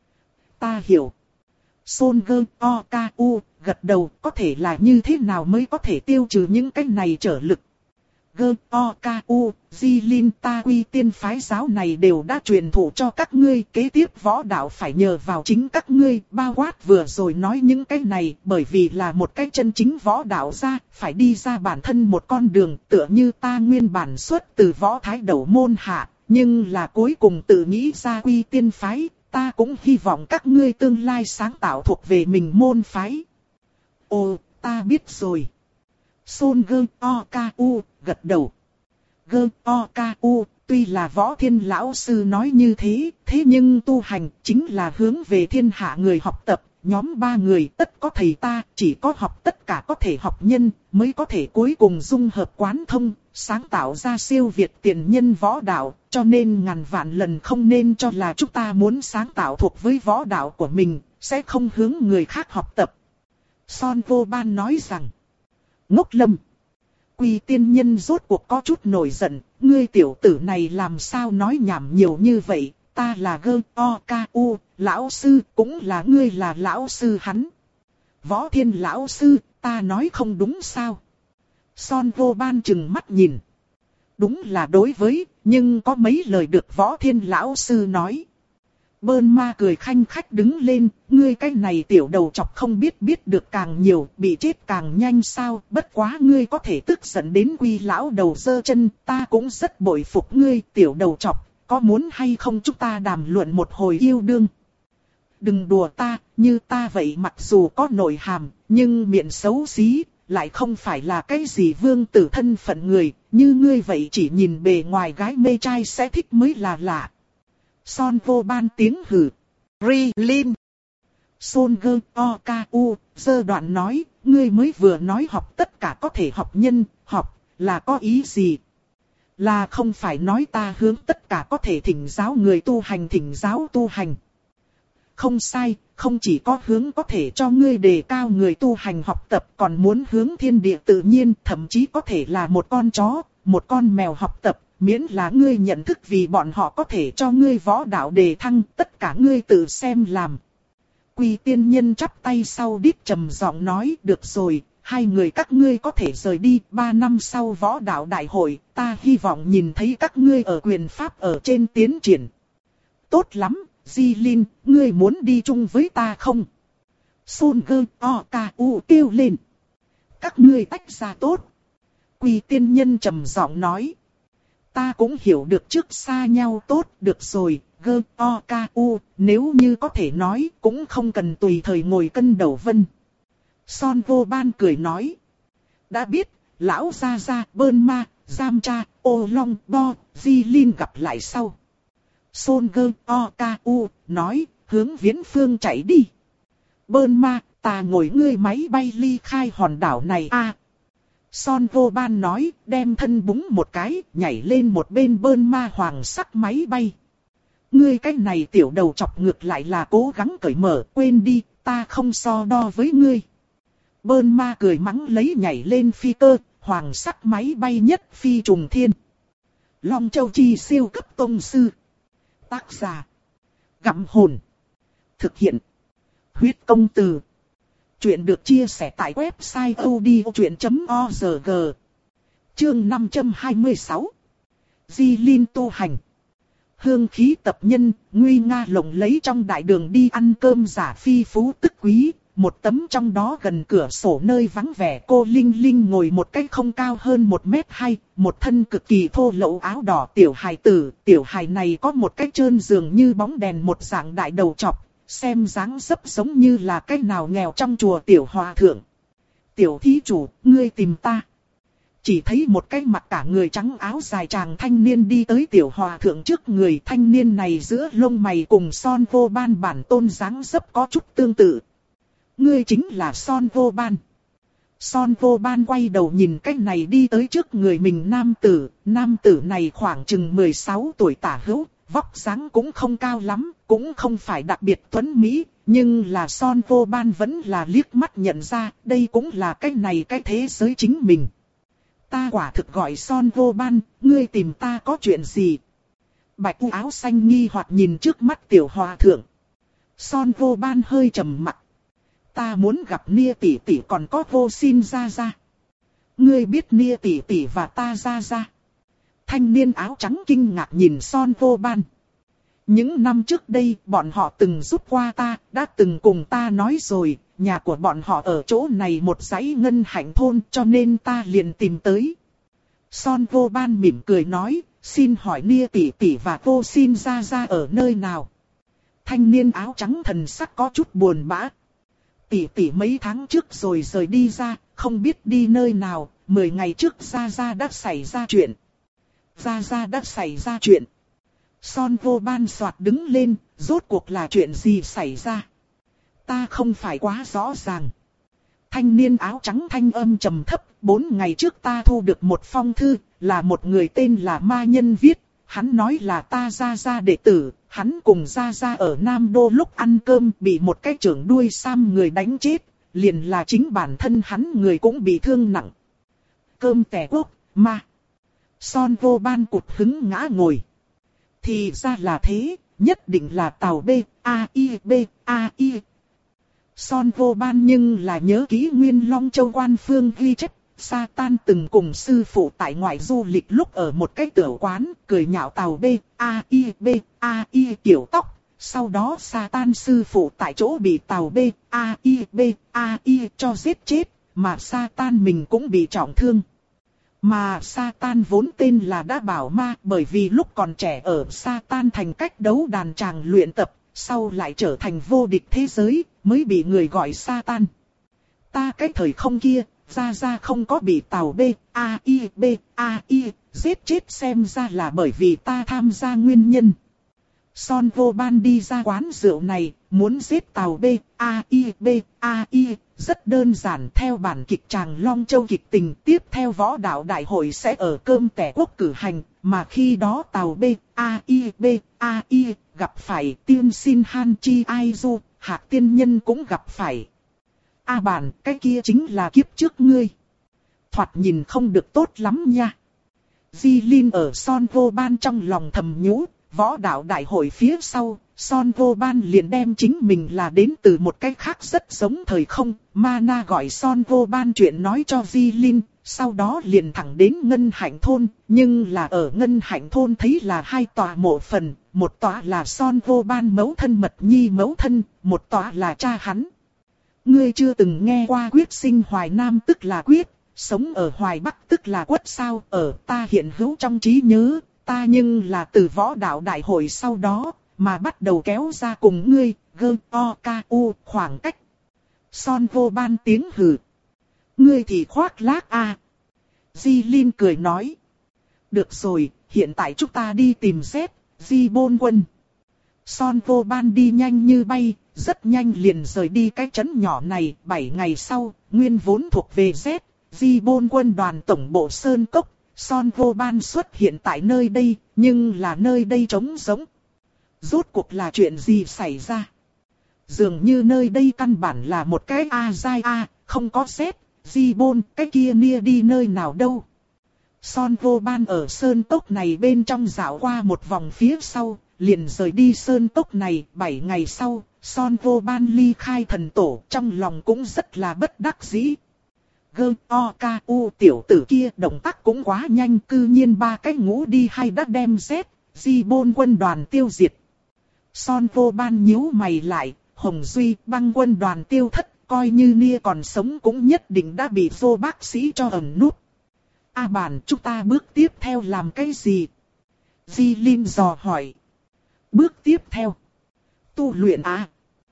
S1: Ta hiểu. Son gơ o ca u gật đầu, có thể là như thế nào mới có thể tiêu trừ những cái này trở lực. Gơ o ca u, Di Linh, ta Quy tiên phái giáo này đều đã truyền thụ cho các ngươi, kế tiếp võ đạo phải nhờ vào chính các ngươi, bao quát vừa rồi nói những cái này, bởi vì là một cái chân chính võ đạo ra, phải đi ra bản thân một con đường, tựa như ta nguyên bản xuất từ võ thái đầu môn hạ, nhưng là cuối cùng tự nghĩ ra Quy tiên phái, ta cũng hy vọng các ngươi tương lai sáng tạo thuộc về mình môn phái. Ồ, ta biết rồi. Son Gơ O Ca U gật đầu. Gơ O Ca U, tuy là Võ Thiên lão sư nói như thế, thế nhưng tu hành chính là hướng về thiên hạ người học tập. Nhóm ba người tất có thầy ta, chỉ có học tất cả có thể học nhân, mới có thể cuối cùng dung hợp quán thông, sáng tạo ra siêu việt tiền nhân võ đạo, cho nên ngàn vạn lần không nên cho là chúng ta muốn sáng tạo thuộc với võ đạo của mình, sẽ không hướng người khác học tập. Son Vô Ban nói rằng, Ngốc Lâm, Quy tiên nhân rốt cuộc có chút nổi giận, ngươi tiểu tử này làm sao nói nhảm nhiều như vậy, ta là Gơ O Ca U, lão sư, cũng là ngươi là lão sư hắn. Võ Thiên lão sư, ta nói không đúng sao? Son Vô Ban chừng mắt nhìn. Đúng là đối với, nhưng có mấy lời được Võ Thiên lão sư nói. Bơn Ma cười khanh khách đứng lên, ngươi cái này tiểu đầu chọc không biết biết được càng nhiều, bị chết càng nhanh sao, bất quá ngươi có thể tức giận đến Quy lão đầu giơ chân, ta cũng rất bội phục ngươi tiểu đầu chọc, có muốn hay không chúng ta đàm luận một hồi yêu đương. Đừng đùa ta, như ta vậy mặc dù có nội hàm, nhưng miệng xấu xí, lại không phải là cái gì vương tử thân phận người, như ngươi vậy chỉ nhìn bề ngoài gái mê trai sẽ thích mới là lạ. Son Vô Ban tiếng hử. Ri Linh. Son Gơ O Ca U, giơ đoạn nói, ngươi mới vừa nói học tất cả có thể học nhân, học, là có ý gì? Là không phải nói ta hướng tất cả có thể thỉnh giáo người tu hành thỉnh giáo tu hành. Không sai, không chỉ có hướng có thể cho ngươi đề cao người tu hành học tập, còn muốn hướng thiên địa tự nhiên, thậm chí có thể là một con chó, một con mèo học tập, miễn là ngươi nhận thức vì bọn họ có thể cho ngươi võ đạo đề thăng, tất cả ngươi tự xem làm. Quy tiên nhân chắp tay sau đít trầm giọng nói, được rồi, hai người các ngươi có thể rời đi, ba năm sau võ đạo đại hội, ta hy vọng nhìn thấy các ngươi ở quyền pháp ở trên tiến triển. Tốt lắm, Di Linh, ngươi muốn đi chung với ta không? Son Gơ O Ca U kêu lên. Các ngươi tách ra tốt. Quy tiên nhân trầm giọng nói. Ta cũng hiểu được trước xa nhau tốt, được rồi, Gơ O Ca U, nếu như có thể nói, cũng không cần tùy thời ngồi cân đầu vân. Son Vô Ban cười nói. Đã biết, lão gia gia, Bơn Ma, Giam Cha, Ô Long, Bo, Di Linh gặp lại sau. Son Gơ O Ca U nói, hướng viễn phương chạy đi. Bơn Ma, ta ngồi ngươi máy bay ly khai hòn đảo này a. À, Son Vô Ban nói, đem thân búng một cái, nhảy lên một bên Bơn Ma hoàng sắc máy bay. Ngươi cái này tiểu đầu chọc ngược lại là cố gắng cởi mở, quên đi, ta không so đo với ngươi. Bơn Ma cười mắng lấy nhảy lên phi cơ, hoàng sắc máy bay nhất phi trùng thiên. Long Châu Chi siêu cấp tông sư. Tác giả. Gặm hồn. Thực hiện. Huyết công từ. Chuyện được chia sẻ tại website odchuyện chấm org. Chương năm trăm hai mươi sáu. Di Linh tu hành. Hương khí tập nhân, nguy nga lộng lấy trong đại đường đi ăn cơm giả phi phú tức quý. Một tấm trong đó gần cửa sổ nơi vắng vẻ cô Linh Linh ngồi một cách không cao hơn một mét hai, một thân cực kỳ thô lỗ áo đỏ tiểu hài tử. Tiểu hài này có một cái trơn dường như bóng đèn một dạng đại đầu chọc, xem dáng dấp giống như là cái nào nghèo trong chùa tiểu hòa thượng. Tiểu thí chủ, ngươi tìm ta. Chỉ thấy một cái mặt cả người trắng áo dài chàng thanh niên đi tới tiểu hòa thượng trước người. Thanh niên này giữa lông mày cùng Son Vô Ban bản tôn dáng dấp có chút tương tự. Ngươi chính là Son Vô Ban. Son Vô Ban quay đầu nhìn cái này đi tới trước người mình nam tử. Nam tử này khoảng chừng mười sáu tuổi tả hữu, vóc dáng cũng không cao lắm, cũng không phải đặc biệt tuấn mỹ. Nhưng là Son Vô Ban vẫn là liếc mắt nhận ra, đây cũng là cái này cái thế giới chính mình. Ta quả thực gọi Son Vô Ban, ngươi tìm ta có chuyện gì? Bạch u áo xanh nghi hoặc nhìn trước mắt tiểu hòa thượng. Son Vô Ban hơi trầm mặt. Ta muốn gặp Nia tỷ tỷ còn có Vô Xin ra ra. Ngươi biết Nia tỷ tỷ và ta ra ra. Thanh niên áo trắng kinh ngạc nhìn Son Vô Ban. Những năm trước đây bọn họ từng giúp qua ta, đã từng cùng ta nói rồi, nhà của bọn họ ở chỗ này một dãy ngân hạnh thôn cho nên ta liền tìm tới. Son Vô Ban mỉm cười nói, xin hỏi Nia tỷ tỷ và Vô Xin ra ra ở nơi nào? Thanh niên áo trắng thần sắc có chút buồn bã. Tỷ tỷ mấy tháng trước rồi rời đi ra, không biết đi nơi nào, mười ngày trước Gia Gia đã xảy ra chuyện. Gia Gia đã xảy ra chuyện. Son Vô Ban soạt đứng lên, rốt cuộc là chuyện gì xảy ra? Ta không phải quá rõ ràng. Thanh niên áo trắng thanh âm trầm thấp, bốn ngày trước ta thu được một phong thư, là một người tên là Ma Nhân viết. Hắn nói là ta Gia Gia đệ tử, hắn cùng Gia Gia ở Nam Đô lúc ăn cơm bị một cái trưởng đuôi sam người đánh chết, liền là chính bản thân hắn người cũng bị thương nặng. Cơm tẻ quốc, ma. Son Vô Ban cụt hứng ngã ngồi. Thì ra là thế, nhất định là tàu B, A I B, A I. Son Vô Ban nhưng là nhớ kỹ Nguyên Long Châu Quan Phương ghi chép. Satan từng cùng sư phụ tại ngoại du lịch lúc ở một cái tiểu quán, cười nhạo tàu B, A I B, A I kiểu tóc. Sau đó Satan sư phụ tại chỗ bị tàu B, A I B, A I cho giết chết, mà Satan mình cũng bị trọng thương. Mà Satan vốn tên là Đa Bảo Ma, bởi vì lúc còn trẻ ở Satan thành cách đấu đàn tràng luyện tập, sau lại trở thành vô địch thế giới, mới bị người gọi Satan. Ta cái thời không kia, Gia Gia không có bị tàu B, A I B, A I giết chết, xem ra là bởi vì ta tham gia nguyên nhân. Son Vô Ban đi ra quán rượu này, muốn giết tàu B, A I B, A I, rất đơn giản. Theo bản kịch tràng Long Châu kịch tình, tiếp theo võ đạo đại hội sẽ ở Cơm Tẻ Quốc cử hành, mà khi đó tàu B, A I B, A I gặp phải tiên xin Han Chi Ai Du, Hạc tiên nhân cũng gặp phải. A bản, cái kia chính là kiếp trước ngươi. Thoạt nhìn không được tốt lắm nha. Di Linh ở Son Vô Ban trong lòng thầm nhủ, võ đạo đại hội phía sau, Son Vô Ban liền đem chính mình là đến từ một cái khác rất giống thời không. Mana gọi Son Vô Ban chuyện nói cho Di Linh, sau đó liền thẳng đến Ngân Hạnh Thôn. Nhưng là ở Ngân Hạnh Thôn thấy là hai tòa mộ phần, một tòa là Son Vô Ban mẫu thân Mật Nhi mẫu thân, một tòa là cha hắn. Ngươi chưa từng nghe qua quyết sinh Hoài Nam tức là quyết, sống ở Hoài Bắc tức là quất sao? Ở ta hiện hữu trong trí nhớ, ta nhưng là từ võ đạo đại hội sau đó, mà bắt đầu kéo ra cùng ngươi, gơ, o, ca, u, khoảng cách. Son Vô Ban tiếng hừ. Ngươi thì khoác lác à. Di Linh cười nói. Được rồi, hiện tại chúng ta đi tìm Z, Di Bôn Quân. Son Vô Ban đi nhanh như bay, rất nhanh liền rời đi cái trấn nhỏ này. Bảy ngày sau, nguyên vốn thuộc về Z, Di Bôn Quân đoàn tổng bộ Sơn Cốc. Son Vô Ban xuất hiện tại nơi đây, nhưng là nơi đây trống rỗng. Rốt cuộc là chuyện gì xảy ra? Dường như nơi đây căn bản là một cái A Giai A, không có Z, Di Bôn, cái kia nia đi nơi nào đâu. Son Vô Ban ở Sơn Cốc này bên trong dạo qua một vòng phía sau, liền rời đi Sơn Cốc này. Bảy ngày sau, Son Vô Ban ly khai thần tổ, trong lòng cũng rất là bất đắc dĩ. Gơ, o, ca, u tiểu tử kia động tác cũng quá nhanh, cư nhiên ba cái ngũ đi hay đã đem Z, Di Bôn quân đoàn tiêu diệt. Son Vô Ban nhíu mày lại, Hồng Duy băng quân đoàn tiêu thất, coi như nia còn sống cũng nhất định đã bị vô bác sĩ cho ẩn nút. A bản, chúng ta bước tiếp theo làm cái gì? Di Linh dò hỏi. Bước tiếp theo. Tu luyện à?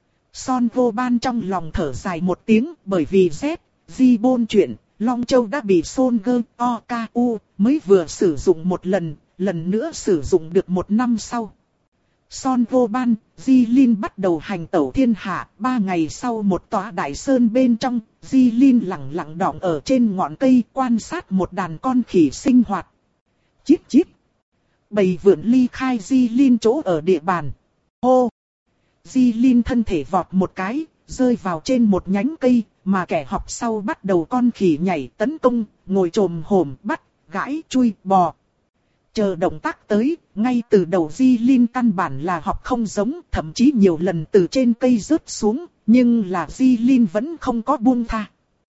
S1: Son Vô Ban trong lòng thở dài một tiếng, bởi vì Z, Di Bôn chuyện, Long Châu đã bị Son Gơ, O, K, U, mới vừa sử dụng một lần, lần nữa sử dụng được một năm sau. Son Vô Ban, Di Linh bắt đầu hành tẩu thiên hạ. Ba ngày sau một tòa đại sơn bên trong, Di Linh lặng lặng đọng ở trên ngọn cây quan sát một đàn con khỉ sinh hoạt. Chít chít. Bầy vượn ly khai Di Linh chỗ ở địa bàn. Hô. Di Linh thân thể vọt một cái, rơi vào trên một nhánh cây, mà kẻ học sau bắt đầu con khỉ nhảy tấn công, ngồi trồm hổm bắt, gãi, chui, bò. Chờ động tác tới, ngay từ đầu Di Linh căn bản là học không giống, thậm chí nhiều lần từ trên cây rớt xuống, nhưng là Di Linh vẫn không có buông tha.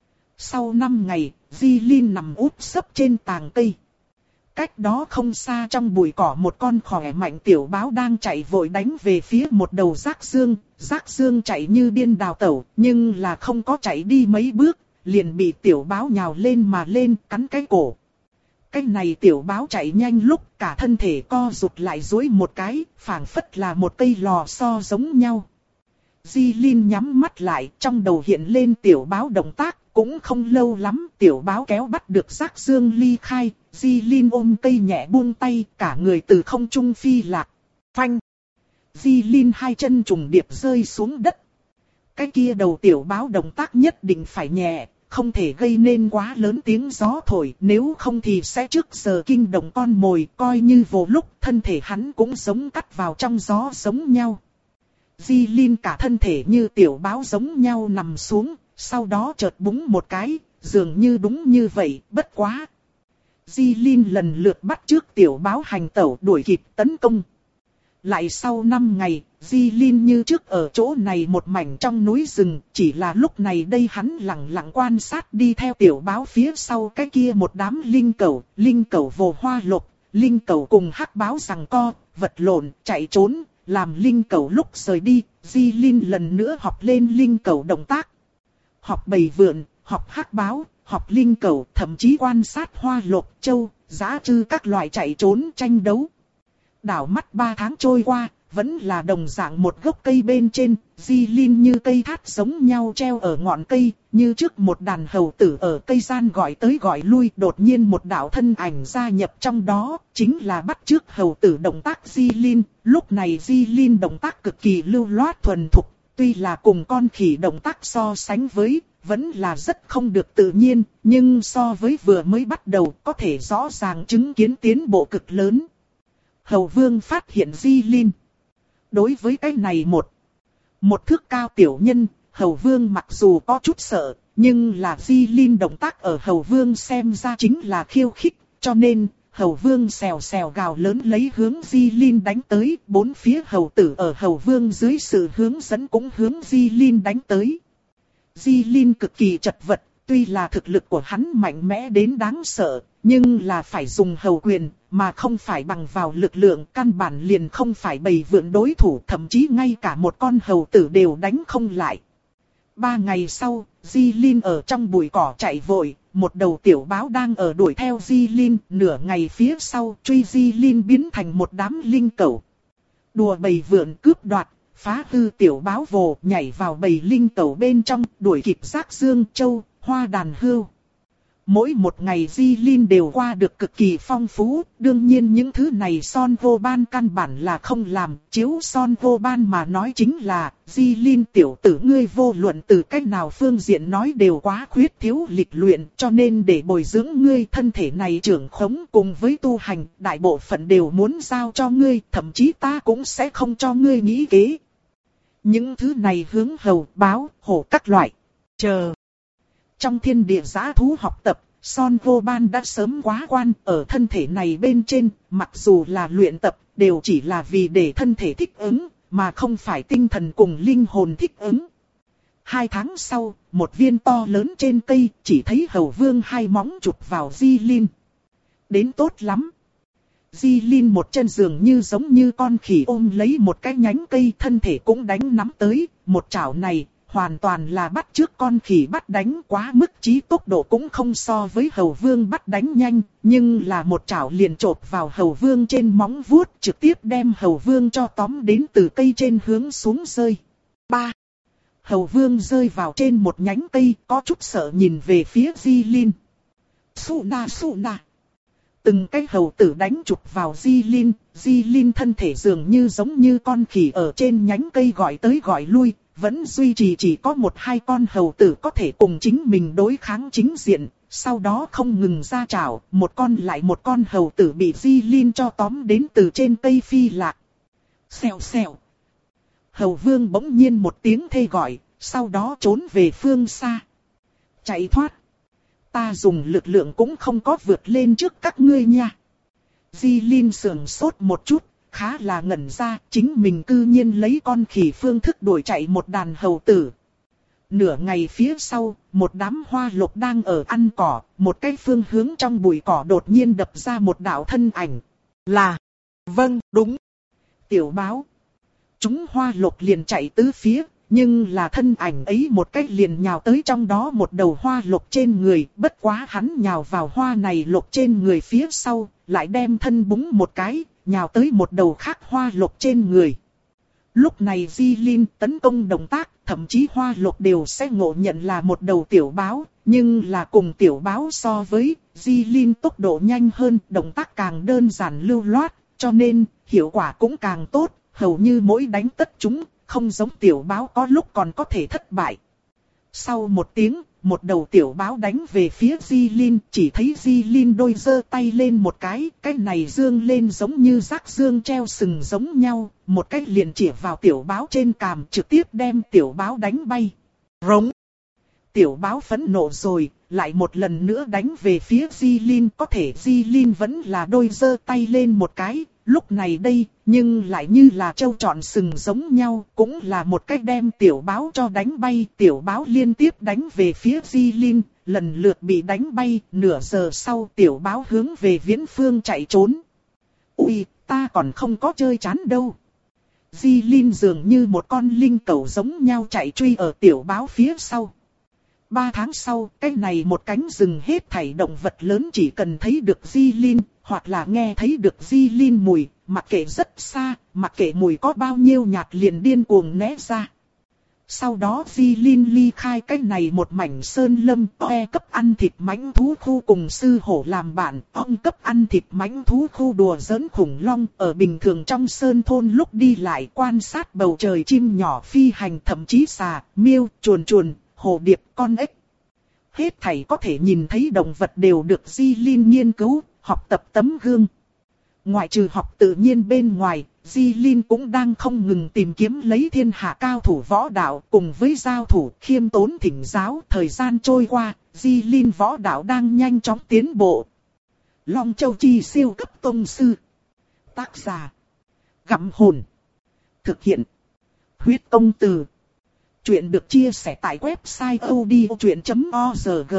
S1: Sau năm ngày, Di Linh nằm úp sấp trên tàng cây. Cách đó không xa trong bụi cỏ một con khỏe mạnh tiểu báo đang chạy vội đánh về phía một đầu rác dương. Rác dương chạy như điên đào tẩu, nhưng là không có chạy đi mấy bước, liền bị tiểu báo nhào lên mà lên cắn cái cổ. Cái này tiểu báo chạy nhanh lúc cả thân thể co rụt lại duỗi một cái, phảng phất là một cây lò xo giống nhau. Di Linh nhắm mắt lại, trong đầu hiện lên tiểu báo động tác, cũng không lâu lắm, tiểu báo kéo bắt được Giác Dương ly khai, Di Linh ôm cây nhẹ buông tay, cả người từ không trung phi lạc. Phanh! Di Linh hai chân trùng điệp rơi xuống đất. Cái kia đầu tiểu báo động tác nhất định phải nhẹ, không thể gây nên quá lớn tiếng gió thổi, nếu không thì sẽ trước giờ kinh động con mồi, coi như vô lúc thân thể hắn cũng giống cắt vào trong gió giống nhau. Di Linh cả thân thể như tiểu báo giống nhau nằm xuống, sau đó chợt búng một cái, dường như đúng như vậy, bất quá. Di Linh lần lượt bắt trước tiểu báo hành tẩu đuổi kịp tấn công. Lại sau năm ngày, Di Linh như trước ở chỗ này một mảnh trong núi rừng, chỉ là lúc này đây hắn lặng lặng quan sát đi theo tiểu báo phía sau cái kia một đám linh cẩu, linh cẩu vồ hoa lục, linh cẩu cùng hắc báo giằng co, vật lộn, chạy trốn, làm linh cẩu lúc rời đi, Di Linh lần nữa học lên linh cẩu động tác. Học bầy vượn, học hắc báo, học linh cẩu, thậm chí quan sát hoa lục, châu, dã trư các loại chạy trốn tranh đấu. Đảo mắt ba tháng trôi qua, vẫn là đồng dạng một gốc cây bên trên, Di Linh như cây thát giống nhau treo ở ngọn cây, như trước một đàn hầu tử ở cây gian gọi tới gọi lui, đột nhiên một đạo thân ảnh gia nhập trong đó, chính là bắt chước hầu tử động tác Di Linh. Lúc này Di Linh động tác cực kỳ lưu loát thuần thục, tuy là cùng con khỉ động tác so sánh với, vẫn là rất không được tự nhiên, nhưng so với vừa mới bắt đầu có thể rõ ràng chứng kiến tiến bộ cực lớn. Hầu Vương phát hiện Di Linh. Đối với cái này một, một thước cao tiểu nhân, Hầu Vương mặc dù có chút sợ, nhưng là Di Linh động tác ở Hầu Vương xem ra chính là khiêu khích, cho nên Hầu Vương xèo xèo gào lớn lấy hướng Di Linh đánh tới, bốn phía hầu tử ở Hầu Vương dưới sự hướng dẫn cũng hướng Di Linh đánh tới. Di Linh cực kỳ chật vật, tuy là thực lực của hắn mạnh mẽ đến đáng sợ, nhưng là phải dùng hầu quyền, mà không phải bằng vào lực lượng, căn bản liền không phải bầy vượn đối thủ, thậm chí ngay cả một con hầu tử đều đánh không lại. Ba ngày sau, Di Linh ở trong bụi cỏ chạy vội, một đầu tiểu báo đang ở đuổi theo Di Linh, nửa ngày phía sau truy Di Linh biến thành một đám linh cẩu. Đùa bầy vượn cướp đoạt, phá hư tiểu báo vồ, nhảy vào bầy linh cẩu bên trong, đuổi kịp Giác Dương Châu, Hoa Đàn Hưu. Mỗi một ngày Di Linh đều qua được cực kỳ phong phú, đương nhiên những thứ này Son Vô Ban căn bản là không làm, chiếu Son Vô Ban mà nói chính là, Di Linh tiểu tử ngươi vô luận từ cách nào phương diện nói đều quá khuyết thiếu lịch luyện, cho nên để bồi dưỡng ngươi thân thể này trưởng khống cùng với tu hành, đại bộ phận đều muốn giao cho ngươi, thậm chí ta cũng sẽ không cho ngươi nghĩ kế. Những thứ này hướng hầu, báo, hổ các loại, chờ. Trong thiên địa giã thú học tập, Son Vô Ban đã sớm quá quan ở thân thể này bên trên, mặc dù là luyện tập, đều chỉ là vì để thân thể thích ứng, mà không phải tinh thần cùng linh hồn thích ứng. Hai tháng sau, một viên to lớn trên cây, chỉ thấy Hầu Vương hai móng chụp vào Di Linh. Đến tốt lắm. Di Linh một chân dường như giống như con khỉ ôm lấy một cái nhánh cây, thân thể cũng đánh nắm tới, một chảo này hoàn toàn là bắt trước con khỉ bắt đánh, quá mức chí tốc độ cũng không so với Hầu Vương bắt đánh nhanh, nhưng là một chảo liền chộp vào Hầu Vương trên móng vuốt, trực tiếp đem Hầu Vương cho tóm đến từ cây trên hướng xuống rơi. Ba. Hầu Vương rơi vào trên một nhánh cây, có chút sợ nhìn về phía Di Linh. Sụ na sụ na. Từng cái hầu tử đánh chụp vào Di Linh, Di Linh thân thể dường như giống như con khỉ ở trên nhánh cây gọi tới gọi lui, vẫn duy trì chỉ có một hai con hầu tử có thể cùng chính mình đối kháng chính diện, sau đó không ngừng ra chảo, một con lại một con hầu tử bị Di Linh cho tóm đến từ trên cây phi lạc. Xèo xèo. Hầu Vương bỗng nhiên một tiếng thê gọi, sau đó trốn về phương xa. Chạy thoát. Ta dùng lực lượng cũng không có vượt lên trước các ngươi nha. Di Linh sườn sốt một chút, khá là ngẩn ra, chính mình cư nhiên lấy con khỉ phương thức đuổi chạy một đàn hầu tử. Nửa ngày phía sau, một đám hoa lục đang ở ăn cỏ, một cái phương hướng trong bụi cỏ đột nhiên đập ra một đạo thân ảnh. Là, vâng, đúng, tiểu báo. Chúng hoa lục liền chạy tứ phía, nhưng là thân ảnh ấy một cách liền nhào tới trong đó một đầu hoa lục trên người, bất quá hắn nhào vào hoa này lục trên người phía sau, lại đem thân búng một cái, nhào tới một đầu khác hoa lục trên người. Lúc này Di Linh tấn công động tác, thậm chí hoa lục đều sẽ ngộ nhận là một đầu tiểu báo, nhưng là cùng tiểu báo so với, Di Linh tốc độ nhanh hơn, động tác càng đơn giản lưu loát, cho nên hiệu quả cũng càng tốt, hầu như mỗi đánh tất chúng, không giống tiểu báo có lúc còn có thể thất bại. Sau một tiếng, một đầu tiểu báo đánh về phía Di Linh, chỉ thấy Di Linh đôi giơ tay lên một cái, cái này dương lên giống như rác dương treo sừng giống nhau, một cái liền chĩa vào tiểu báo trên cằm, trực tiếp đem tiểu báo đánh bay. Rống! Tiểu báo phẫn nộ rồi, lại một lần nữa đánh về phía Di Linh, có thể Di Linh vẫn là đôi giơ tay lên một cái, lúc này đây, nhưng lại như là trâu trọn sừng giống nhau, cũng là một cách đem tiểu báo cho đánh bay, tiểu báo liên tiếp đánh về phía Di Linh, lần lượt bị đánh bay, nửa giờ sau tiểu báo hướng về viễn phương chạy trốn. Ui, ta còn không có chơi chán đâu. Di Linh dường như một con linh cẩu giống nhau chạy truy ở tiểu báo phía sau. Ba tháng sau, cái này một cánh rừng hết thảy động vật lớn chỉ cần thấy được Di Linh, hoặc là nghe thấy được Di Linh mùi, mặc kệ rất xa, mặc kệ mùi có bao nhiêu nhạt liền điên cuồng né ra. Sau đó Di Linh ly khai cái này một mảnh sơn lâm, oe cấp ăn thịt mãnh thú khu cùng sư hổ làm bạn, ong cấp ăn thịt mãnh thú khu đùa giỡn khủng long, ở bình thường trong sơn thôn lúc đi lại quan sát bầu trời chim nhỏ phi hành, thậm chí xà, miêu, chuồn chuồn, hồ điệp, con ếch. Hết thảy có thể nhìn thấy động vật đều được Di Linh nghiên cứu, học tập tấm gương. Ngoại trừ học tự nhiên bên ngoài, Di Linh cũng đang không ngừng tìm kiếm lấy thiên hạ cao thủ võ đạo, cùng với giao thủ khiêm tốn thỉnh giáo. Thời gian trôi qua, Di Linh võ đạo đang nhanh chóng tiến bộ. Long Châu Chi siêu cấp tông sư. Tác giả: Gặm Hồn. Thực hiện: Huyết Công Từ. Chuyện được chia sẻ tại website odchuyện chấm org.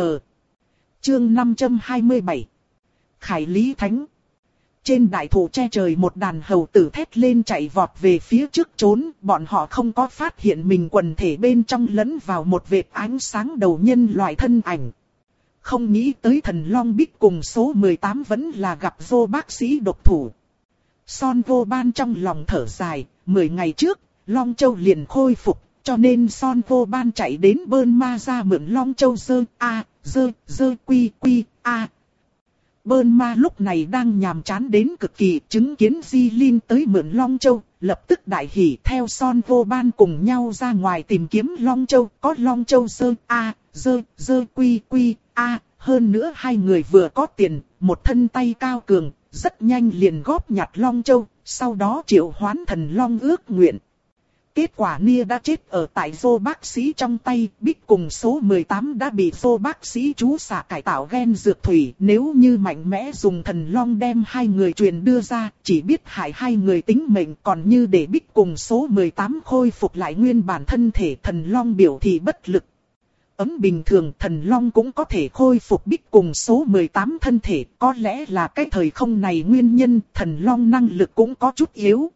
S1: Chương năm trăm hai mươi bảy. Khải Lý Thánh. Trên đại thụ che trời một đàn hầu tử thét lên chạy vọt về phía trước trốn, bọn họ không có phát hiện mình quần thể bên trong lẫn vào một vệt ánh sáng đầu nhân loại thân ảnh. Không nghĩ tới thần Long Bích cùng số mười tám vẫn là gặp vô bác sĩ độc thủ. Son vô ban trong lòng thở dài, mười ngày trước, Long Châu liền khôi phục, cho nên Son vô ban chạy đến Bơn Ma ra mượn Long Châu dơ, a, dơ, dơ quy quy, a. Bơn Ma lúc này đang nhàm chán đến cực kỳ, chứng kiến Di Linh tới mượn Long Châu, lập tức đại hỉ theo Son vô ban cùng nhau ra ngoài tìm kiếm Long Châu, có Long Châu dơ, a, dơ, dơ quy quy, a, hơn nữa hai người vừa có tiền, một thân tay cao cường, rất nhanh liền góp nhặt Long Châu, sau đó triệu hoán thần Long ước nguyện. Kết quả Nia đã chết ở tại vô bác sĩ trong tay, Bích cùng số mười tám đã bị vô bác sĩ chú xạ cải tạo gen dược thủy. Nếu như mạnh mẽ dùng thần Long đem hai người truyền đưa ra, chỉ biết hại hai người tính mệnh, còn như để Bích cùng số mười tám khôi phục lại nguyên bản thân thể, thần Long biểu thị bất lực. Ấm bình thường thần Long cũng có thể khôi phục Bích cùng số mười tám thân thể, có lẽ là cái thời không này nguyên nhân, thần Long năng lực cũng có chút yếu.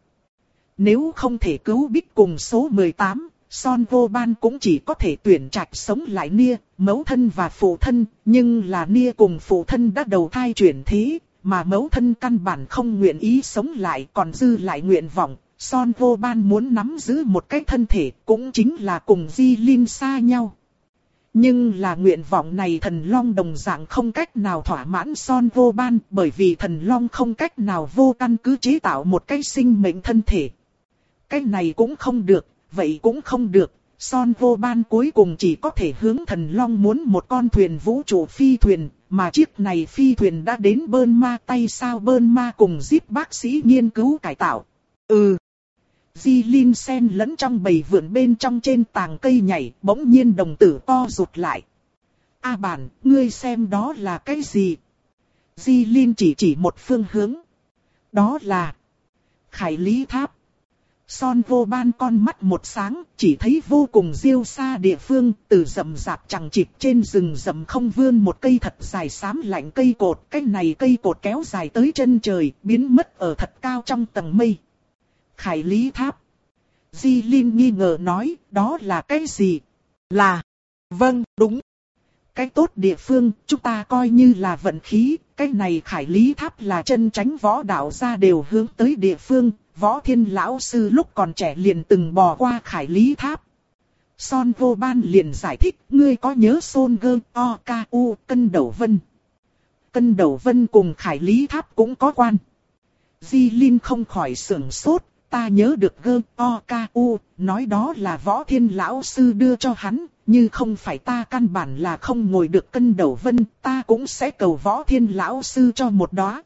S1: Nếu không thể cứu Bích cùng số mười tám, Son vô ban cũng chỉ có thể tuyển trạch sống lại Nia, mẫu thân và phụ thân, nhưng là Nia cùng phụ thân đã đầu thai chuyển thế, mà mẫu thân căn bản không nguyện ý sống lại, còn dư lại nguyện vọng. Son vô ban muốn nắm giữ một cái thân thể, cũng chính là cùng Di Linh xa nhau. Nhưng là nguyện vọng này thần Long đồng dạng không cách nào thỏa mãn Son vô ban, bởi vì thần Long không cách nào vô căn cứ chế tạo một cái sinh mệnh thân thể. Cái này cũng không được, vậy cũng không được, Son vô ban cuối cùng chỉ có thể hướng thần Long muốn một con thuyền vũ trụ phi thuyền, mà chiếc này phi thuyền đã đến Bơn Ma tay sao Bơn Ma cùng Zip bác sĩ nghiên cứu cải tạo. Ừ. Di Linh sen lẫn trong bầy vượn bên trong trên tàng cây nhảy, bỗng nhiên đồng tử co rụt lại. A bản, ngươi xem đó là cái gì? Di Linh chỉ chỉ một phương hướng. Đó là Khải Lý Tháp. Son vô ban con mắt một sáng, chỉ thấy vô cùng diêu xa địa phương, từ rậm rạp chằng chịt trên rừng rậm không vươn một cây thật dài xám lạnh cây cột, cái này cây cột kéo dài tới chân trời, biến mất ở thật cao trong tầng mây. Khải Lý Tháp. Di Linh nghi ngờ nói, đó là cái gì? Là, vâng, đúng. Cái tốt địa phương, chúng ta coi như là vận khí, cái này Khải Lý Tháp là chân chánh võ đạo gia đều hướng tới địa phương, Võ Thiên lão sư lúc còn trẻ liền từng bò qua Khải Lý Tháp. Son Vô Ban liền giải thích, ngươi có nhớ Son Gơ O K U Cân Đầu Vân? Cân Đầu Vân cùng Khải Lý Tháp cũng có quan. Di Linh không khỏi sửng sốt, ta nhớ được Gơ O K U, nói đó là Võ Thiên lão sư đưa cho hắn, như không phải ta căn bản là không ngồi được Cân Đầu Vân, ta cũng sẽ cầu Võ Thiên lão sư cho một đóa.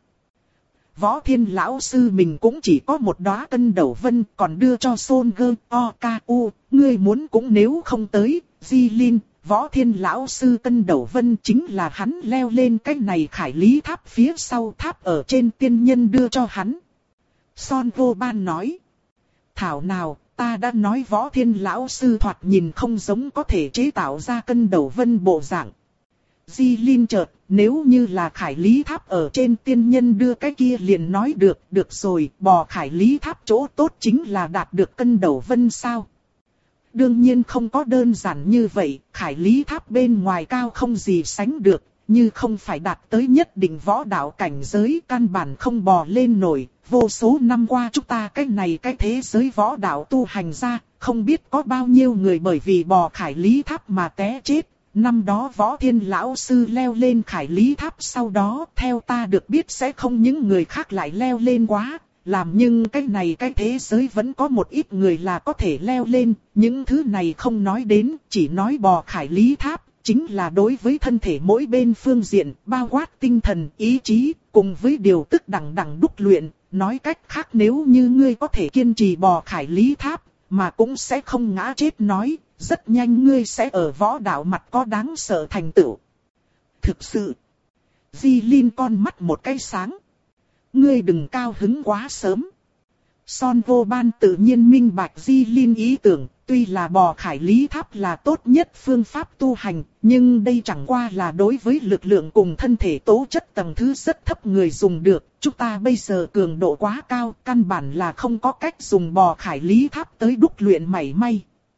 S1: Võ Thiên lão sư mình cũng chỉ có một đóa Cân Đầu Vân, còn đưa cho Son Gơ O K U, ngươi muốn cũng nếu không tới, Di Linh, Võ Thiên lão sư Cân Đầu Vân chính là hắn leo lên cái này Khải Lý Tháp phía sau tháp ở trên tiên nhân đưa cho hắn. Son Vô Ban nói, thảo nào, ta đã nói Võ Thiên lão sư thoạt nhìn không giống có thể chế tạo ra Cân Đầu Vân bộ dạng. Di Linh chợt, nếu như là Khải Lý Tháp ở trên tiên nhân đưa cái kia liền nói được, được rồi, bò Khải Lý Tháp chỗ tốt chính là đạt được Cân Đầu Vân sao? Đương nhiên không có đơn giản như vậy, Khải Lý Tháp bên ngoài cao không gì sánh được, như không phải đạt tới nhất định võ đạo cảnh giới căn bản không bò lên nổi. Vô số năm qua chúng ta cái này cái thế giới võ đạo tu hành ra, không biết có bao nhiêu người bởi vì bò Khải Lý Tháp mà té chết. Năm đó Võ Thiên lão sư leo lên Khải Lý Tháp sau đó, theo ta được biết sẽ không những người khác lại leo lên quá. Làm nhưng cái này cái thế giới vẫn có một ít người là có thể leo lên, những thứ này không nói đến, chỉ nói bò Khải Lý Tháp, chính là đối với thân thể mỗi bên phương diện, bao quát tinh thần, ý chí, cùng với điều tức đẳng đẳng đúc luyện. Nói cách khác nếu như ngươi có thể kiên trì bò Khải Lý Tháp, mà cũng sẽ không ngã chết nói, rất nhanh ngươi sẽ ở võ đạo mặt có đáng sợ thành tựu. Thực sự, Di Linh con mắt một cái sáng. Ngươi đừng cao hứng quá sớm. Son Vô Ban tự nhiên minh bạch Di Linh ý tưởng, tuy là bò Khải Lý Tháp là tốt nhất phương pháp tu hành, nhưng đây chẳng qua là đối với lực lượng cùng thân thể tố chất tầng thứ rất thấp người dùng được. Chúng ta bây giờ cường độ quá cao, căn bản là không có cách dùng bò Khải Lý Tháp tới đúc luyện mảy may.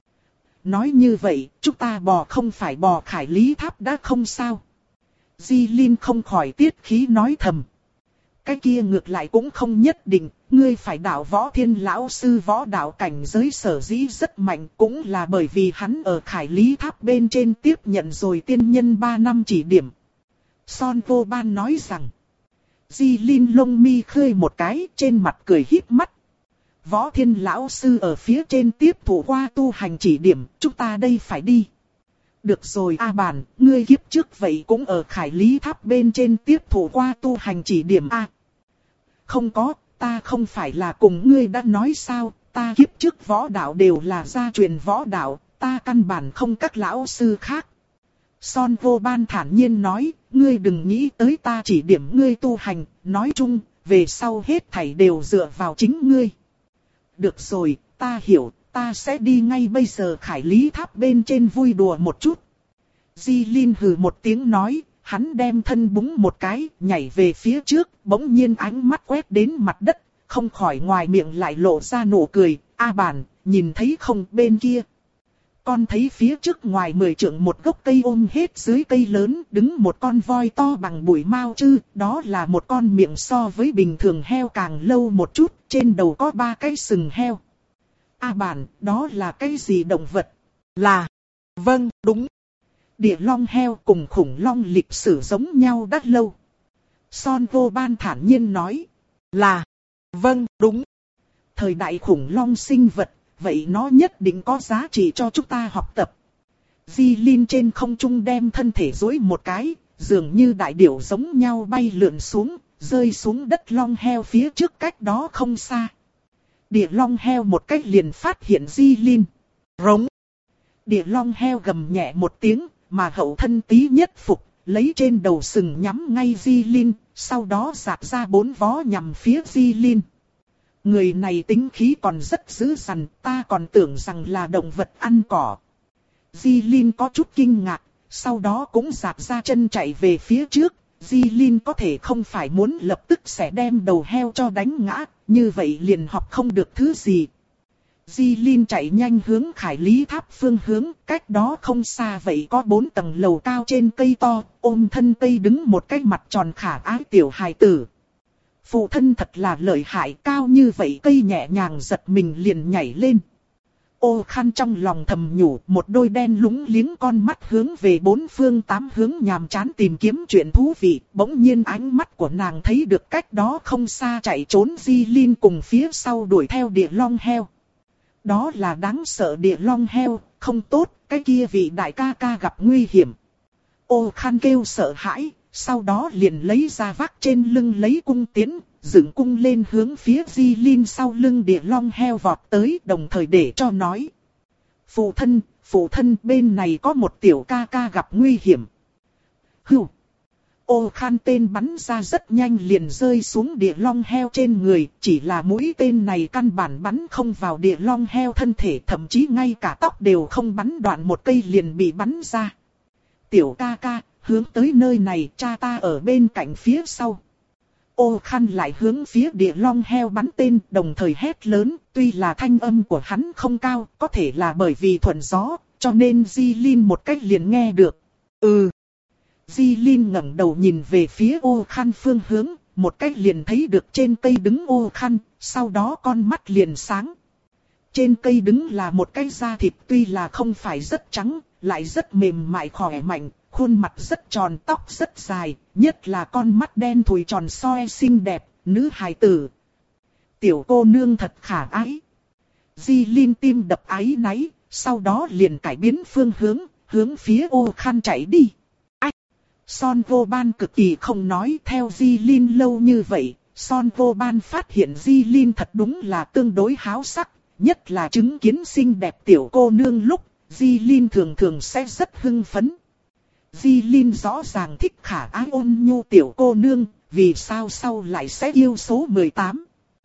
S1: Nói như vậy, chúng ta bò không phải bò Khải Lý Tháp đã không sao. Di Linh không khỏi tiết khí nói thầm. Cái kia ngược lại cũng không nhất định, ngươi phải đạo Võ Thiên lão sư võ đạo cảnh giới sở dĩ rất mạnh cũng là bởi vì hắn ở Khải Lý Tháp bên trên tiếp nhận rồi tiên nhân ba năm chỉ điểm. Son Vô Ban nói rằng, Di Linh lông mi khơi một cái trên mặt cười híp mắt. Võ Thiên lão sư ở phía trên tiếp thủ qua tu hành chỉ điểm, chúng ta đây phải đi. Được rồi A Bản, ngươi kiếp trước vậy cũng ở Khải Lý Tháp bên trên tiếp thủ qua tu hành chỉ điểm A. Không có, ta không phải là cùng ngươi đã nói sao, ta kiếp trước võ đạo đều là gia truyền võ đạo, ta căn bản không các lão sư khác. Son Vô Ban thản nhiên nói, ngươi đừng nghĩ tới ta chỉ điểm ngươi tu hành, nói chung, về sau hết thảy đều dựa vào chính ngươi. Được rồi, ta hiểu, ta sẽ đi ngay bây giờ Khải Lý Tháp bên trên vui đùa một chút. Di Linh hừ một tiếng nói, hắn đem thân búng một cái, nhảy về phía trước, bỗng nhiên ánh mắt quét đến mặt đất, không khỏi ngoài miệng lại lộ ra nụ cười, A Bản, nhìn thấy không bên kia. Con thấy phía trước ngoài mười trượng một gốc cây ôm hết dưới cây lớn, đứng một con voi to bằng bụi mao chư, đó là một con miệng so với bình thường heo càng lâu một chút, trên đầu có ba cái sừng heo. A Bản, đó là cái gì động vật? Là, vâng, đúng. Địa long heo cùng khủng long lịch sử giống nhau đã lâu. Son Vô Ban thản nhiên nói, là, vâng, đúng. Thời đại khủng long sinh vật, vậy nó nhất định có giá trị cho chúng ta học tập. Di Linh trên không trung đem thân thể duỗi một cái, dường như đại điểu giống nhau bay lượn xuống, rơi xuống đất long heo phía trước cách đó không xa. Địa long heo một cách liền phát hiện Di Linh. Rống. Địa long heo gầm nhẹ một tiếng, mà hậu thân tí nhất phục, lấy trên đầu sừng nhắm ngay Di Linh, sau đó giạt ra bốn vó nhằm phía Di Linh. Người này tính khí còn rất dữ dằn, ta còn tưởng rằng là động vật ăn cỏ. Di Linh có chút kinh ngạc, sau đó cũng giạt ra chân chạy về phía trước. Di Linh có thể không phải muốn lập tức sẽ đem đầu heo cho đánh ngã, như vậy liền học không được thứ gì. Di Linh chạy nhanh hướng Khải Lý Tháp phương hướng, cách đó không xa vậy có bốn tầng lầu cao trên cây to, ôm thân cây đứng một cái mặt tròn khả ái tiểu hài tử. Phụ thân thật là lợi hại, cao như vậy cây nhẹ nhàng giật mình liền nhảy lên. Ô Khan trong lòng thầm nhủ, một đôi đen lúng liếng con mắt hướng về bốn phương tám hướng nhàm chán tìm kiếm chuyện thú vị. Bỗng nhiên ánh mắt của nàng thấy được cách đó không xa chạy trốn Di Linh cùng phía sau đuổi theo địa long heo. Đó là đáng sợ địa long heo, không tốt, cái kia vị đại ca ca gặp nguy hiểm. Ô Khan kêu sợ hãi, sau đó liền lấy ra vác trên lưng lấy cung tiến, dựng cung lên hướng phía Di Linh sau lưng địa long heo vọt tới, đồng thời để cho nói. Phụ thân, phụ thân, bên này có một tiểu ca ca gặp nguy hiểm. Hưu. Ô Khan tên bắn ra rất nhanh liền rơi xuống địa long heo trên người, chỉ là mũi tên này căn bản bắn không vào địa long heo thân thể, thậm chí ngay cả tóc đều không bắn đoạn một cây liền bị bắn ra. Tiểu ca ca, hướng tới nơi này, cha ta ở bên cạnh phía sau. Ô Khan lại hướng phía địa long heo bắn tên, đồng thời hét lớn, tuy là thanh âm của hắn không cao, có thể là bởi vì thuận gió, cho nên Di Linh một cách liền nghe được. Ừ. Di Linh ngẩng đầu nhìn về phía Ô Khan phương hướng, một cách liền thấy được trên cây đứng Ô Khan, sau đó con mắt liền sáng. Trên cây đứng là một cái da thịt tuy là không phải rất trắng, lại rất mềm mại khỏe mạnh, khuôn mặt rất tròn, tóc rất dài, nhất là con mắt đen thùi tròn soi xinh đẹp, nữ hài tử. Tiểu cô nương thật khả ái. Di Linh tim đập áy náy, sau đó liền cải biến phương hướng, hướng phía Ô Khan chạy đi. Ách! Son Vô Ban cực kỳ không nói theo Di Linh lâu như vậy, Son Vô Ban phát hiện Di Linh thật đúng là tương đối háo sắc, nhất là chứng kiến xinh đẹp tiểu cô nương lúc, Di Linh thường thường sẽ rất hưng phấn. Di Linh rõ ràng thích khả ái ôn nhu tiểu cô nương, vì sao sau lại sẽ yêu số mười tám.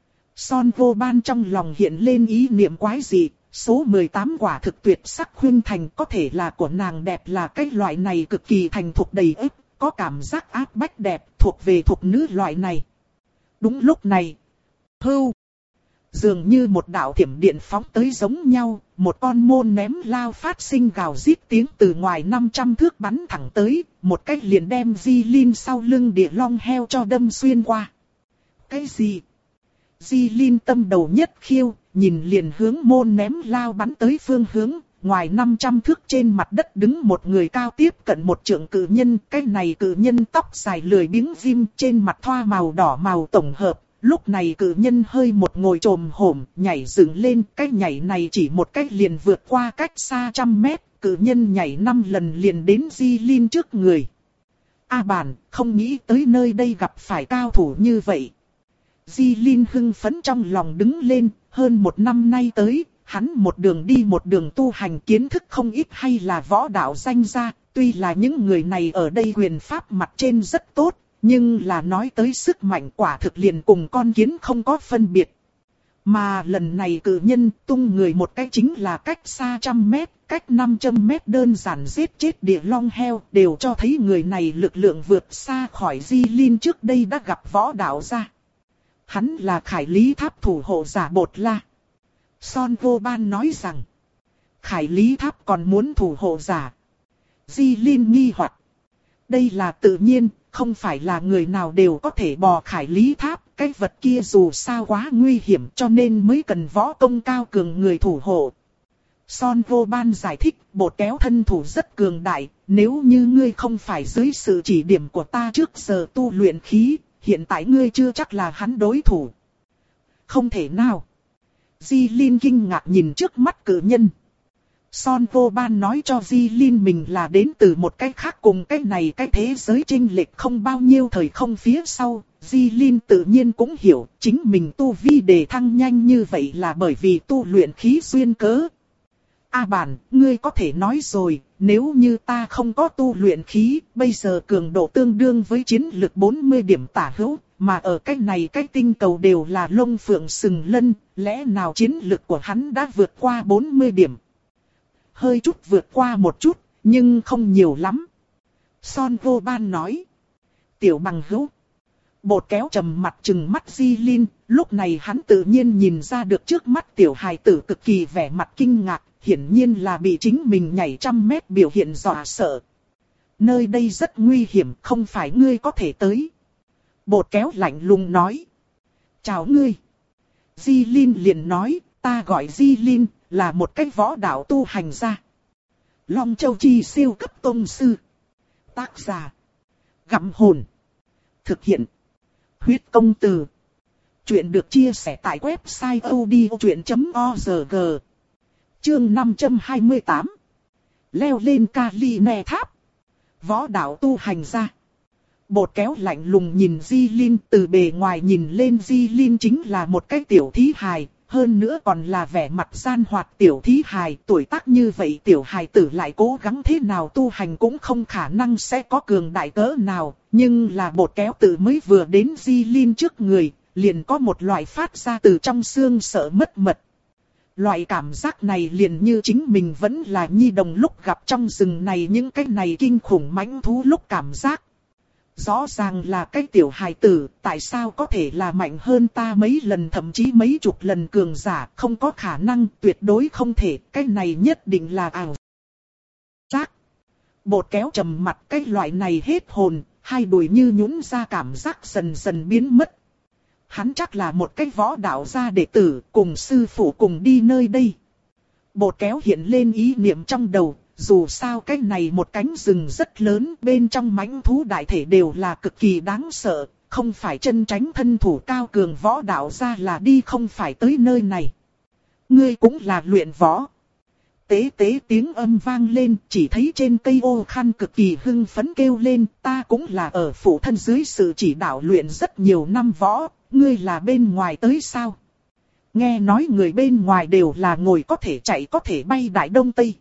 S1: Son Vô Ban trong lòng hiện lên ý niệm quái dị, số mười tám quả thực tuyệt sắc khuynh thành, có thể là của nàng đẹp là cái loại này cực kỳ thành thục đầy ức, có cảm giác áp bách đẹp, thuộc về thục nữ loại này. Đúng lúc này, hưu, dường như một đạo thiểm điện phóng tới giống nhau, một con môn ném lao phát sinh gào rít tiếng từ ngoài năm trăm thước bắn thẳng tới, một cách liền đem Di Linh sau lưng địa long heo cho đâm xuyên qua. Cái gì? Di Linh tâm đầu nhất khiêu, nhìn liền hướng môn ném lao bắn tới phương hướng, ngoài năm trăm thước trên mặt đất đứng một người cao tiếp cận một trượng cự nhân, cái này cự nhân tóc dài lười biếng rim trên mặt thoa màu đỏ màu tổng hợp. Lúc này cự nhân hơi một ngồi trồm hổm, nhảy dựng lên, cái nhảy này chỉ một cách liền vượt qua cách xa trăm mét, cự nhân nhảy năm lần liền đến Di Linh trước người. A bản, không nghĩ tới nơi đây gặp phải cao thủ như vậy. Di Linh hưng phấn trong lòng đứng lên, hơn một năm nay tới, hắn một đường đi một đường tu hành kiến thức không ít hay là võ đạo danh gia, tuy là những người này ở đây quyền pháp mặt trên rất tốt. Nhưng là nói tới sức mạnh quả thực liền cùng con kiến không có phân biệt. Mà lần này cự nhân tung người một cách chính là cách xa trăm mét, cách năm trăm mét đơn giản giết chết địa long heo, đều cho thấy người này lực lượng vượt xa khỏi Di Linh trước đây đã gặp võ đạo gia. Hắn là Khải Lý Tháp thủ hộ giả Bột La. Son Vô Ban nói rằng, Khải Lý Tháp còn muốn thủ hộ giả. Di Linh nghi hoặc, đây là tự nhiên. Không phải là người nào đều có thể bò Khải Lý Tháp, cái vật kia dù sao quá nguy hiểm cho nên mới cần võ công cao cường người thủ hộ. Son Vô Ban giải thích, Bột kéo thân thủ rất cường đại, nếu như ngươi không phải dưới sự chỉ điểm của ta trước giờ tu luyện khí, hiện tại ngươi chưa chắc là hắn đối thủ. Không thể nào. Di Linh kinh ngạc nhìn trước mắt cự nhân. Son Vô Ban nói cho Di Linh mình là đến từ một cái khác cùng cái này cái thế giới chênh lệch không bao nhiêu thời không phía sau. Di Linh tự nhiên cũng hiểu chính mình tu vi đề thăng nhanh như vậy là bởi vì tu luyện khí duyên cớ. A bản, ngươi có thể nói rồi, nếu như ta không có tu luyện khí, bây giờ cường độ tương đương với chiến lực bốn mươi điểm tả hữu, mà ở cái này cái tinh cầu đều là lông phượng sừng lân, lẽ nào chiến lực của hắn đã vượt qua bốn mươi điểm? Hơi chút vượt qua một chút, nhưng không nhiều lắm. Son Vô Ban nói. Tiểu bằng hữu. Bột kéo trầm mặt trừng mắt Di Linh, lúc này hắn tự nhiên nhìn ra được trước mắt tiểu hài tử cực kỳ vẻ mặt kinh ngạc, hiển nhiên là bị chính mình nhảy trăm mét biểu hiện dọa sợ. Nơi đây rất nguy hiểm, không phải ngươi có thể tới. Bột kéo lạnh lùng nói. Chào ngươi. Di Linh liền nói, ta gọi Di Linh, là một cái võ đạo tu hành gia. Long Châu Chi siêu cấp tông sư. Tác giả. Gặm hồn. Thực hiện. Huyết công từ. Chuyện được chia sẻ tại website odchuyện chấm org. Chương năm trăm hai mươi tám. Leo lên Kali nè tháp. Võ đạo tu hành gia. Bột kéo lạnh lùng nhìn Di Linh, từ bề ngoài nhìn lên Di Linh chính là một cái tiểu thí hài, hơn nữa còn là vẻ mặt gian hoạt tiểu thí hài, tuổi tác như vậy tiểu hài tử lại cố gắng thế nào tu hành cũng không khả năng sẽ có cường đại cỡ nào, nhưng là bột kéo tự mới vừa đến Di Linh trước người, liền có một loại phát ra từ trong xương sợ mất mật. Loại cảm giác này liền như chính mình vẫn là nhi đồng lúc gặp trong rừng này những cái này kinh khủng mãnh thú lúc cảm giác. Rõ ràng là cái tiểu hài tử, tại sao có thể là mạnh hơn ta mấy lần thậm chí mấy chục lần cường giả, không có khả năng, tuyệt đối không thể, cái này nhất định là ảo giác. Bột kéo trầm mặt cái loại này hết hồn, hai đùi như nhũn ra cảm giác dần dần biến mất. Hắn chắc là một cái võ đạo gia đệ tử, cùng sư phụ cùng đi nơi đây. Bột kéo hiện lên ý niệm trong đầu. Dù sao cái này một cánh rừng rất lớn, bên trong mãnh thú đại thể đều là cực kỳ đáng sợ, không phải chân tránh thân thủ cao cường võ đạo ra là đi không phải tới nơi này. Ngươi cũng là luyện võ. Tế tế tiếng âm vang lên, chỉ thấy trên cây ô khăn cực kỳ hưng phấn kêu lên, ta cũng là ở phụ thân dưới sự chỉ đạo luyện rất nhiều năm võ, ngươi là bên ngoài tới sao? Nghe nói người bên ngoài đều là ngồi có thể chạy có thể bay Đại Đông Tây.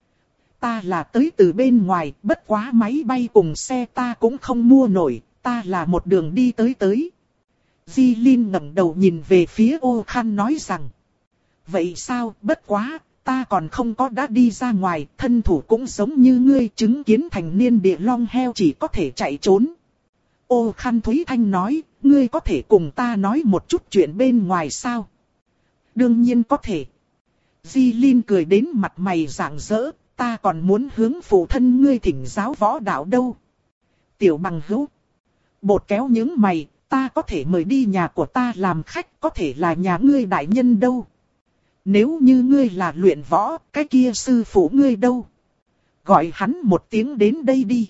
S1: Ta là tới từ bên ngoài, bất quá máy bay cùng xe ta cũng không mua nổi, ta là một đường đi tới tới. Di Linh ngẩng đầu nhìn về phía ô khăn nói rằng. Vậy sao, bất quá, ta còn không có đã đi ra ngoài, thân thủ cũng giống như ngươi chứng kiến thành niên địa long heo chỉ có thể chạy trốn. Ô khăn Thúy Thanh nói, ngươi có thể cùng ta nói một chút chuyện bên ngoài sao? Đương nhiên có thể. Di Linh cười đến mặt mày rạng rỡ. Ta còn muốn hướng phụ thân ngươi thỉnh giáo võ đạo đâu. Tiểu bằng hữu. Bột kéo những mày, ta có thể mời đi nhà của ta làm khách, có thể là nhà ngươi đại nhân đâu. Nếu như ngươi là luyện võ, cái kia sư phụ ngươi đâu? Gọi hắn một tiếng đến đây đi.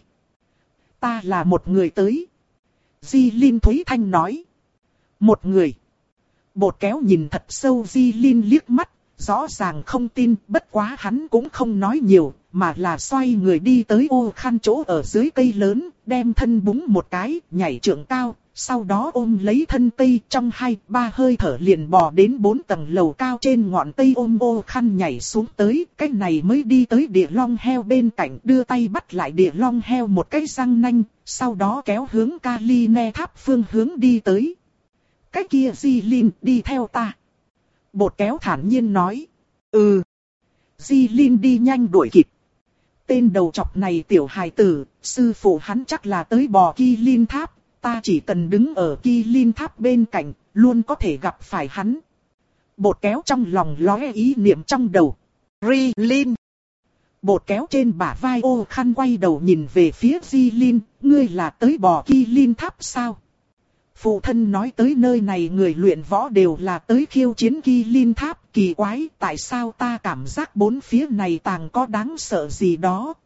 S1: Ta là một người tới. Di Linh Thúy Thanh nói. Một người. Bột kéo nhìn thật sâu Di Linh liếc mắt. Rõ ràng không tin, bất quá hắn cũng không nói nhiều, mà là xoay người đi tới ô khăn chỗ ở dưới cây lớn, đem thân búng một cái, nhảy trượng cao, sau đó ôm lấy thân cây trong hai, ba hơi thở liền bò đến bốn tầng lầu cao trên ngọn cây ôm ô khăn nhảy xuống tới, cái này mới đi tới địa long heo bên cạnh đưa tay bắt lại địa long heo một cái răng nanh, sau đó kéo hướng Kali ne tháp phương hướng đi tới. Cái kia Di Linh đi theo ta. Bột kéo thản nhiên nói. Ừ. Di Linh đi nhanh đuổi kịp. Tên đầu chọc này tiểu hài tử, sư phụ hắn chắc là tới bò Ki Linh tháp. Ta chỉ cần đứng ở Ki Linh tháp bên cạnh, luôn có thể gặp phải hắn. Bột kéo trong lòng lóe ý niệm trong đầu. Ri Linh. Bột kéo trên bả vai ô khăn quay đầu nhìn về phía Di Linh. Ngươi là tới bò Ki Linh tháp sao? Phụ thân nói tới nơi này người luyện võ đều là tới khiêu chiến Ki Linh tháp, kỳ quái, tại sao ta cảm giác bốn phía này tàng có đáng sợ gì đó.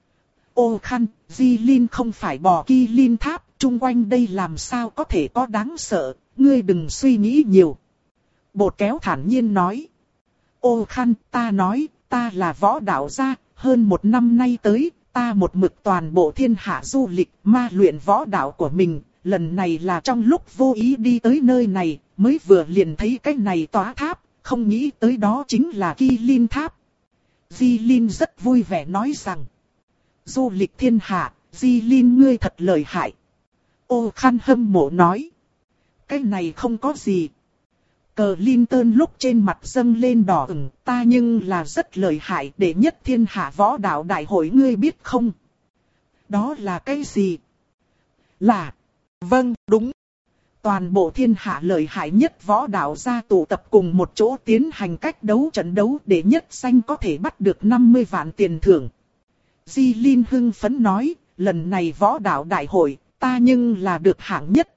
S1: Ô khăn, Di Linh không phải bò Ki Linh tháp, chung quanh đây làm sao có thể có đáng sợ, ngươi đừng suy nghĩ nhiều. Bột kéo thản nhiên nói. Ô khăn, ta nói, ta là võ đạo gia, hơn một năm nay tới, ta một mực toàn bộ thiên hạ du lịch, ma luyện võ đạo của mình. Lần này là trong lúc vô ý đi tới nơi này, mới vừa liền thấy cái này tòa tháp, không nghĩ tới đó chính là Ki Linh tháp. Di Linh rất vui vẻ nói rằng, du lịch thiên hạ, Di Linh ngươi thật lợi hại. Ô khăn hâm mộ nói, cái này không có gì. Cờ Linton lúc trên mặt dâng lên đỏ ửng, ta nhưng là rất lợi hại, đệ nhất thiên hạ võ đạo đại hội ngươi biết không? Đó là cái gì? Là... Vâng, đúng. toàn bộ thiên hạ lợi hại nhất võ đạo gia tụ tập cùng một chỗ tiến hành cách đấu trận đấu để nhất danh có thể bắt được năm mươi vạn tiền thưởng. Di Linh hưng phấn nói, lần này võ đạo đại hội, ta nhưng là được hạng nhất.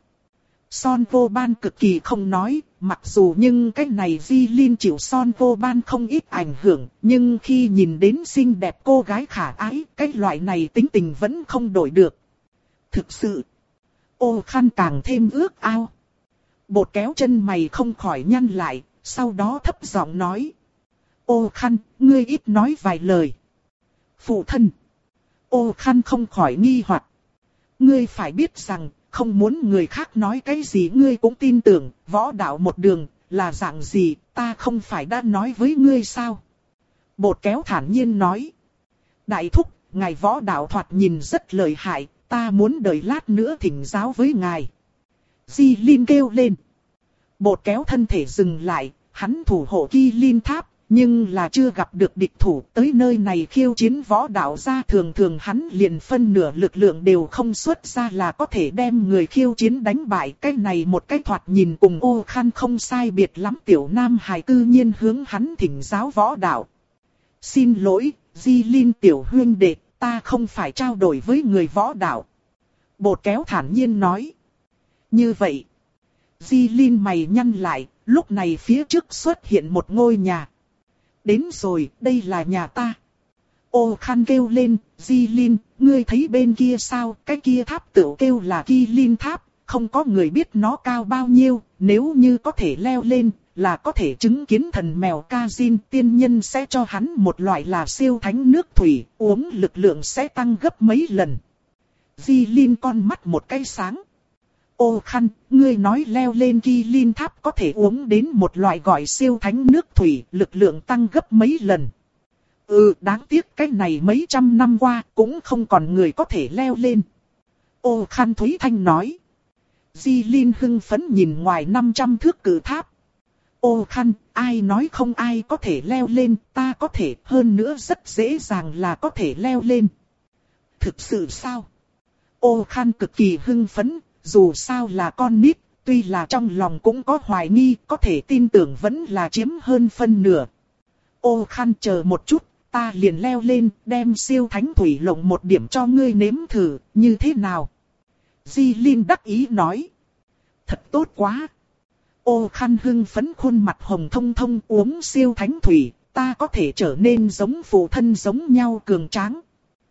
S1: Son Vô Ban cực kỳ không nói, mặc dù nhưng cái này Di Linh chịu Son Vô Ban không ít ảnh hưởng, nhưng khi nhìn đến xinh đẹp cô gái khả ái, cái loại này tính tình vẫn không đổi được. Thực sự, Ô Khăn càng thêm ước ao. Bột kéo chân mày không khỏi nhăn lại, sau đó thấp giọng nói. Ô Khăn, ngươi ít nói vài lời. Phụ thân. Ô Khăn không khỏi nghi hoặc. Ngươi phải biết rằng, không muốn người khác nói cái gì ngươi cũng tin tưởng, võ đạo một đường, là dạng gì, ta không phải đã nói với ngươi sao? Bột kéo thản nhiên nói. Đại thúc, ngài võ đạo thoạt nhìn rất lợi hại, ta muốn đợi lát nữa thỉnh giáo với ngài. Di Linh kêu lên. Bột kéo thân thể dừng lại, hắn thủ hộ Ki Linh Tháp, nhưng là chưa gặp được địch thủ, tới nơi này khiêu chiến võ đạo gia thường thường hắn liền phân nửa lực lượng đều không xuất ra là có thể đem người khiêu chiến đánh bại. Cái này một cái thoạt nhìn cùng Ô Khăn không sai biệt lắm tiểu nam hài cư nhiên hướng hắn thỉnh giáo võ đạo. Xin lỗi, Di Linh tiểu huynh đệ, ta không phải trao đổi với người võ đạo. Bột kéo thản nhiên nói. Như vậy, Di Linh mày nhăn lại, lúc này phía trước xuất hiện một ngôi nhà. Đến rồi, đây là nhà ta. Ô Khăn kêu lên, Di Linh, ngươi thấy bên kia sao, cái kia tháp tựu kêu là Ki Linh Tháp, không có người biết nó cao bao nhiêu, nếu như có thể leo lên, là có thể chứng kiến thần mèo Kazin, tiên nhân sẽ cho hắn một loại là siêu thánh nước thủy, uống lực lượng sẽ tăng gấp mấy lần. Di Linh con mắt một cái sáng. Ô Khăn, ngươi nói leo lên Ki Linh Tháp có thể uống đến một loại gọi siêu thánh nước thủy, lực lượng tăng gấp mấy lần. Ừ, đáng tiếc cái này mấy trăm năm qua cũng không còn người có thể leo lên. Ô Khăn Thúy Thanh nói. Di Linh hưng phấn nhìn ngoài năm trăm thước cử tháp. Ô Khăn, ai nói không ai có thể leo lên, ta có thể, hơn nữa rất dễ dàng là có thể leo lên. Thực sự sao? Ô Khăn cực kỳ hưng phấn. Dù sao là con nít, tuy là trong lòng cũng có hoài nghi, có thể tin tưởng vẫn là chiếm hơn phân nửa. Ô Khăn chờ một chút, ta liền leo lên, đem siêu thánh thủy lộng một điểm cho ngươi nếm thử, như thế nào? Di Linh đắc ý nói. Thật tốt quá. Ô Khăn hưng phấn khuôn mặt hồng thông thông uống siêu thánh thủy, ta có thể trở nên giống phụ thân giống nhau cường tráng.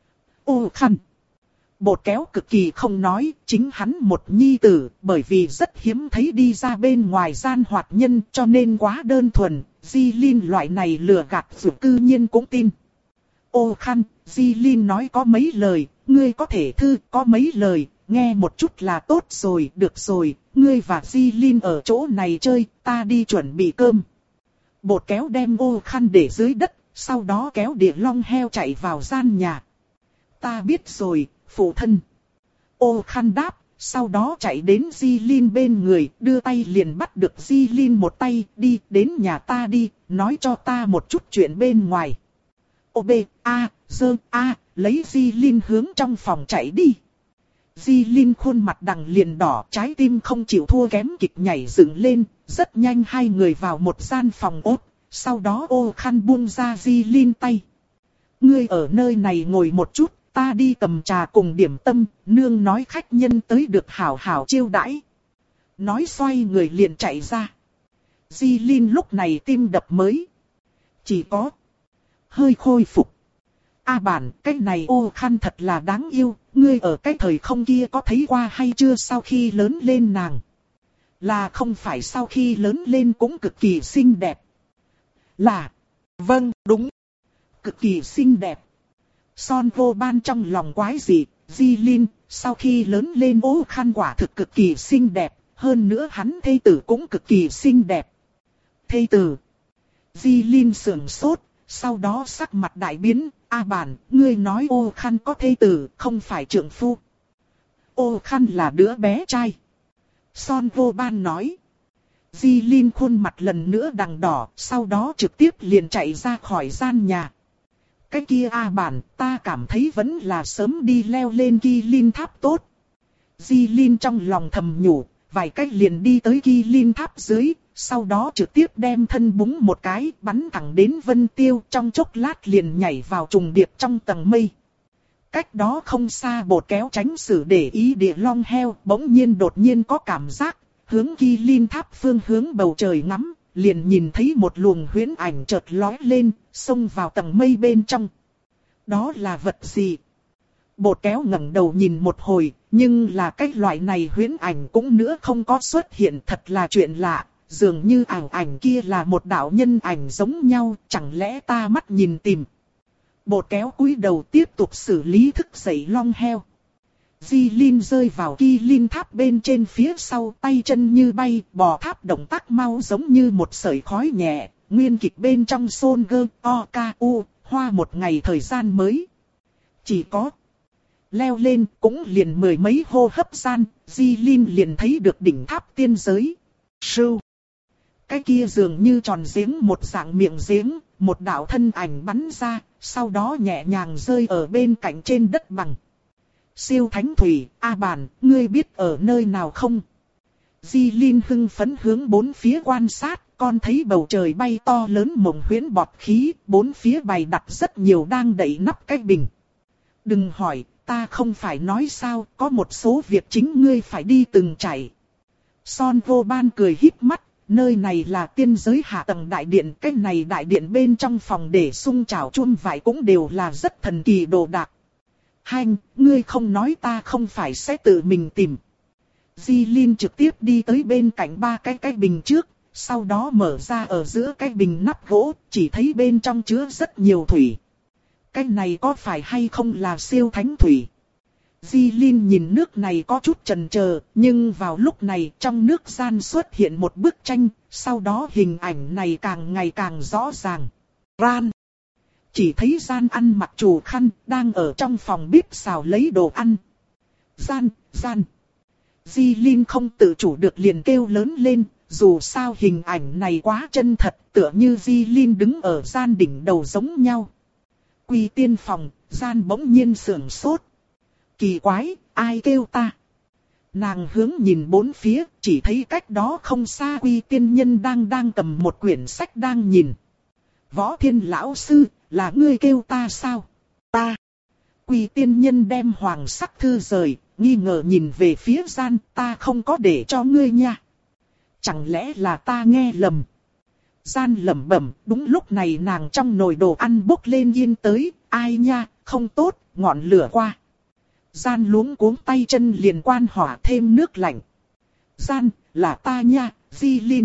S1: Ô Khăn. Bột kéo cực kỳ không nói, chính hắn một nhi tử, bởi vì rất hiếm thấy đi ra bên ngoài gian hoạt nhân cho nên quá đơn thuần, Di Linh loại này lừa gạt vượt cư nhiên cũng tin. Ô Khăn, Di Linh nói có mấy lời, ngươi có thể thư, có mấy lời, nghe một chút là tốt rồi, được rồi, ngươi và Di Linh ở chỗ này chơi, ta đi chuẩn bị cơm. Bột kéo đem Ô Khăn để dưới đất, sau đó kéo địa long heo chạy vào gian nhà. Ta biết rồi. Phụ thân. Ô Khăn đáp, sau đó chạy đến Di Linh bên người, đưa tay liền bắt được Di Linh một tay, đi đến nhà ta đi, nói cho ta một chút chuyện bên ngoài. Ô bê, a, dơ, a, lấy Di Linh hướng trong phòng chạy đi. Di Linh khuôn mặt đằng liền đỏ, trái tim không chịu thua kém kịch nhảy dựng lên, rất nhanh hai người vào một gian phòng ốt, sau đó Ô Khăn buông ra Di Linh tay. Ngươi ở nơi này ngồi một chút. Ta đi cầm trà cùng điểm tâm, nương nói khách nhân tới được hảo hảo chiêu đãi. Nói xoay người liền chạy ra. Di Linh lúc này tim đập mới. Chỉ có hơi khôi phục. A bản, cái này Ô Khăn thật là đáng yêu, ngươi ở cái thời không kia có thấy qua hay chưa sau khi lớn lên nàng? Là không phải sau khi lớn lên cũng cực kỳ xinh đẹp. Là, vâng, đúng, cực kỳ xinh đẹp. Son Vô Ban trong lòng quái dị, Di Linh, sau khi lớn lên Ô Khăn quả thực cực kỳ xinh đẹp, hơn nữa hắn thê tử cũng cực kỳ xinh đẹp. Thê tử. Di Linh sườn sốt, sau đó sắc mặt đại biến, A bản, ngươi nói Ô Khăn có thê tử, không phải trượng phu. Ô Khăn là đứa bé trai. Son Vô Ban nói. Di Linh khuôn mặt lần nữa đằng đỏ, sau đó trực tiếp liền chạy ra khỏi gian nhà. Cái kia A bản, ta cảm thấy vẫn là sớm đi leo lên Ki Linh Tháp tốt. Di Linh trong lòng thầm nhủ, vài cách liền đi tới Kỳ Linh tháp dưới, sau đó trực tiếp đem thân búng một cái, bắn thẳng đến Vân Tiêu, trong chốc lát liền nhảy vào trùng điệp trong tầng mây. Cách đó không xa Bột Kéo tránh xử để ý Địa Long heo, bỗng nhiên đột nhiên có cảm giác, hướng Kỳ Linh tháp phương hướng bầu trời ngắm, liền nhìn thấy một luồng huyễn ảnh chợt lóe lên, xông vào tầng mây bên trong. Đó là vật gì? Bột Kéo ngẩng đầu nhìn một hồi, nhưng là cái loại này huyễn ảnh cũng nữa không có xuất hiện, thật là chuyện lạ. Dường như ảnh ảnh kia là một đạo nhân ảnh giống nhau, chẳng lẽ ta mắt nhìn tìm. Bột Kéo cúi đầu tiếp tục xử lý thức dậy long heo. Di Linh rơi vào Kỳ Linh tháp bên trên phía sau, tay chân như bay, bò tháp động tác mau giống như một sợi khói nhẹ. Nguyên kịch bên trong Son Gơ O K U, hoa một ngày thời gian mới. Chỉ có leo lên cũng liền mười mấy hô hấp gian, Di Linh liền thấy được đỉnh tháp tiên giới. Sưu. Cái kia dường như tròn giếng một dạng miệng giếng, một đạo thân ảnh bắn ra, sau đó nhẹ nhàng rơi ở bên cạnh trên đất bằng. Siêu Thánh Thủy, A Bàn, ngươi biết ở nơi nào không? Di Linh hưng phấn hướng bốn phía quan sát, con thấy bầu trời bay to lớn mộng huyễn bọt khí, bốn phía bày đặt rất nhiều đang đậy nắp cái bình. Đừng hỏi, ta không phải nói sao, có một số việc chính ngươi phải đi từng trải. Son Vô Ban cười híp mắt, nơi này là tiên giới hạ tầng đại điện, cái này đại điện bên trong phòng để sung chảo chuông vải cũng đều là rất thần kỳ đồ đạc. Hanh, ngươi không nói ta không phải sẽ tự mình tìm. Di Linh trực tiếp đi tới bên cạnh ba cái cái bình trước, sau đó mở ra ở giữa cái bình nắp gỗ, chỉ thấy bên trong chứa rất nhiều thủy. Cái này có phải hay không là siêu thánh thủy? Di Linh nhìn nước này có chút chần chờ, nhưng vào lúc này trong nước gian xuất hiện một bức tranh, sau đó hình ảnh này càng ngày càng rõ ràng. Ran. Chỉ thấy Gian ăn mặc chủ khăn, đang ở trong phòng bếp xào lấy đồ ăn. Gian, Gian. Di Linh không tự chủ được liền kêu lớn lên, dù sao hình ảnh này quá chân thật, tựa như Di Linh đứng ở Gian đỉnh đầu giống nhau. Quy tiên phòng, Gian bỗng nhiên sưởng sốt. Kỳ quái, ai kêu ta? Nàng hướng nhìn bốn phía, chỉ thấy cách đó không xa Quy tiên nhân đang đang cầm một quyển sách đang nhìn. Võ Thiên lão sư, là ngươi kêu ta sao? Ta. Quy tiên nhân đem hoàng sắc thư rời, nghi ngờ nhìn về phía Gian, ta không có để cho ngươi nha. Chẳng lẽ là ta nghe lầm? Gian lẩm bẩm, đúng lúc này nàng trong nồi đồ ăn bốc lên yên tới, ai nha, không tốt, ngọn lửa qua. Gian luống cuống tay chân liền quan hỏa thêm nước lạnh. Gian, là ta nha, Di Linh.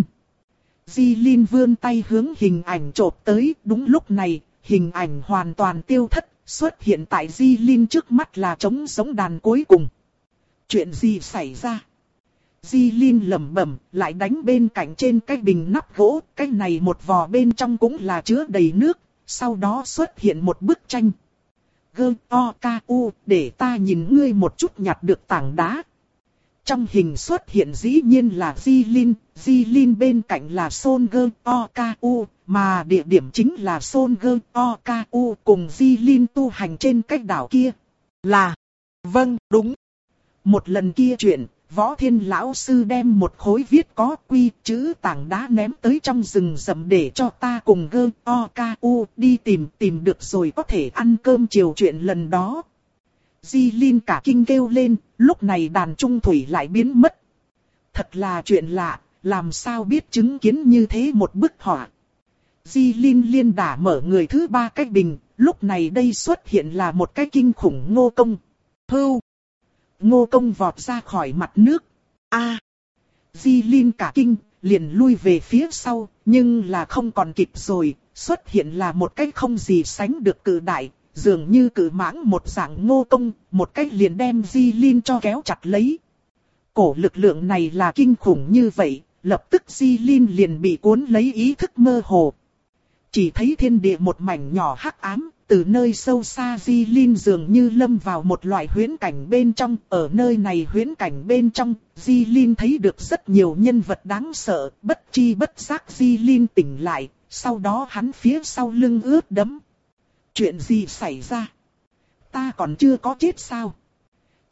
S1: Di Linh vươn tay hướng hình ảnh chộp tới, đúng lúc này, hình ảnh hoàn toàn tiêu thất, xuất hiện tại Di Linh trước mắt là trống giống đàn cuối cùng. Chuyện gì xảy ra? Di Linh lẩm bẩm, lại đánh bên cạnh trên cái bình nắp gỗ, cái này một vò bên trong cũng là chứa đầy nước, sau đó xuất hiện một bức tranh. Gơ, o, ca, u, để ta nhìn ngươi một chút nhặt được tảng đá. Trong hình xuất hiện dĩ nhiên là Di Linh, Di Linh bên cạnh là Son Gơ, o, ca, u, mà địa điểm chính là Son Gơ, o, ca, u cùng Di Linh tu hành trên cách đảo kia. Là, vâng, đúng. Một lần kia chuyện, Võ Thiên lão sư đem một khối viết có quy chữ tảng đá ném tới trong rừng rậm để cho ta cùng Gơ, o, ca, u đi tìm, tìm được rồi có thể ăn cơm chiều chuyện lần đó. Di Linh cả kinh kêu lên, lúc này đàn trung thủy lại biến mất. Thật là chuyện lạ, làm sao biết chứng kiến như thế một bức họa. Di Linh liên đả mở người thứ ba cái bình, lúc này đây xuất hiện là một cái kinh khủng Ngô Công. Hưu. Ngô Công vọt ra khỏi mặt nước. A. À. Di Linh cả kinh, liền lui về phía sau, nhưng là không còn kịp rồi, xuất hiện là một cái không gì sánh được cự đại. Dường như cự mãng một dạng Ngô Công, một cách liền đem Di Linh cho kéo chặt lấy. Cổ lực lượng này là kinh khủng như vậy, lập tức Di Linh liền bị cuốn lấy ý thức mơ hồ. Chỉ thấy thiên địa một mảnh nhỏ hắc ám, từ nơi sâu xa Di Linh dường như lâm vào một loại huyễn cảnh bên trong. Ở nơi này huyễn cảnh bên trong, Di Linh thấy được rất nhiều nhân vật đáng sợ, bất chi bất giác Di Linh tỉnh lại, sau đó hắn phía sau lưng ướt đẫm. Chuyện gì xảy ra? Ta còn chưa có chết sao?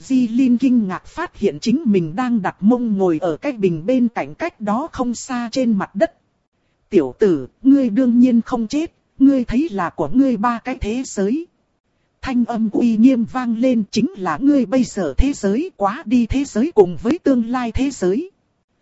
S1: Di Linh kinh ngạc phát hiện chính mình đang đặt mông ngồi ở cái bình bên cạnh cách đó không xa trên mặt đất. Tiểu tử, ngươi đương nhiên không chết, ngươi thấy là của ngươi ba cái thế giới. Thanh âm uy nghiêm vang lên, chính là ngươi bây giờ thế giới quá đi thế giới cùng với tương lai thế giới.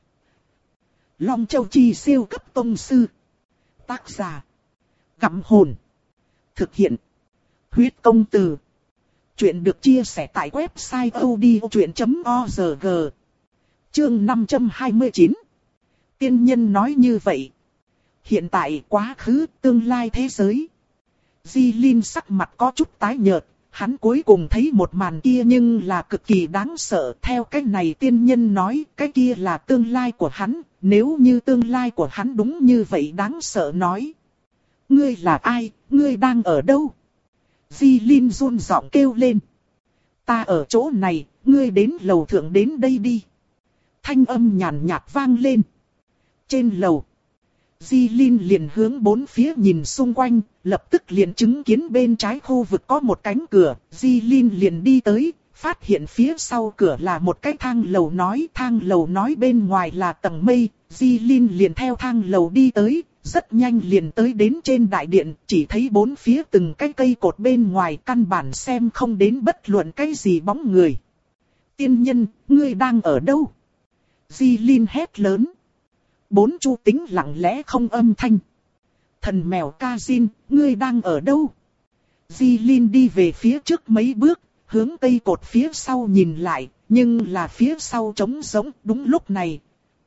S1: Long Châu Chi siêu cấp tông sư. Tác giả. Gặm hồn. Thực hiện. Huyết công từ. Chuyện được chia sẻ tại website odchuyện chấm org. Chương năm trăm hai mươi chín. Tiên nhân nói như vậy. Hiện tại, quá khứ, tương lai thế giới. Di Linh sắc mặt có chút tái nhợt, hắn cuối cùng thấy một màn kia nhưng là cực kỳ đáng sợ. Theo cách này tiên nhân nói, cái kia là tương lai của hắn, nếu như tương lai của hắn đúng như vậy đáng sợ nói. Ngươi là ai, ngươi đang ở đâu? Di Linh run giọng kêu lên. Ta ở chỗ này, ngươi đến lầu thượng đến đây đi. Thanh âm nhàn nhạt vang lên. Trên lầu. Di Linh liền hướng bốn phía nhìn xung quanh, lập tức liền chứng kiến bên trái khu vực có một cánh cửa. Di Linh liền đi tới, phát hiện phía sau cửa là một cái thang lầu nói. Thang lầu nói bên ngoài là tầng mây. Di Linh liền theo thang lầu đi tới, rất nhanh liền tới đến trên đại điện. Chỉ thấy bốn phía từng cái cây cột bên ngoài, căn bản xem không đến bất luận cái gì bóng người. Tiên nhân, ngươi đang ở đâu? Di Linh hét lớn. Bốn chu tính lặng lẽ không âm thanh. Thần mèo Kazin, ngươi đang ở đâu? Di Linh đi về phía trước mấy bước, hướng cây cột phía sau nhìn lại, nhưng là phía sau trống rỗng. Đúng lúc này.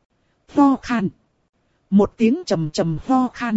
S1: Ho khan. Một tiếng trầm trầm ho khan.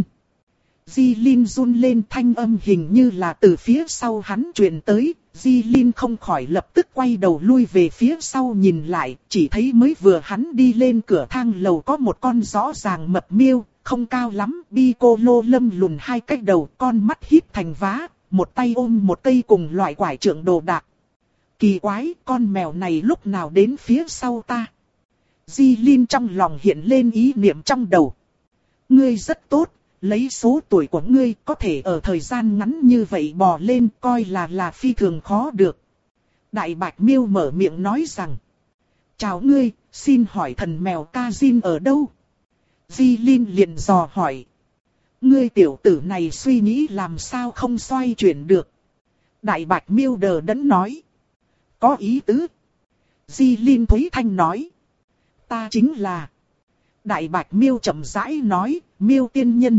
S1: Di Linh run lên, thanh âm hình như là từ phía sau hắn truyền tới. Di Linh không khỏi lập tức quay đầu lui về phía sau nhìn lại, chỉ thấy mới vừa hắn đi lên cửa thang lầu có một con rõ ràng mập miêu, không cao lắm, bi cô lô lâm lùn hai cái đầu, con mắt híp thành vá, một tay ôm một cây cùng loại quải trượng đồ đạc. Kỳ quái, con mèo này lúc nào đến phía sau ta? Di Linh trong lòng hiện lên ý niệm trong đầu. Ngươi rất tốt. Lấy số tuổi của ngươi có thể ở thời gian ngắn như vậy bò lên coi là là phi thường khó được. Đại Bạch Miêu mở miệng nói rằng. Chào ngươi, xin hỏi thần mèo Kazin ở đâu? Di Linh liền dò hỏi. Ngươi tiểu tử này suy nghĩ làm sao không xoay chuyển được. Đại Bạch Miêu đờ đẫn nói. Có ý tứ. Di Linh Thúy Thanh nói. Ta chính là. Đại Bạch Miêu chậm rãi nói, Miêu tiên nhân.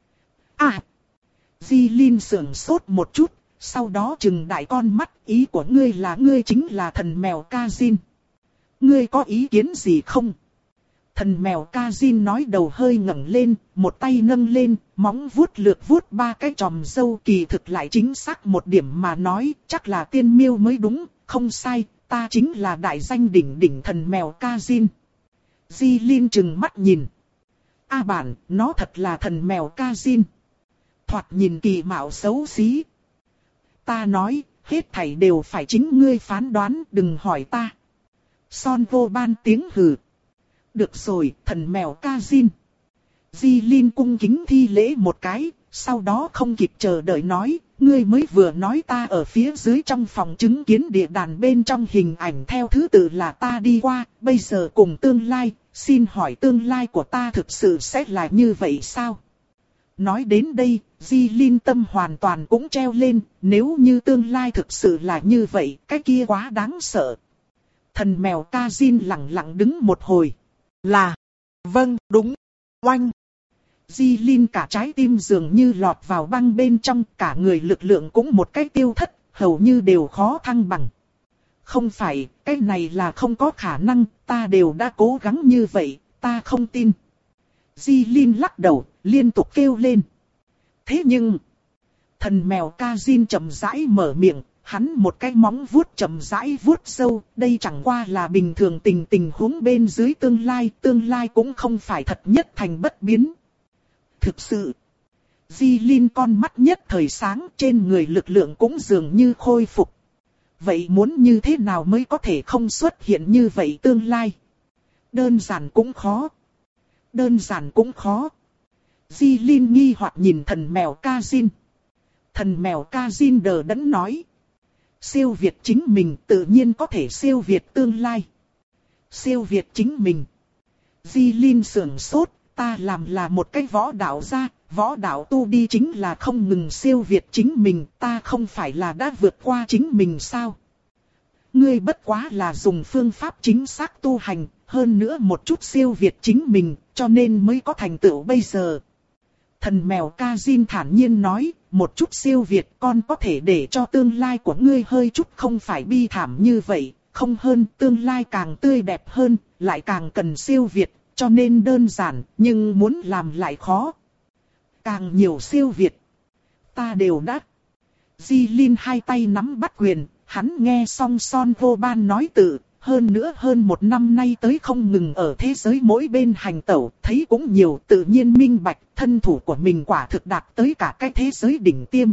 S1: À! Di Linh sưởng sốt một chút, sau đó trừng đại con mắt, ý của ngươi là ngươi chính là thần mèo Kazin. Ngươi có ý kiến gì không? Thần mèo Kazin nói đầu hơi ngẩng lên, một tay nâng lên, móng vuốt lược vuốt ba cái chòm râu, kỳ thực lại chính xác một điểm mà nói, chắc là tiên miêu mới đúng, không sai, ta chính là đại danh đỉnh đỉnh thần mèo Kazin. Di Linh trừng mắt nhìn. A bản, nó thật là thần mèo Kazin. Thoạt nhìn kỳ mạo xấu xí. Ta nói, hết thảy đều phải chính ngươi phán đoán, đừng hỏi ta. Son vô ban tiếng hừ. Được rồi, thần mèo Kazin. Di Linh cung kính thi lễ một cái, sau đó không kịp chờ đợi nói, ngươi mới vừa nói ta ở phía dưới trong phòng chứng kiến địa đàn bên trong hình ảnh theo thứ tự là ta đi qua, bây giờ cùng tương lai, xin hỏi tương lai của ta thực sự sẽ là như vậy sao? Nói đến đây, Di Linh tâm hoàn toàn cũng treo lên, nếu như tương lai thực sự là như vậy, cái kia quá đáng sợ. Thần mèo Kazin lặng lặng đứng một hồi. Là, vâng, đúng, oanh. Di Linh cả trái tim dường như lọt vào băng bên trong, cả người lực lượng cũng một cái tiêu thất, hầu như đều khó thăng bằng. Không phải, cái này là không có khả năng, ta đều đã cố gắng như vậy, ta không tin. Di Linh lắc đầu, liên tục kêu lên. Thế nhưng, thần mèo Kazin chậm rãi mở miệng, hắn một cái móng vuốt chậm rãi vuốt sâu, đây chẳng qua là bình thường tình tình huống bên dưới tương lai, tương lai cũng không phải thật nhất thành bất biến. Thực sự, Di Linh con mắt nhất thời sáng, trên người lực lượng cũng dường như khôi phục. Vậy muốn như thế nào mới có thể không xuất hiện như vậy tương lai? Đơn giản cũng khó. Đơn giản cũng khó. Di Linh nghi hoặc nhìn thần mèo Kazin. Thần mèo Kazin đờ đẫn nói. Siêu việt chính mình tự nhiên có thể siêu việt tương lai. Siêu việt chính mình. Di Linh sưởng sốt, ta làm là một cái võ đạo gia, võ đạo tu đi chính là không ngừng siêu việt chính mình, ta không phải là đã vượt qua chính mình sao? Ngươi bất quá là dùng phương pháp chính xác tu hành, hơn nữa một chút siêu việt chính mình, cho nên mới có thành tựu bây giờ. Thần mèo Kazin thản nhiên nói, một chút siêu việt con có thể để cho tương lai của ngươi hơi chút không phải bi thảm như vậy, không hơn tương lai càng tươi đẹp hơn, lại càng cần siêu việt, cho nên đơn giản, nhưng muốn làm lại khó. Càng nhiều siêu việt, ta đều đã. Di Linh hai tay nắm bắt quyền, hắn nghe xong Son Vô Ban nói tự, hơn nữa hơn một năm nay tới không ngừng ở thế giới mỗi bên hành tẩu, thấy cũng nhiều tự nhiên minh bạch, thân thủ của mình quả thực đạt tới cả cái thế giới đỉnh tiêm.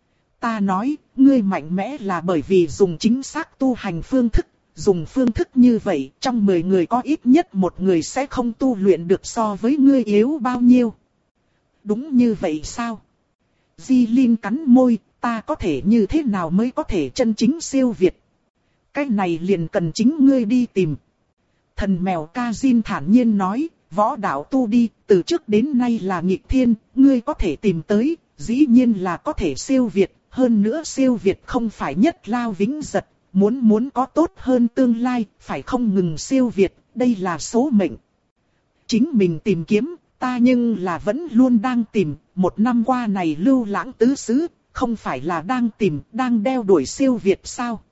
S1: Ta nói, ngươi mạnh mẽ là bởi vì dùng chính xác tu hành phương thức, dùng phương thức như vậy, trong mười người có ít nhất một người sẽ không tu luyện được so với ngươi yếu bao nhiêu. Đúng như vậy sao? Di Linh cắn môi, ta có thể như thế nào mới có thể chân chính siêu việt? Cái này liền cần chính ngươi đi tìm. Thần mèo Kazin thản nhiên nói, võ đạo tu đi, từ trước đến nay là nghịch thiên, ngươi có thể tìm tới, dĩ nhiên là có thể siêu việt, hơn nữa siêu việt không phải nhất lao vĩnh giật, muốn muốn có tốt hơn tương lai, phải không ngừng siêu việt, đây là số mệnh. Chính mình tìm kiếm, ta nhưng là vẫn luôn đang tìm, một năm qua này lưu lãng tứ xứ, không phải là đang tìm, đang đeo đuổi siêu việt sao?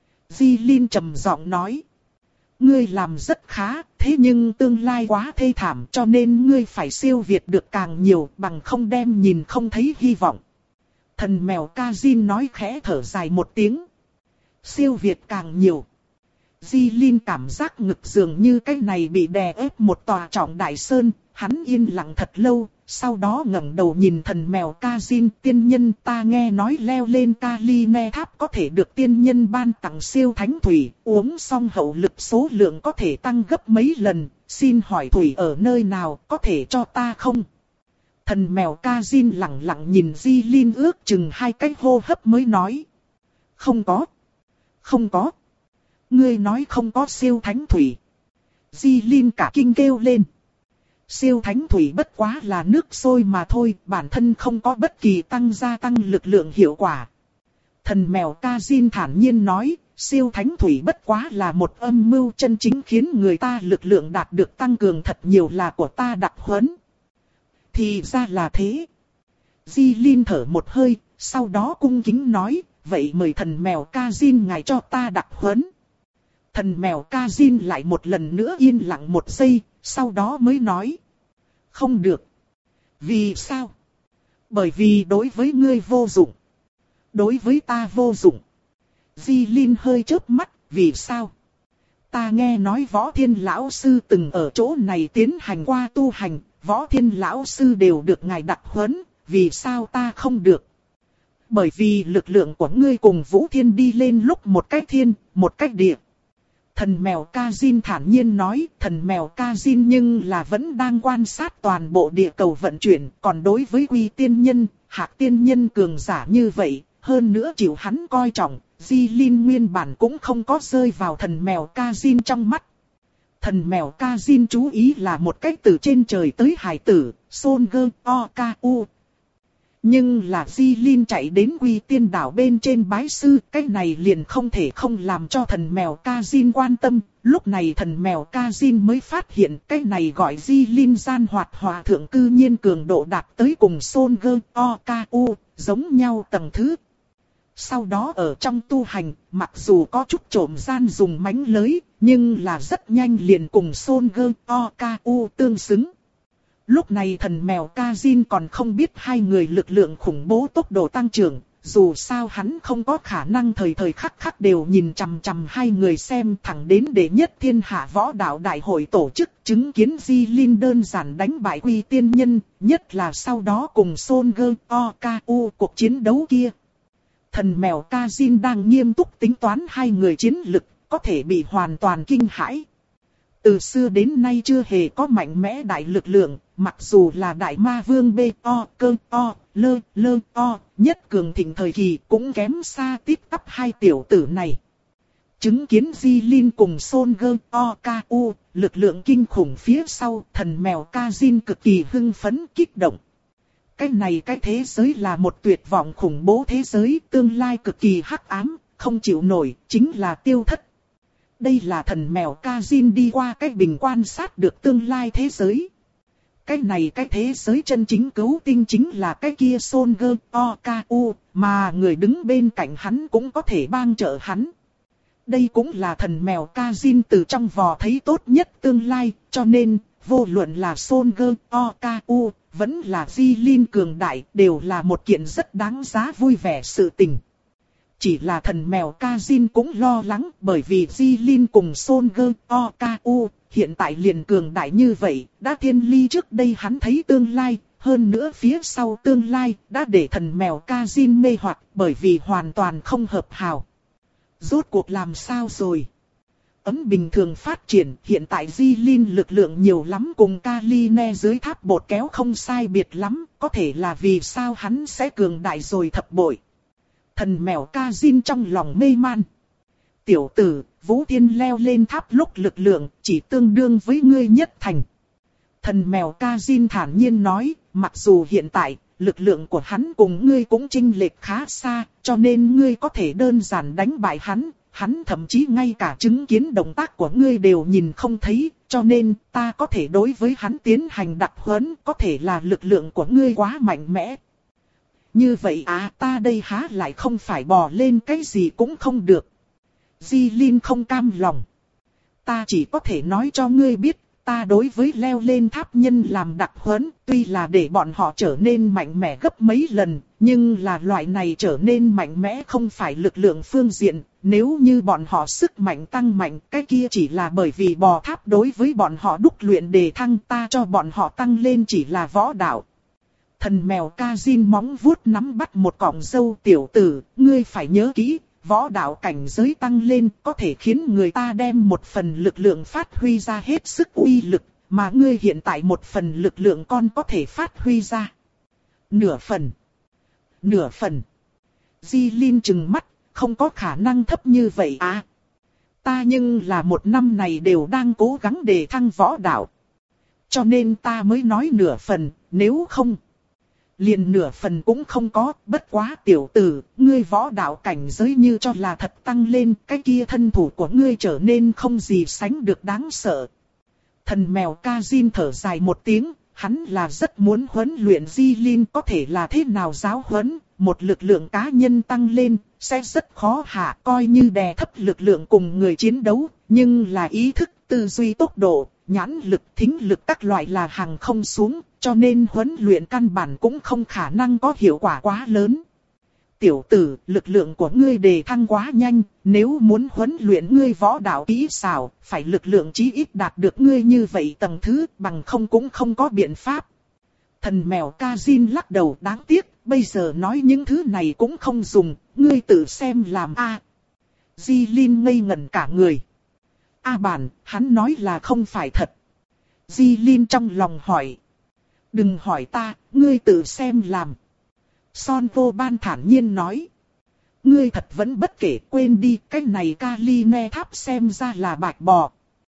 S1: Di Linh trầm giọng nói. Ngươi làm rất khá, thế nhưng tương lai quá thê thảm cho nên ngươi phải siêu việt được càng nhiều bằng không đem nhìn không thấy hy vọng. Thần mèo Kazin nói khẽ thở dài một tiếng. Siêu việt càng nhiều. Di Linh cảm giác ngực dường như cái này bị đè ép một tòa trọng đại sơn, hắn yên lặng thật lâu, sau đó ngẩng đầu nhìn thần mèo Kazin, tiên nhân ta nghe nói leo lên Kali Ne tháp có thể được tiên nhân ban tặng siêu thánh thủy, uống xong hậu lực số lượng có thể tăng gấp mấy lần, xin hỏi thủy ở nơi nào, có thể cho ta không? Thần mèo Kazin lặng lặng nhìn Di Linh ước chừng hai cái hô hấp mới nói. Không có. Không có. Ngươi nói không có siêu thánh thủy. Di Linh cả kinh kêu lên. Siêu thánh thủy bất quá là nước sôi mà thôi, bản thân không có bất kỳ tăng gia tăng lực lượng hiệu quả. Thần mèo Kazin thản nhiên nói, siêu thánh thủy bất quá là một âm mưu chân chính khiến người ta lực lượng đạt được tăng cường thật nhiều là của ta đặc huấn. Thì ra là thế. Di Linh thở một hơi, sau đó cung kính nói, vậy mời thần mèo Kazin ngài cho ta đặc huấn. Thần mèo Kazin lại một lần nữa yên lặng một giây, sau đó mới nói. Không được. Vì sao? Bởi vì đối với ngươi vô dụng. Đối với ta vô dụng. Di Linh hơi chớp mắt, vì sao? Ta nghe nói Võ Thiên Lão Sư từng ở chỗ này tiến hành qua tu hành, Võ Thiên Lão Sư đều được ngài đặc huấn, vì sao ta không được? Bởi vì lực lượng của ngươi cùng Vũ Thiên đi lên lúc một cách thiên, một cách địa. Thần mèo Kazin thản nhiên nói, thần mèo Kazin nhưng là vẫn đang quan sát toàn bộ địa cầu vận chuyển, còn đối với Quy tiên nhân, Hạc tiên nhân cường giả như vậy, hơn nữa chịu hắn coi trọng, Di Linh nguyên bản cũng không có rơi vào thần mèo Kazin trong mắt. Thần mèo Kazin chú ý là một cách từ trên trời tới hải tử, Son Gơ O K U. Nhưng là Di Linh chạy đến Quy Tiên đảo bên trên bái sư, cái này liền không thể không làm cho thần mèo Kazin quan tâm. Lúc này thần mèo Kazin mới phát hiện cái này gọi Di Linh gian hoạt hòa thượng cư nhiên cường độ đạt tới cùng Son Gơ O K U, giống nhau tầng thứ. Sau đó ở trong tu hành, mặc dù có chút trộm gian dùng mánh lới, nhưng là rất nhanh liền cùng Son Gơ O K U tương xứng. Lúc này thần mèo Kazin còn không biết hai người lực lượng khủng bố tốc độ tăng trưởng, dù sao hắn không có khả năng thời thời khắc khắc đều nhìn chằm chằm hai người xem thẳng đến đệ nhất thiên hạ võ đạo đại hội tổ chức chứng kiến Di Linh đơn giản đánh bại Quy tiên nhân, nhất là sau đó cùng Son Gơ O K U cuộc chiến đấu kia. Thần mèo Kazin đang nghiêm túc tính toán hai người chiến lực, có thể bị hoàn toàn kinh hãi. Từ xưa đến nay chưa hề có mạnh mẽ đại lực lượng, mặc dù là đại ma vương B O cơ O lơ, lơ, o, nhất cường thịnh thời kỳ cũng kém xa tít tắp hai tiểu tử này. Chứng kiến Di Linh cùng Son Gơ O K U, lực lượng kinh khủng phía sau, thần mèo Kazin cực kỳ hưng phấn kích động. Cái này cái thế giới là một tuyệt vọng khủng bố thế giới, tương lai cực kỳ hắc ám, không chịu nổi, chính là tiêu thất. Đây là thần mèo Kazin đi qua cái bình quan sát được tương lai thế giới. Cái này cái thế giới chân chính cứu tinh chính là cái kia Son Gơ O K U, mà người đứng bên cạnh hắn cũng có thể bang trợ hắn. Đây cũng là thần mèo Kazin từ trong vò thấy tốt nhất tương lai, cho nên, vô luận là Son Gơ O K U, vẫn là Di Linh cường đại, đều là một kiện rất đáng giá vui vẻ sự tình. Chỉ là thần mèo Kazin cũng lo lắng, bởi vì Di Linh cùng Son Gơ O K U, hiện tại liền cường đại như vậy, đã thiên ly trước đây hắn thấy tương lai, hơn nữa phía sau tương lai, đã để thần mèo Kazin mê hoặc, bởi vì hoàn toàn không hợp hào. Rốt cuộc làm sao rồi? Ấm bình thường phát triển, hiện tại Di Linh lực lượng nhiều lắm cùng Kaline dưới tháp bột kéo không sai biệt lắm, có thể là vì sao hắn sẽ cường đại rồi thập bội. Thần mèo Kazin trong lòng mê man. Tiểu tử, Vũ Thiên leo lên tháp lúc lực lượng chỉ tương đương với ngươi nhất thành. Thần mèo Kazin thản nhiên nói, mặc dù hiện tại, lực lượng của hắn cùng ngươi cũng chênh lệch khá xa, cho nên ngươi có thể đơn giản đánh bại hắn, hắn thậm chí ngay cả chứng kiến động tác của ngươi đều nhìn không thấy, cho nên ta có thể đối với hắn tiến hành đặc huấn, có thể là lực lượng của ngươi quá mạnh mẽ. Như vậy à, ta đây há lại không phải bò lên cái gì cũng không được. Di Linh không cam lòng. Ta chỉ có thể nói cho ngươi biết, ta đối với leo lên tháp nhân làm đặc huấn, tuy là để bọn họ trở nên mạnh mẽ gấp mấy lần, nhưng là loại này trở nên mạnh mẽ không phải lực lượng phương diện, nếu như bọn họ sức mạnh tăng mạnh, cái kia chỉ là bởi vì bò tháp đối với bọn họ đúc luyện đề thăng, ta cho bọn họ tăng lên chỉ là võ đạo. Thần mèo Kazin móng vuốt nắm bắt một cọng râu, tiểu tử, ngươi phải nhớ kỹ, võ đạo cảnh giới tăng lên có thể khiến người ta đem một phần lực lượng phát huy ra hết sức uy lực, mà ngươi hiện tại một phần lực lượng con có thể phát huy ra. Nửa phần. Nửa phần. Di Linh trừng mắt, không có khả năng thấp như vậy à. Ta nhưng là một năm này đều đang cố gắng đề thăng võ đạo. Cho nên ta mới nói nửa phần, nếu không... liền nửa phần cũng không có, bất quá tiểu tử, ngươi võ đạo cảnh giới như cho là thật tăng lên, cái kia thân thủ của ngươi trở nên không gì sánh được đáng sợ. Thần mèo Kazin thở dài một tiếng, hắn là rất muốn huấn luyện Di Linh, có thể là thế nào giáo huấn, một lực lượng cá nhân tăng lên, sẽ rất khó hạ, coi như đè thấp lực lượng cùng người chiến đấu, nhưng là ý thức, tư duy tốc độ, nhãn lực, thính lực các loại là hàng không xuống, cho nên huấn luyện căn bản cũng không khả năng có hiệu quả quá lớn. Tiểu tử, lực lượng của ngươi đề thăng quá nhanh, nếu muốn huấn luyện ngươi võ đạo kỹ xảo, phải lực lượng chí ít đạt được ngươi như vậy tầng thứ, bằng không cũng không có biện pháp. Thần mèo Kazin lắc đầu, đáng tiếc, bây giờ nói những thứ này cũng không dùng, ngươi tự xem làm a. Di Linh ngây ngẩn cả người. A bản, hắn nói là không phải thật. Di Linh trong lòng hỏi. Đừng hỏi ta, ngươi tự xem làm. Son vô ban thản nhiên nói. Ngươi thật vẫn bất kể, quên đi, cái này Kaline tháp xem ra là bạch bò.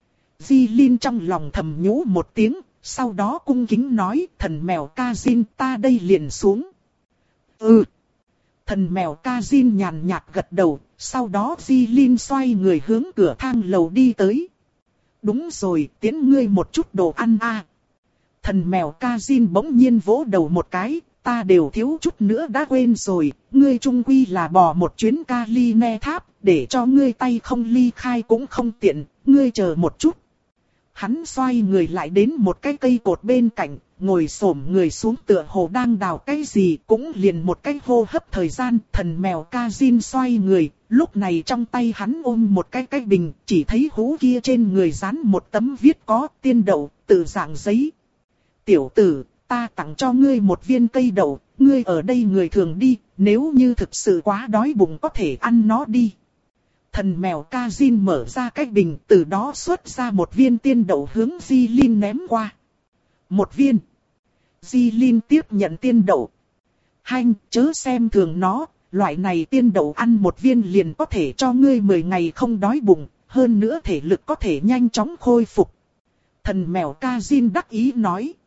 S1: Di Linh trong lòng thầm nhủ một tiếng, sau đó cung kính nói, thần mèo Kazin, ta đây liền xuống. Ừ. Thần mèo Kazin nhàn nhạt gật đầu, sau đó Di Linh xoay người hướng cửa thang lầu đi tới. Đúng rồi, tiến ngươi một chút đồ ăn a. À. Thần mèo Kazin bỗng nhiên vỗ đầu một cái, ta đều thiếu chút nữa đã quên rồi, ngươi trung quy là bỏ một chuyến Kaline tháp, để cho ngươi tay không ly khai cũng không tiện, ngươi chờ một chút. Hắn xoay người lại đến một cái cây cột bên cạnh, ngồi xổm người xuống tựa hồ đang đào cái gì, cũng liền một cái hô hấp thời gian, thần mèo Kazin xoay người, lúc này trong tay hắn ôm một cái cái bình, chỉ thấy hú kia trên người dán một tấm viết có tiên đậu, tự dạng giấy. Tiểu tử, ta tặng cho ngươi một viên cây đậu, ngươi ở đây người thường đi, nếu như thực sự quá đói bụng có thể ăn nó đi. Thần mèo Kazin mở ra cái bình, từ đó xuất ra một viên tiên đậu hướng Di Linh ném qua. Một viên. Di Linh tiếp nhận tiên đậu. Hanh, chớ xem thường nó, loại này tiên đậu ăn một viên liền có thể cho ngươi mười ngày không đói bụng, hơn nữa thể lực có thể nhanh chóng khôi phục. Thần mèo Ca Jin đắc ý nói.